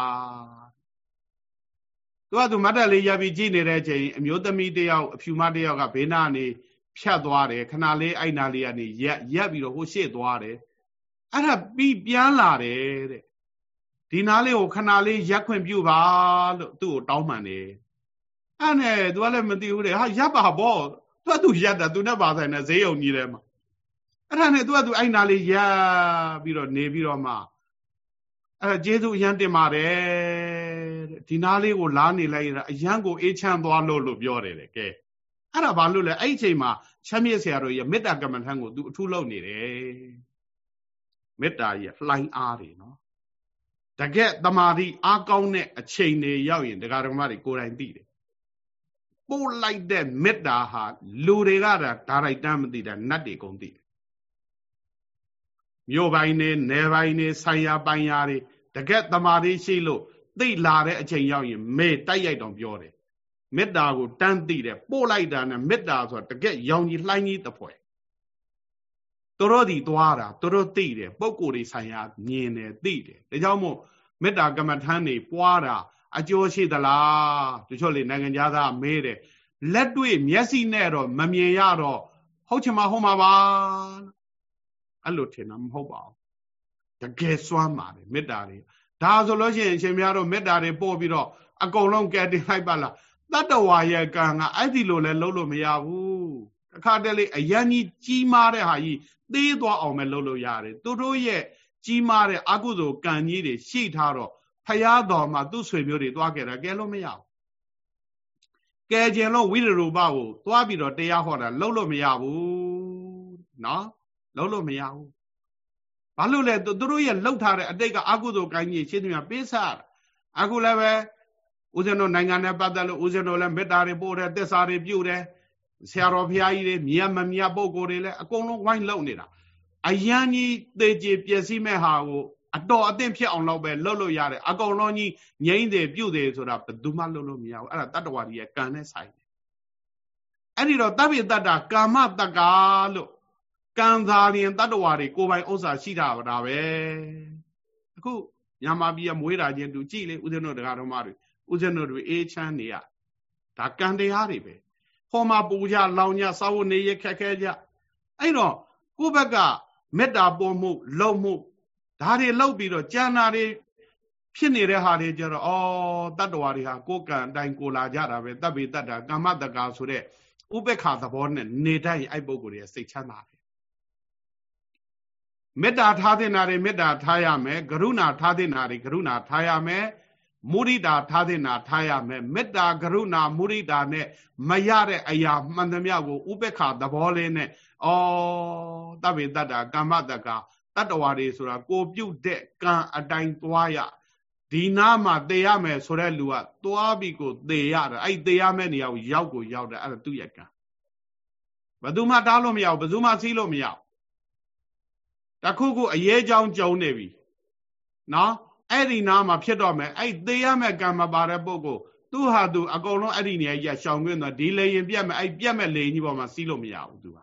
A: သူကသူမတ်တက်လေးရပြီးကြည့်နေတဲ့အချိန်အမျိုးသမီးတယောက်အဖြူမတယောက်ကဘေးနားနေဖြတ်သွားတယ်ခဏလေးအိုက်နာလေးကနေရက်ရက်ပြီးတော့ဟိုရှေ့သွားတယ်အဲ့ဒါပြီးပြန်လာတယ်တဲ့ဒီနားလေးကိုခဏလေးရက်ခွင့်ပြုပါလို့သူ့ကိုတောင်းပန်တယ်အဲ့နဲ့သူကလည်းမသိဘူးတဲ့ဟာရပ်ပါပေါ့သူကသူရက်တာသူနဲ့ပါဆိုင်တဲ့ဈေးရုံကြီးထဲမှာအဲ့ဒါနဲ့သူကသူအဲ့နားလေးရက်ပြီးတော့နေပြီးတော့မှအဲ့ကျေးဇူးအရန်တင်ပါတယ်တဲ့ဒီနားလေးကိုလားနေလိုက်ရတာအရန်ကိုအေးချမ်းသွားလို့လို့ပြောတယ်တဲ့ကဲအဲ့ဒါဘာလို့လဲအဲ့ဒီအချိန်မှာချမ်းမြေ့ဆရာတို့ရဲ့မေတ္တာကမ္မထံကိုသူအထူးလုပ်နေတယ်မေတ္တာရဲ့လှိုင်းအားတွေနော်တကယ်တမာတိအားကောင်းတဲ့အချိန်တွေရောက်ရင်ဒကာဒကမတွေကိုယ်တိုင်သိတယ်ပို့လိုက်တဲ့မေတ္တာဟာလူတွေကဒါဒါရိုက်တမ်းမသိတာနတ်တွေကုန်သိတယ်မြို့ပိုင်းနဲ့နယ်ပိုင်းနဲ့ဆိုင်ရာပိုင်းရာတွေတကယ်တမာတိရှိလို့သိလာတဲ့အချိန်ရောက်ရင်မေတိုက်ရိုက်တော့ပြောတယ်မေတ္တာကိုတန်းသိတယ်ပို့လိုက်တာနဲ့မေတ္တာဆိုတာတကယ်ရောင်ကြီးလှိုင်းကြီးတစ်ဖွဲ့သူတို့ဒီသွားတာသူတို့သိတယ်ပုံကိုယ်တွေဆိုင်ရာမြင်တယ်သိတယ်ဒါကြောင့်မို့မေတ္တာကမ္မထမ်းတွေပွားတာအကျိုးရှိသလားတချို့လေနိုင်ငံခြားသားမေးတယ်လက်တွေ့မျက်စိနဲ့တော့မမြင်ရတော့ဟုတ်ချင်မှဟုတ်မှာပါအဲ့လိုထင်တာမဟုတ်ပါဘူးတကယ်စွမ်းပါတယ်မေတ္တာတွေဒါဆိုလို့ရှိရင်အရှင်များတို့မေတ္တာတွေပို့ပြီးတော့အကုန်လုံးကဲတင်လိုက်ပါလားတတ္တဝါရဲ့ကံကအဲ့ဒီလိုလဲလုံးလို့မရဘူးအခါတလေအရန်ကြီးကြီးမားတဲ့ဟာကြီးသေးသွားအောင်ပဲလုံးလို့ရတယ်သူတို့ရဲ့ကြီးမားတဲ့အကုသိုလ်ကံကြီးတွေရှိထားတော့ဖယားတော်မှာသူ့ဆွေမျိုးတွေသွားခဲ့တာကဲလို့မရဘူးကဲကျင်လို့ဝိရူပကိုသွားပြီးတော့တရားဟောတာလုံးလို့မရဘူးနော်လုံးလို့မရဘူးဘာလို့လဲသူတို့ရဲ့လှုပ်ထားတဲ့အတိတ်ကအကုသိုလ်ကံကြီးရှင်းသမျှပေးစားအခုလည်းပဲဦးဇင်းတို့နိုင်ငံနဲ့ပတ်သက်လို့ဦးဇင်းတို့လည်းမေတ္တာတွေပို့တယ်သစ္စာတွေပြုတယ်ဆရာတော်ဘုရားကြီးတွေမြတ်မမြတ်ပုဂ္ဂိုလ်တွေလည်းအကုန်လုံးဝိုင်းလှုပ်နေတာအယံကြီးသေကြပျက်စီးမဲ့ဟာကိုအတော်အသင့်ဖြစ်အောင်လုပ်ပဲလှုပ်လို့ရတယ်အကုန်လုံးကြီးငြိမ့်တယ်ပြုတ်တယ်ဆိုတာဘယ်သူမှလှုပ်လို့မရဘူးအဲ့ဒါတတ္တဝါကြီးရဲ့ကံနဲ့ဆိုင်တယ်အဲ့ဒီတော့တပ္ပိတ္တကာမတက္ကာလို့ကံသာရင်တတ္တဝါတွေကိုယ်ပိုင်ဥစ္စာရှိတာပါပဲအခုမြန်မာပြည်ကမွေးတာချင်းတူကြည့်လေဦးဇင်းတို့တရားတော်မတွေဦးဇင်းတို့တွေအေးချမ်းနေရဒါကံတရားတွေပဲဟောမှာပူကြလောင်ကြစာဝတ်နေရခက်ခဲကြအဲ့တော့ကိုယ့်ဘက်ကမေတ္တာပေါ်မှုလုံမှုဒါတွေလောက်ပြီးတော့ကျန်တာတွေဖြစ်နေတဲ့ဟာတွေကြတော့ဩတတ္တဝါတွေဟာကိုယ်ကံအတိုင်းကိုလာကြတာပဲတပ်ပိတ္တကာမတက္ကာဆိုတဲ့ဥပေက္ခသဘောနဲ့နေတိုင်းအဲ့ပုဂ္ဂိုလ်ရဲ့စိတ်ချမ်းသာတယ်မေတ္တာထားတဲ့နာတွေမေတ္တာထားရမယ်ကရုဏာထားတဲ့နာတွေကရုဏာထားရမယ်မုရိဒာထားတဲ့နာထားရမယ်မေတ္တာကရုဏာမုရိဒာနဲ့မရတဲ့အရာမှန်သမျှကိုဥပေက္ခသဘောလေးနဲ့ဩတဗ္ဗေတ္တာကမ္မတက္ကတတ္တဝါတွေဆိုတာကိုပြုတ်တဲ့ကံအတိုင်းသွားရဒီနာမှာသေရမယ်ဆိုတဲ့လူကသွားပြီးကိုသေရတယ်အဲ့သေရမယ့်နေရာကိုရောက်ကိုရောက်တယ်အဲ့ဒါသူ့ရဲ့ကံဘယ်သူမှတားလို့မရဘူးဘယ်သူမှစီးလို့မရဘူးတခုခုအရေးကြောင်းကြုံနေပြီနော်အဲ့ဒီနာမှာဖြစ်တော့မယ်အဲ့သေရမယ့်ကံမပါတဲ့ပုဂ္ဂိုလ်သူဟာသူအကုန်လုံးအဲ့ဒီနေရာကြီးရှောင်ခွင့်တော့ဒီလေရင်ပြတ်မယ်အဲ့ပြတ်မဲ့လေရင်ကြီးပေါ်မှာစီးလို့မရဘူးသူက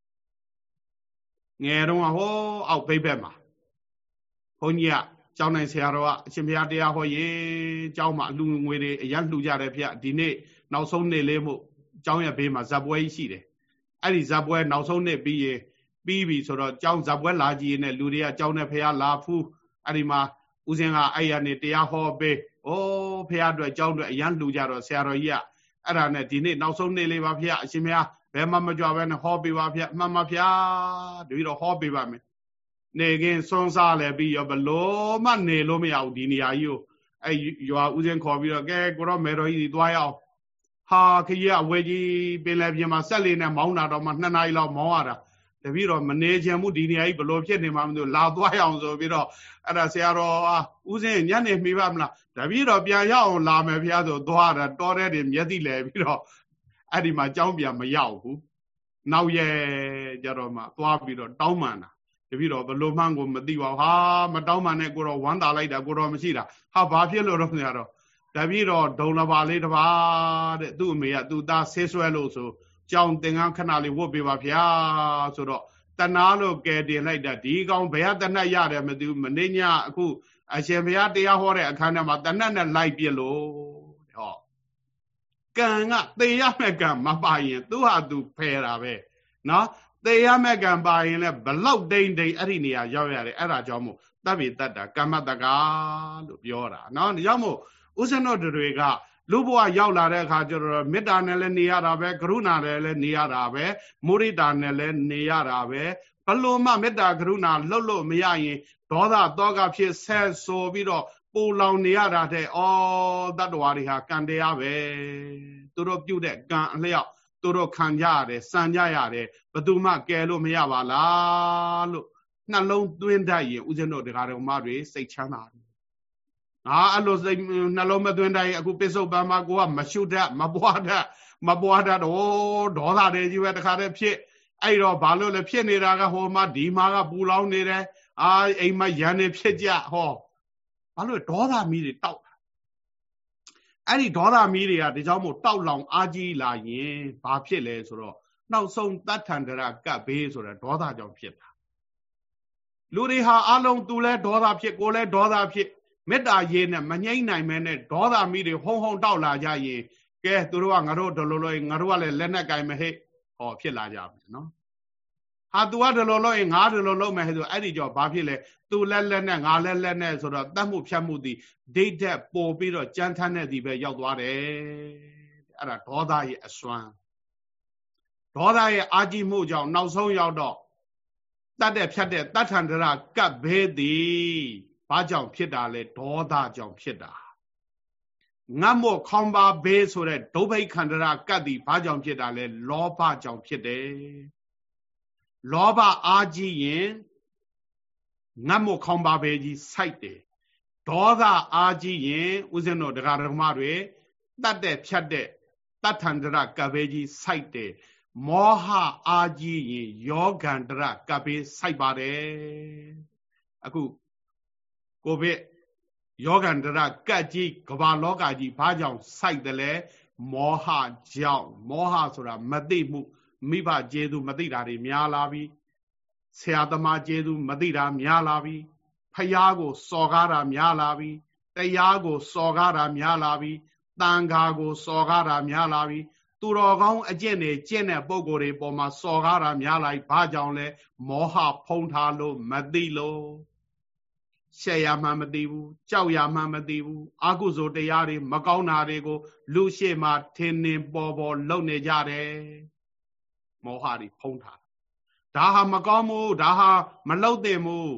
A: ငယ်တော့ဟောအောက်ဘိတ်ဘက်မှာဘုန်းကြီးကကျောင်းနိုင်ဆရာတော်ကအရှင်ဘုရားတရားဟောရေးကျောင်းမှာအလူငွေတွေအရန်လှူကြတယ်ဖေဒီနေ့နောက်ဆုံးနေ့လေးမို့ကျောင်းရဲ့ဘေးမှာဇက်ပွဲကြီးရှိတယ်အဲ့ဒီဇက်ပွဲနောက်ဆုံးနေ့ပြီးရင်ပြီးပြီဆိုတော့ကျောင်းဇက်ပွဲလာကြည့်နေလူတွေကကျောင်းနဲ့ဖះလာဖူးအဲ့ဒီမှာဦးဇင်းကအဲ့ရနေတရားဟောပေးဩဖះအတွက်ကျောင်းအတွက်အရန်လှူကြတော့ဆရာတော်ကြီးကအဲ့ဒါနဲ့ဒီနေ့နောက်ဆုံးနေ့လေးပါဖေအရှင်မဘယ်မှမကြွဘဲနဲ့ဟောပေးပါဖေမှန်ပါဖေတပည့်တော်ဟောပေးပါမယ်နေကင်းစွန်းစားလဲပြီးရောဘလို့မှနေလို့မရဘူးဒီနေရာကြီးကိုအဲ့ရွာဦးစင်းခေါ်ပြီးတော့ကဲကိုတော့မေတော်ကြီးသွားရအောင်ဟာခကြီးအဝဲကြီးပင်လယ်ပြင်မှာဆက်လေးနဲ့မောင်းတာတော့မှနှစ်နာရီလောက်မောင်းရတာတပည့်တော်မနေချင်ဘူးဒီနေရာကြီးဘလို့ဖြစ်နေမှမသိဘူးလာသွားရအောင်ဆိုပြီးတော့အဲ့ဒါဆရာတော်ဦးစင်းညနေမိပါမလားတပည့်တော်ပြန်ရအောင်လာမယ်ဖေဆိုသွားတာတော်တဲ့တွေမျက်စိလဲပြီးတော့အဲ့ဒီမှာကြောင်းပြန်မရောက်ဘူးနောက်ရဲကြတော့မှသွားပြီးတော့တောင်းပန်တာတပည့်တော်ဘလို့မှန်းကိုမသိပါဘူးဟာမတောင်းပန်နဲ့ကိုတော့ဝမ်းသာလိုက်တာကိုတော့မရှိတာဟာဘာဖြစ်လို့တော့ဆရာတော်တပည့်တော်ဒုံလပါလေးတစ်ပါးတဲ့သူ့အမေကသူ့သားဆေးဆွဲလို့ဆိုကြောင်းသင်္ကန်းခဏလေးဝတ်ပေးပါဗျာဆိုတော့တနာလို့ကဲတင်လိုက်တာဒီကောင်ဘယ်ကတနတ်ရတယ်မသိဘူးမနေ့ညအခုအရှင်ဘုရားတရားဟောတဲ့အခန်းထဲမှာတနတ်နဲ့လိုက်ပြလို့ဟောကံကသေရမဲ့ကံမပါရင်သူဟာသူဖယ်တာပဲနော်သေရမဲ့ကံပါရင်လည်းဘလောက်တိမ်တိမ်အဲ့ဒီနေရာရောက်ရတယ်အဲ့ဒါကြောင့်မို့တဗ္ဗေတ္တာကမ္မတက္ကလို့ပြောတာနော်ဒါကြောင့်မို့ဥစ္စနောတွေကလူဘဝရောက်လာတဲ့အခါကျတော့မေတ္တာနဲ့လည်းနေရတာပဲကရုဏာနဲ့လည်းနေရတာပဲမုရိဒာနဲ့လည်းနေရတာပဲဘလို့မှမေတ္တာကရုဏာလှုပ်လို့မရရင်ဒေါသတောကဖြစ်ဆက်ဆိုပြီးတော့ပူလောင်နေရတာတဲ့ဩတတ္တဝါတွေဟာကံတရားပဲသူတို့ပြုတဲ့ကံအလျောက်သူတို့ခံကြရတယ်စံကြရတယ်ဘယ်သူမှကယ်လို့မရပါလားလို့နှလုံးသွင်းတတ်ရင်ဦးဇင်းတို့တရားတော်မတွေစိတ်ချမ်းသာတယ်ငါအဲ့လိုစိတ်နှလုံးမသွင်းတတ်ရင်အခုပစ္စုပန်မှာကိုကမရှုတတ်မပွားတတ်မပွားတတ်တော့ဒေါသတွေကြီးပဲတခါတည်းဖြစ်အဲ့တော့ဘာလို့လဲဖြစ်နေတာကဟိုမှာဒီမှာကပူလောင်နေတယ်အာအိမ်မှာရန်နေဖြစ်ကြဟောဘာလို့ဒေါသမီးတွေတောက်အဲ့ဒီဒေါသမီးတွေကဒီကြောင့်မို့တောက်လောင်အားကြီးလာရင်ဘာဖြစ်လဲဆိုတော့နောက်ဆုံးတတ်ထန္တရကပ်ဘေးဆိုတာဒေါသကြောင့်ဖြစ်တာလူတွေဟာအလုံးသူလဲဒေါသဖြစ်ကိုလဲဒေါသဖြစ်မေတ္တာရေးနဲ့မငြိမ့်နိုင်မဲနဲ့ဒေါသမီးတွေဟုံဟုံတောက်လာကြရင်ကဲသူတို့ကငါတို့ဒလိုလို့ငါတို့ကလည်းလက်နဲ့ကင်မဟိဟောဖြစ်လာကြပြီနော်ဟာ तू ကဒလိုလို့ရင်ငါဒလိုလို့မယ်ဟဲ့ဆိုအဲ့ဒီကြောဘာဖြစ်လဲ तू လက်လက်နဲ့ငါလက်လက်နဲ့ဆိုတော့တတ်မှုဖြတ်မှုသည်ဒိတ်တဲ့ပို့ပြီးတော့ကြမ်းထမ်းတဲ့ဒီပဲရောက်သွားတယ်အဲ့ဒါဒေါသရဲ့အစွမ်းဒေါသရဲ့အာကြီးမှုကြောင့်နောက်ဆုံးရောက်တော့တတ်တဲ့ဖြတ်တဲ့တတ်ထန္တရကပ်ဘေးသည်ဘာကြောင့်ဖြစ်တာလဲဒေါသကြောင့်ဖြစ်တာငတ်မို့ခေါင်ပါဘေးဆိုတဲ့ဒုဗိခန္တရကပ်သည်ဘာကြောင့်ဖြစ်တာလဲလောဘကြောင့်ဖြစ်တယ်လောဘအားကြီးရင်ငတ်မို့ခေါင်ပါဘေးကြီးစိုက်တယ်ဒေါသအားကြီးရင်ဦးဇင်းတို့တရားဓမ္မတွေတတ်တဲ့ဖြတ်တဲ့တတ်ထန္တရကပ်ဘေးကြီးစိုက်တယ်မောဟအားကြီးရင်ယောဂန္တရကပ်ဘေးစိုက်ပါတယ်အခုကိုဗစ်ယောဂန္တရကတ်ကြီးကမ္ဘာလောကကြီးဘာကြောင့်စိုက်တယ်လဲမောဟကြောင့်မောဟဆိုတာမသိမှုမိဘကျေသူမသိတာတွေများလာပြီဆရာသမားကျေသူမသိတာများလာပြီဖယားကိုစော်ကားတာများလာပြီတရားကိုစော်ကားတာများလာပြီတန်ခါကိုစော်ကားတာများလာပြီသူတော်ကောင်းအကျင့်တွေကျင့်တဲ့ပုံကိုယ်တွေပေါ်မှာစော်ကားတာများလာပြီဘာကြောင့်လဲမောဟဖုံးထားလို့မသိလို့ရှက်ရမှမသိဘူးကြောက်ရမှမသိဘူးအကုသိုလ်တရားတွေမကောင်းတာတွေကိုလူရှိမှထင်နေပေါ်ပေါ်လုပ်နေကြတယ်မောဟတွေဖုံးထားဒါဟာမကောင်းဘူးဒါဟာမလုပ်သင့်ဘူး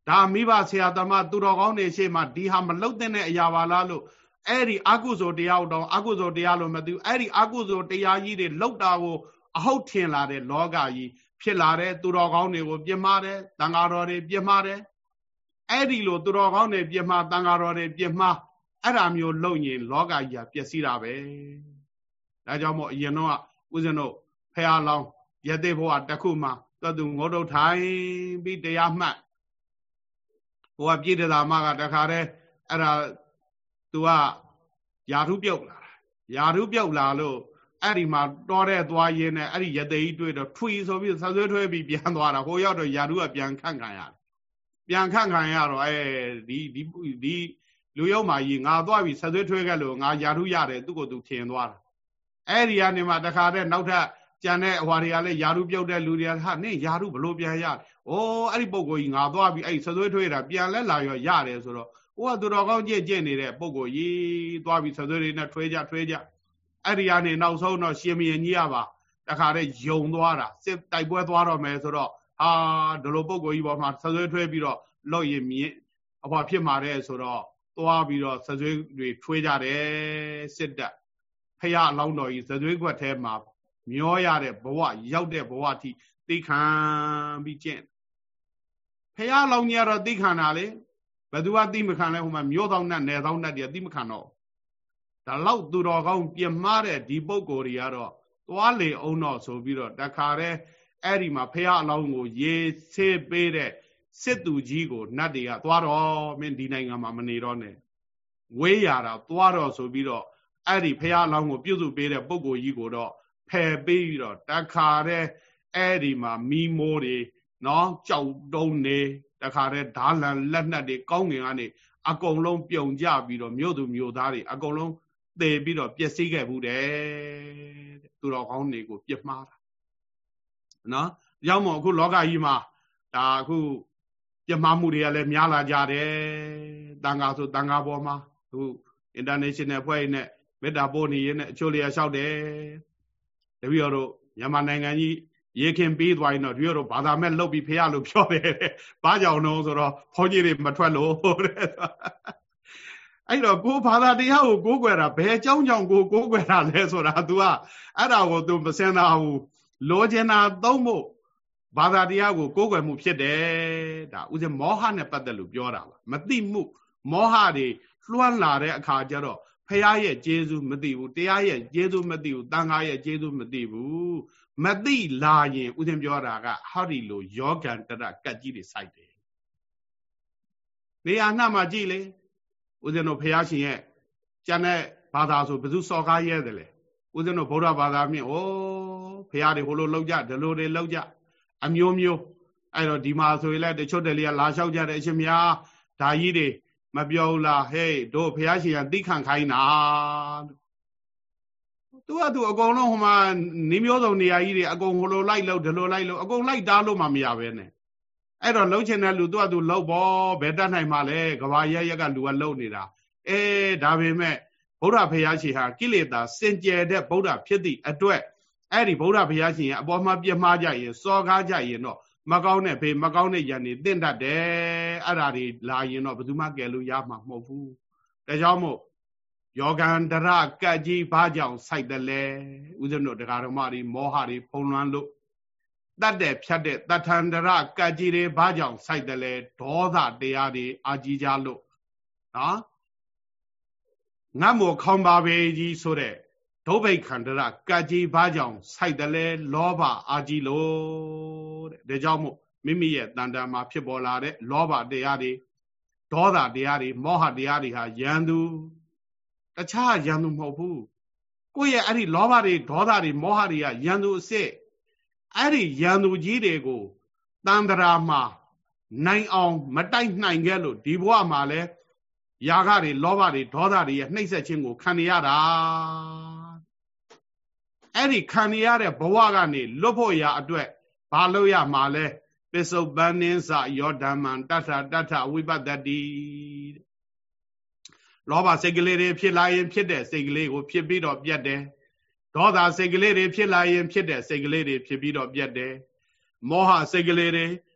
A: ဒါမိဘဆရာသမားသူတော်ကောင်းတွေရှေ့မှာဒီဟာမလုတ်တဲ့အရာပါလားလို့အဲ့ဒီအကုသိုလ်တရားတောင်အကုသိုလ်တရားလို့မသိဘူးအဲ့ဒီအကုသိုလ်တရားကြီးတွေလုတ်တာကိုအဟုတ်ထင်လာတဲ့လောကကြီးဖြစ်လာတဲ့သူတော်ကောင်းတွေကိုပြစ်မှားတယ်တန်ဃာတော်တွေပြစ်မှားတယ်အဲ့ဒီလိုသူတော်ကောင်းတွေပြစ်မှားတန်ဃာတော်တွေပြစ်မှားအဲ့ဒါမျိုးလုပ်ရင်လောကကြီးကပျက်စီးတာပဲဒါကြောင့်မို့အရင်တော့ဦးဇင်းတို့ဖះလောင်းရသေးဘဝတစ်ခုမှသတ်သူငုတ်တုတ်ထိုင်ပြီးတရားမှတ်ဟိုကပြည့်တသာမကတခါတည်းအဲ့ဒါသူကယာထုပြုတ်လာတာယာထုပြုတ်လာလို့အဲ့ဒီမှာတော်တဲ့သွားရင်းနဲ့အဲ့ဒီရသေးကြီးတွေ့တော့ထွေဆိုပြီးဆက်ဆွဲထွဲပြီးပြန်သွားတာဟိုရောက်တော့ယာထုကပြန်ခန့်ခံရတယ်ပြန်ခန့်ခံရတော့အဲဒီဒီဒီလူရောက်မှကြီးငါသွားပြီးဆက်ဆွဲထွဲခဲ့လို့ငါယာထုရတယ်သူ့ကိုယ်သူထင်သွားတာအဲ့ဒီကနေမှတခါတည်းနောက်ထပ်ကျန်တဲ့ဟွာတွေကလည်းယာထုပြုတ်တဲ့လူတွေကဟာနင်းယာထုဘလို့ပြန်ရဩအဲ့ဒီပုံကိုကြီးငါသွားပြီးအဲ့ဆက်ဆွဲထွဲတာပြန်လဲလာရောရတယ်ဆိုတော့ဟိုကသူတော်ကောင်းကြည့်ကြည့်နေတဲ့ပုံကိုကြီးသွားပြီးဆက်ဆွဲတွေနဲ့ထွဲကြထွဲကြအဲ့ဒီကနေနောက်ဆုံးတော့ရှင်မင်းကြီးရပါတခါတည်းယုံသွားတာစစ်တိုက်ပွဲသွားတော့မယ်ဆိုတော့ဟာဒီလိုပုံကိုကြီးပေါ်မှာဆက်ဆွဲထွဲပြီးတော့လောက်ရင်မြင်အဖွာဖြစ်မှာတဲ့ဆိုတော့သွားပြီးတော့ဆက်ဆွဲတွေထွဲကြတယ်စစ်တပ်ဖះအလောင်းတော်ကြီးဆက်ဆွဲခွက်ထဲမှာမျောရတဲ့ဘဝရောက်တဲ့ဘဝအထိသိခံပြီးကျင့်ဖះလောင်းကြီးကတော့သိခံတာလေဘသူကသိမခံလဲဟိုမှာမျိုးသောနဲ့နယ်သောနဲ့တည်းသိမခံတော့ဒါလောက်သူတော်ကောင်းပြမှားတဲ့ဒီပုံကိုယ်တွေကတော့သွားလေအောင်တော့ဆိုပြီးတော့တခါတည်းအဲ့ဒီမှာဖះအလောင်းကိုရေဆေးပေးတဲ့စစ်သူကြီးကိုနတ်တွေကသွားတော့မင်းဒီနိုင်ငံမှာမနေတော့နဲ့ဝေးရတာသွားတော့ဆိုပြီးတော့အဲ့ဒီဖះအလောင်းကိုပြုစုပေးတဲ့ပုံကိုယ်ကြီးကိုတော့ဖယ်ပေးပြီးတော့တခါတည်းအဲ့ဒီမှာမီးမိုးတွေနော်ကြောက်တုံးနေတခါတည်းဓာလန်လက်နက်တွေကောင်းငင်ကနေအကုန်လုံးပြုံကြပြီးတော့မြို့သူမြို့သားတွေအကုန်လုံးသေပြီးတော့ပျက်စီးခဲ့ဘူးတယ်သူတော်ကောင်းတွေကိုပြစ်မှားတာနော်ရောက်မို့အခုလောကကြီးမှာဒါအခုပြစ်မှားမှုတွေကလည်းများလာကြတယ်တန်ခါဆိုတန်ခါပေါ်မှာအခု international ဖွဲ့ရင်းနဲ့မေတ္တာပို့နေရင်းနဲ့အချို့လျာလျှောက်တယ်တပည့်တော်တို့မြန်မာနိုင်ငံကြီးရေခင်ပြီးသွားရင်တော့ဒီလိုဘာသာမဲ့လှုပ်ပြီးဖះလို့ပြောတယ်ဘာကြောင့်တော့ဆိုတော့ဘုန်းကြီးတွေမထွက်လို့တဲ့အဲ့တော့ကိုဘာသာတရားကိုကိုးကွယ်တာဘယ်အကြောင်းကြောင့်ကိုကိုးကွယ်တာလဲဆိုတာ तू ကအဲ့ဒါကို तू မစင်တာဘူးလိုချင်တာသုံးဖို့ဘာသာတရားကိုကိုးကွယ်မှုဖြစ်တယ်ဒါဥစဉ်မောဟနဲ့ပတ်သက်လို့ပြောတာပါမသိမှုမောဟတွေလွှမ်းလာတဲ့အခါကျတော့ဖះရဲ့ကျေးဇူးမသိဘူးတရားရဲ့ကျေးဇူးမသိဘူးတန်ခါရဲ့ကျေးဇူးမသိဘူးမသိလာရင်ဥစဉ်ပြောတာကဟောဒီလိုယောဂန္တရကတ်ကြီးတွေစိုက်တယ်နေရာနှမှာကြည့်လေဥစဉ်တို့ဖះရှင်ရဲ့ကျန်တဲ့ဘာသာဆိုဘယ်သူစော်ကားရဲတယ်လဲဥစဉ်တို့ဗုဒ္ဓဘာသာမြင့်ဩဖះတွေဟိုလိုလောက်ကြဒီလိုတွေလောက်ကြအမျိုးမျိုးအဲ့တော့ဒီမှာဆိုရင်လည်းတချို့တလေကလာလျှောက်ကြတဲ့အရှင်များဓာကြီးတွေမပြောဘူးလားဟေးတို့ဖះရှင်ကသိခံခိုင်းတာသူကသူအကုန်လုံးဟိုမှာနေမျိုးစုံနေရာကြီးတွေအကုန်ဟိုလိုလိုက်လို့ဒီလိုလိုက်လို့အကုန်လိုက်တားလို့မှမရပဲနဲ့အဲ့တော့လှုပ်ချင်တဲ့လူသူကသူလှုပ်ပေါ်ဘယ်တတ်နိုင်မှလဲကဘာရရက်ကလူကလှုပ်နေတာအေးဒါပေမဲ့ဗုဒ္ဓဘုရားရှင်ဟာကိလေသာစင်ကြယ်တဲ့ဗုဒ္ဓဖြစ်သည့်အတွက်အဲ့ဒီဗုဒ္ဓဘုရားရှင်ရဲ့အပေါ်မှာပြမှားကြရင်စော်ကားကြရင်တော့မကောင်းတဲ့ဖေးမကောင်းတဲ့ယန္နေတင့်တတ်တယ်အဲ့ဒါတွေလာရင်တော့ဘယ်သူမှကယ်လို့ရမှာမဟုတ်ဘူးဒါကြောင့်မို့ယောဂန္တရကတ်ကြီးဘာကြောင့်စိုက်တယ်လဲဥစဉ်တို့တရားတော်မတွေမောဟတွေဖုံးလွှမ်းလို့တတ်တဲ့ဖြတ်တဲ့တထန္တရကတ်ကြီးတွေဘာကြောင့်စိုက်တယ်လဲဒေါသတရားတွေအာကြီးကြလို့နော်ငတ်မို့ခေါင်းပါပဲကြီးဆိုတဲ့ဒုဗိခန္တရကတ်ကြီးဘာကြောင့်စိုက်တယ်လဲလောဘအာကြီးလို့တဲ့ဒါကြောင့်မို့မိမိရဲ့တန်တန်မှာဖြစ်ပေါ်လာတဲ့လောဘတရားတွေဒေါသတရားတွေမောဟတရားတွေဟာယန္တုတခြားယန္တုမဟုတ်ဘူးကိုယ့်ရဲ့အဲ့ဒီလောဘတွေဒေါသတွေမောဟတွေကယန္တုအစစ်အဲ့ဒီယန္တုကြီးတွေကိုတန်တရာမှာနိုင်အောင်မတိုက်နိုင်ခဲ့လို့ဒီဘဝမှာလဲယာဂတွေလောဘတွေဒေါသတွေရဲ့နှိမ့်ဆက်ခြင်းကိုခံရတာအဲ့ဒီခံရတဲ့ဘဝကနေလွတ်ဖို့ရာအတွက်ဘာလို့ရမှာလဲပစ္စုပန်နိသယောဓမ္မံတထတထဝိပတ္တိလောဘစိတ်ကလေးတွေဖြစ်လာရင်ဖြစ်တဲ့စိတ်ကလေးကိုဖြစ်ပြီးတော့ပြတ်တယ်ဒေါသစိတ်ကလေးတွေဖြစ်လာရင်ဖြစ်တဲ့စိတ်ကလေးတွေဖြစ်ပြီးတော့ပြတ်တယ်မောဟစိတ်ကလေးတွေ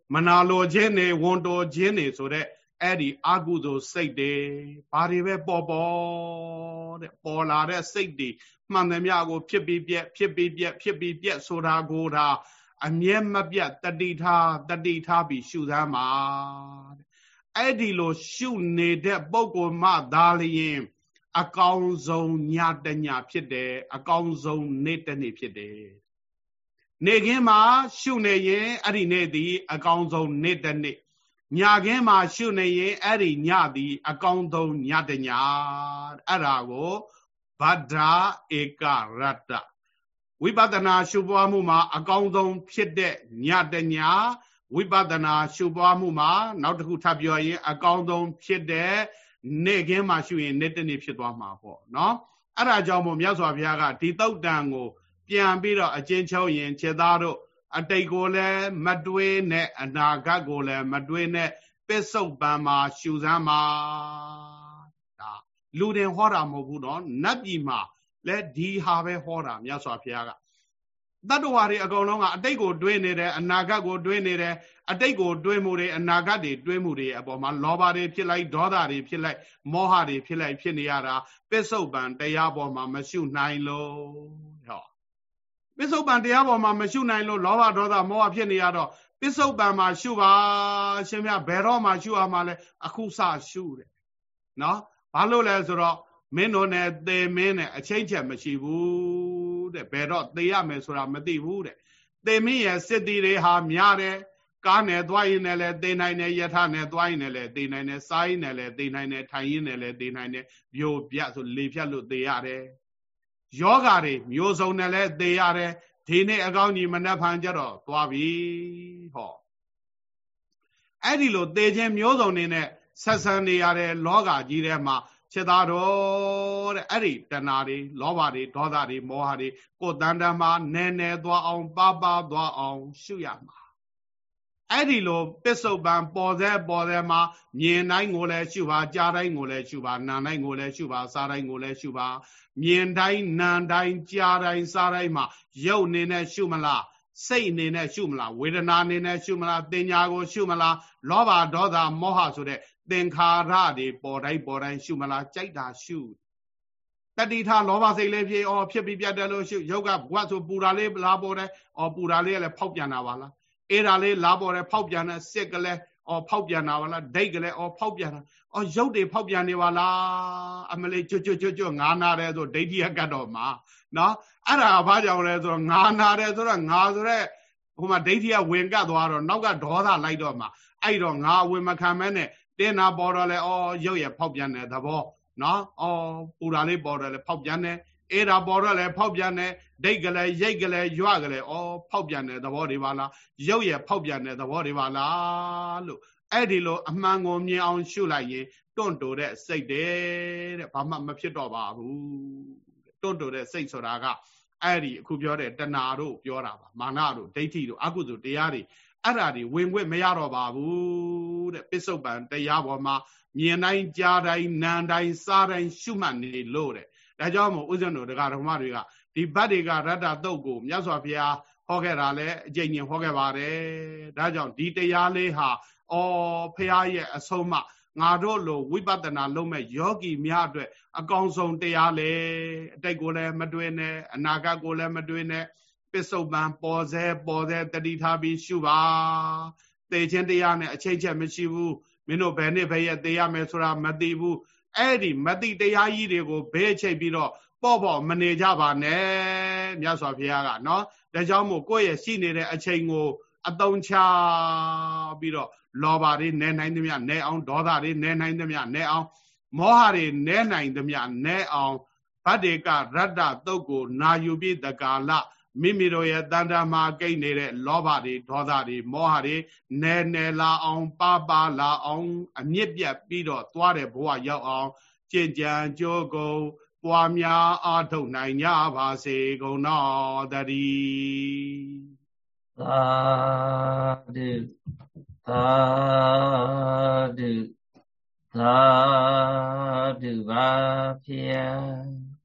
A: မနာလိုခြင်းတွေဝန်တော်ခြင်းတွေဆိုတဲ့အဲ့ဒီအကုသိုလ်စိတ်တွေဘာတွေပဲပေါ်ပေါ်တဲ့ပေါ်လာတဲ့စိတ်တွေမှန်သမျှကိုဖြစ်ပြီးပြက်ဖြစ်ပြီးပြက်ဖြစ်ပြီးပြက်ဆိုတာကိုဒါအမြဲမပြတ်တတိထားတတိထားပြီးရှုသမ်းပါတဲ့အဲ့ဒီလိုရှုနေတဲ့ပုဂ္ဂိုလ်မှသာလျင်အကောင်းဆုံးညတညဖြစ်တယ်အကောင်းဆုံးနေ့တစ်နေ့ဖြစ်တယ်နေခင်းမှာရှုနေရင်အဲ့ဒီနေ့သည်အကောင်းဆုံးနေ့တစ်နေ့ညခင်းမှာရှုနေရင်အဲ့ဒီညသည်အကောင်းဆုံးညတညအဲ့ဒါကိုဗဒ္ဓဧကရတ္တဝိပဿနာရှုပွားမှုမှာအကောင်းဆုံးဖြစ်တဲ့ညတညဝိပဿနာရှုပွားမှုမှာနောက်တစ်ခုထပ်ပြောရင်အကောင်းဆုံးဖြစ်တဲ့နေ့ခင်းမှာရှုရင်နေ့တစ်နေ့ဖြစ်သွားမှာပေါ့နော်အဲ့ဒါကြောင့်မို့မြတ်စွာဘုရားကဒီသုတ်တန်ကိုပြန်ပြီးတော့အကျဉ်းချုပ်ရင်ခြေသားတို့အတိတ်ကိုလည်းမတွေးနဲ့အနာဂတ်ကိုလည်းမတွေးနဲ့ပစ္စုပန်မှာရှုစမ်းပါဒါလူတင်ဟောတာမဟုတ်ဘူးနော်နတ်ပြည်မှာလည်းဒီဟာပဲဟောတာမြတ်စွာဘုရားကတတ္တဝါတွေအကုန်လုံးကအတိတ်ကိုတွေးနေတယ်အနာဂတ်ကိုတွေးနေတယ်အတိတ်ကိုတွေးမှုတွေအနာဂတ်တွေတွေးမှုတွေအပေါ်မှာလောဘတွေဖြစ်လိုက်ဒေါသတွေဖြစ်လိုက်မောဟတွေဖြစ်လိုက်ဖြစ်နေရတာပစ္စုပန်တရားပေါ်မှာမရှုနိုင်လို့ဟောပစ္စုပန်တရားပေါ်မှာမရှုနိုင်လို့လောဘဒေါသမောဟဖြစ်နေရတော့ပစ္စုပန်မှာရှုပါရှင်မြတ်ဘယ်တော့မှရှုရမှာလဲအခုစရှုတယ်နော်ဘာလို့လဲဆိုတော့မင်းတို့နဲ့သေမင်းနဲ့အချင်းချက်မရှိဘူးတဲ့ဘယ်တော့သေရမယ်ဆိုတာမသိဘူးတဲ့သေမင်းရဲ့စစ်တီတွေဟာများတယ်ကားနဲ့သွားရင်လည်းသေနိုင်တယ်ယထာနဲ့သွားရင်လည်းသေနိုင်တယ်စားရင်လည်းသေနိုင်တယ်ထိုင်ရင်လည်းသေနိုင်တယ်ပြိုပြဆိုလေဖြတ်လို့သေရတယ်ယောဂါတွေမျိုးစုံနဲ့လည်းသေရတယ်ဒီနေ့အကောင်းကြီးမနှက်ဖန်ကြတော့သွားပြီဟောအဲ့ဒီလိုသေခြင်းမျိုးစုံတွေနဲ့ဆက်ဆံနေရတဲ့လောကကြီးထဲမှာခြေသားတော်တဲ့အဲ့ဒီတဏှာတွေလောဘတွေဒေါသတွေမောဟတွေကိုယ်တန်တမ်းမှာနည်းနည်းသွားအောင်ပါပါသွားအောင်ရှုရမှာအဲ့ဒီလိုပစ္စုပန်ပေါ်စေပေါ်စေမှာမြင်တိုင်းကိုလည်းရှုပါကြားတိုင်းကိုလည်းရှုပါနားတိုင်းကိုလည်းရှုပါစားတိုင်းကိုလည်းရှုပါမြင်တိုင်းနားတိုင်းကြားတိုင်းစားတိုင်းမှာရုပ်အနေနဲ့ရှုမလားစိတ်အနေနဲ့ရှုမလားဝေဒနာအနေနဲ့ရှုမလားတင်ညာကိုရှုမလားလောဘဒေါသမောဟဆိုတဲ့သင်္ခါရတွေပေါ်တိုင်းပေါ်တိုင်းရှုမလားကြိုက်တာရှုတတိထလောဘစိတ်လေးဖြစ်အော်ဖြစ်ပြီးပြတ်တယ်လို့ရှုယောဂဘဝဆိုပူတာလေးလာပေါ်တယ်အော်ပူတာလေးကလည်းဖောက်ပြန်တာပါလားအေးတာလေးလာပေါ်တယ်ဖောက်ပြန်တဲ့စစ်ကလေးအော်ဖောက်ပြန်တာပါလားဒိတ်ကလေးအော်ဖောက်ပြန်တာအော်ရုပ်တွေဖောက်ပြန်နေပါလားအမလေးကျွတ်ကျွတ်ကျွတ်ကျွတ်ငါနာတယ်ဆိုဒိဋ္ဌိယကတ်တော်မှာနော်အဲ့ဒါဘာကြောင့်လဲဆိုတော့ငါနာတယ်ဆိုတော့ငါဆိုတဲ့ဟိုမှာဒိဋ္ဌိယဝင်ကတ်သွားတော့နောက်ကဒေါသလိုက်တော့မှာအဲ့တော့ငါဝင်မခံမဲနဲ့တင်းနာပေါ်တော့လဲအော်ရုပ်ရဖောက်ပြန်တဲ့သဘောနော်အော်ပူတာလေးပေါ်တော့လဲဖောက်ပြန်တယ်အေးတာပေါ်တော့လဲဖောက်ပြန်တယ်ဒိတ်ကလေးရိတ်ကလေးရွကလေးအော်ဖောက်ပြန်တဲ့သဘောတွေပါလားရုပ်ရဖောက်ပြန်တဲ့သဘောတွေပါလားလို့အဲ့ဒီလိုအမှန်ကိုမြင်အောင်ရှုလိုက်ရင်တွန့်တိုတဲ့စိတ်တဲ့တဲ့ဘာမှမဖြစ်တော့ပါဘူးတွန့်တိုတဲ့စိတ်ဆိုတာကအဲ့ဒီအခုပြောတဲ့တဏှာတို့ပြောတာပါမာနတို့ဒိဋ္ဌိတို့အကုသိုလ်တရားတွေအဲ့ဓာတွေဝင်ခွင့်မရတော့ပါဘူးတဲ့ပစ္စုပန်တရားပေါ်မှာမြင်တိုင်းကြားတိုင်းနားတိုင်းစားတိုင်းရှုမှတ်နေလို့တဲ့ဒါကြောင့်မို့ဥစ္စံတို့တရားဓမ္မတွေကဒီဗတ္တိကရတ္တသုတ်ကိုမြတ်စွာဘုရားဟောခဲ့တာလဲအကျဉ်းချင်းဟောခဲ့ပါတယ်ဒါကြောင့်ဒီတရားလေးဟာအော်ဘုရားရဲ့အဆုံးအမငါတို့လိုဝိပဿနာလုံးမဲ့ယောဂီများအတွက်အကောင်းဆုံးတရားလေအတိတ်ကိုလည်းမတွေးနဲ့အနာဂတ်ကိုလည်းမတွေးနဲ့ပစ္စုပန်ပေါ်စေပေါ်စေတတိထားပြီးရှုပါသေခြင်းတရားနဲ့အချိန်ချက်မရှိဘူးမင်းတို့ဘယ်နှစ်ဘယ်ရက်သေရမယ်ဆိုတာမသိဘူးအဲ့ဒီမသိတရားကြီးတွေကိုဘေးချိတ်ပြီးတော့ပေါ့ပေါ့မနေကြပါနဲ့မြတ်စွာဘုရားကနော်ဒါကြောင့်မို့ကိုယ့်ရဲ့ရှိနေတဲ့အချိန်ကိုအသုံးချပြီးတော့လောဘတွေနည်းနိုင်သမျှနည်းအောင်ဒေါသတွေနည်းနိုင်သမျှနည်းအောင်မောဟတွေနည်းနိုင်သမျှနည်းအောင်ဗတ္တိကရတ္တသုတ်ကိုနာယူပြီးတကာလမိမိတို့ရဲ့တန်တမာကိတ်နေတဲ့လောဘတွေဒေါသတွေမောဟတွေနည်းနည်းလာအောင်ပါပါလာအောင်အမြင့်ပြတ်ပြီးတော့သွားတဲ့ဘဝရောက်အောင်ကြင်ကြံကြိုးကုန်ပွားများအားထုတ်နိုင်ကြပါစေကုန်တော်တည်းသာဓုသာ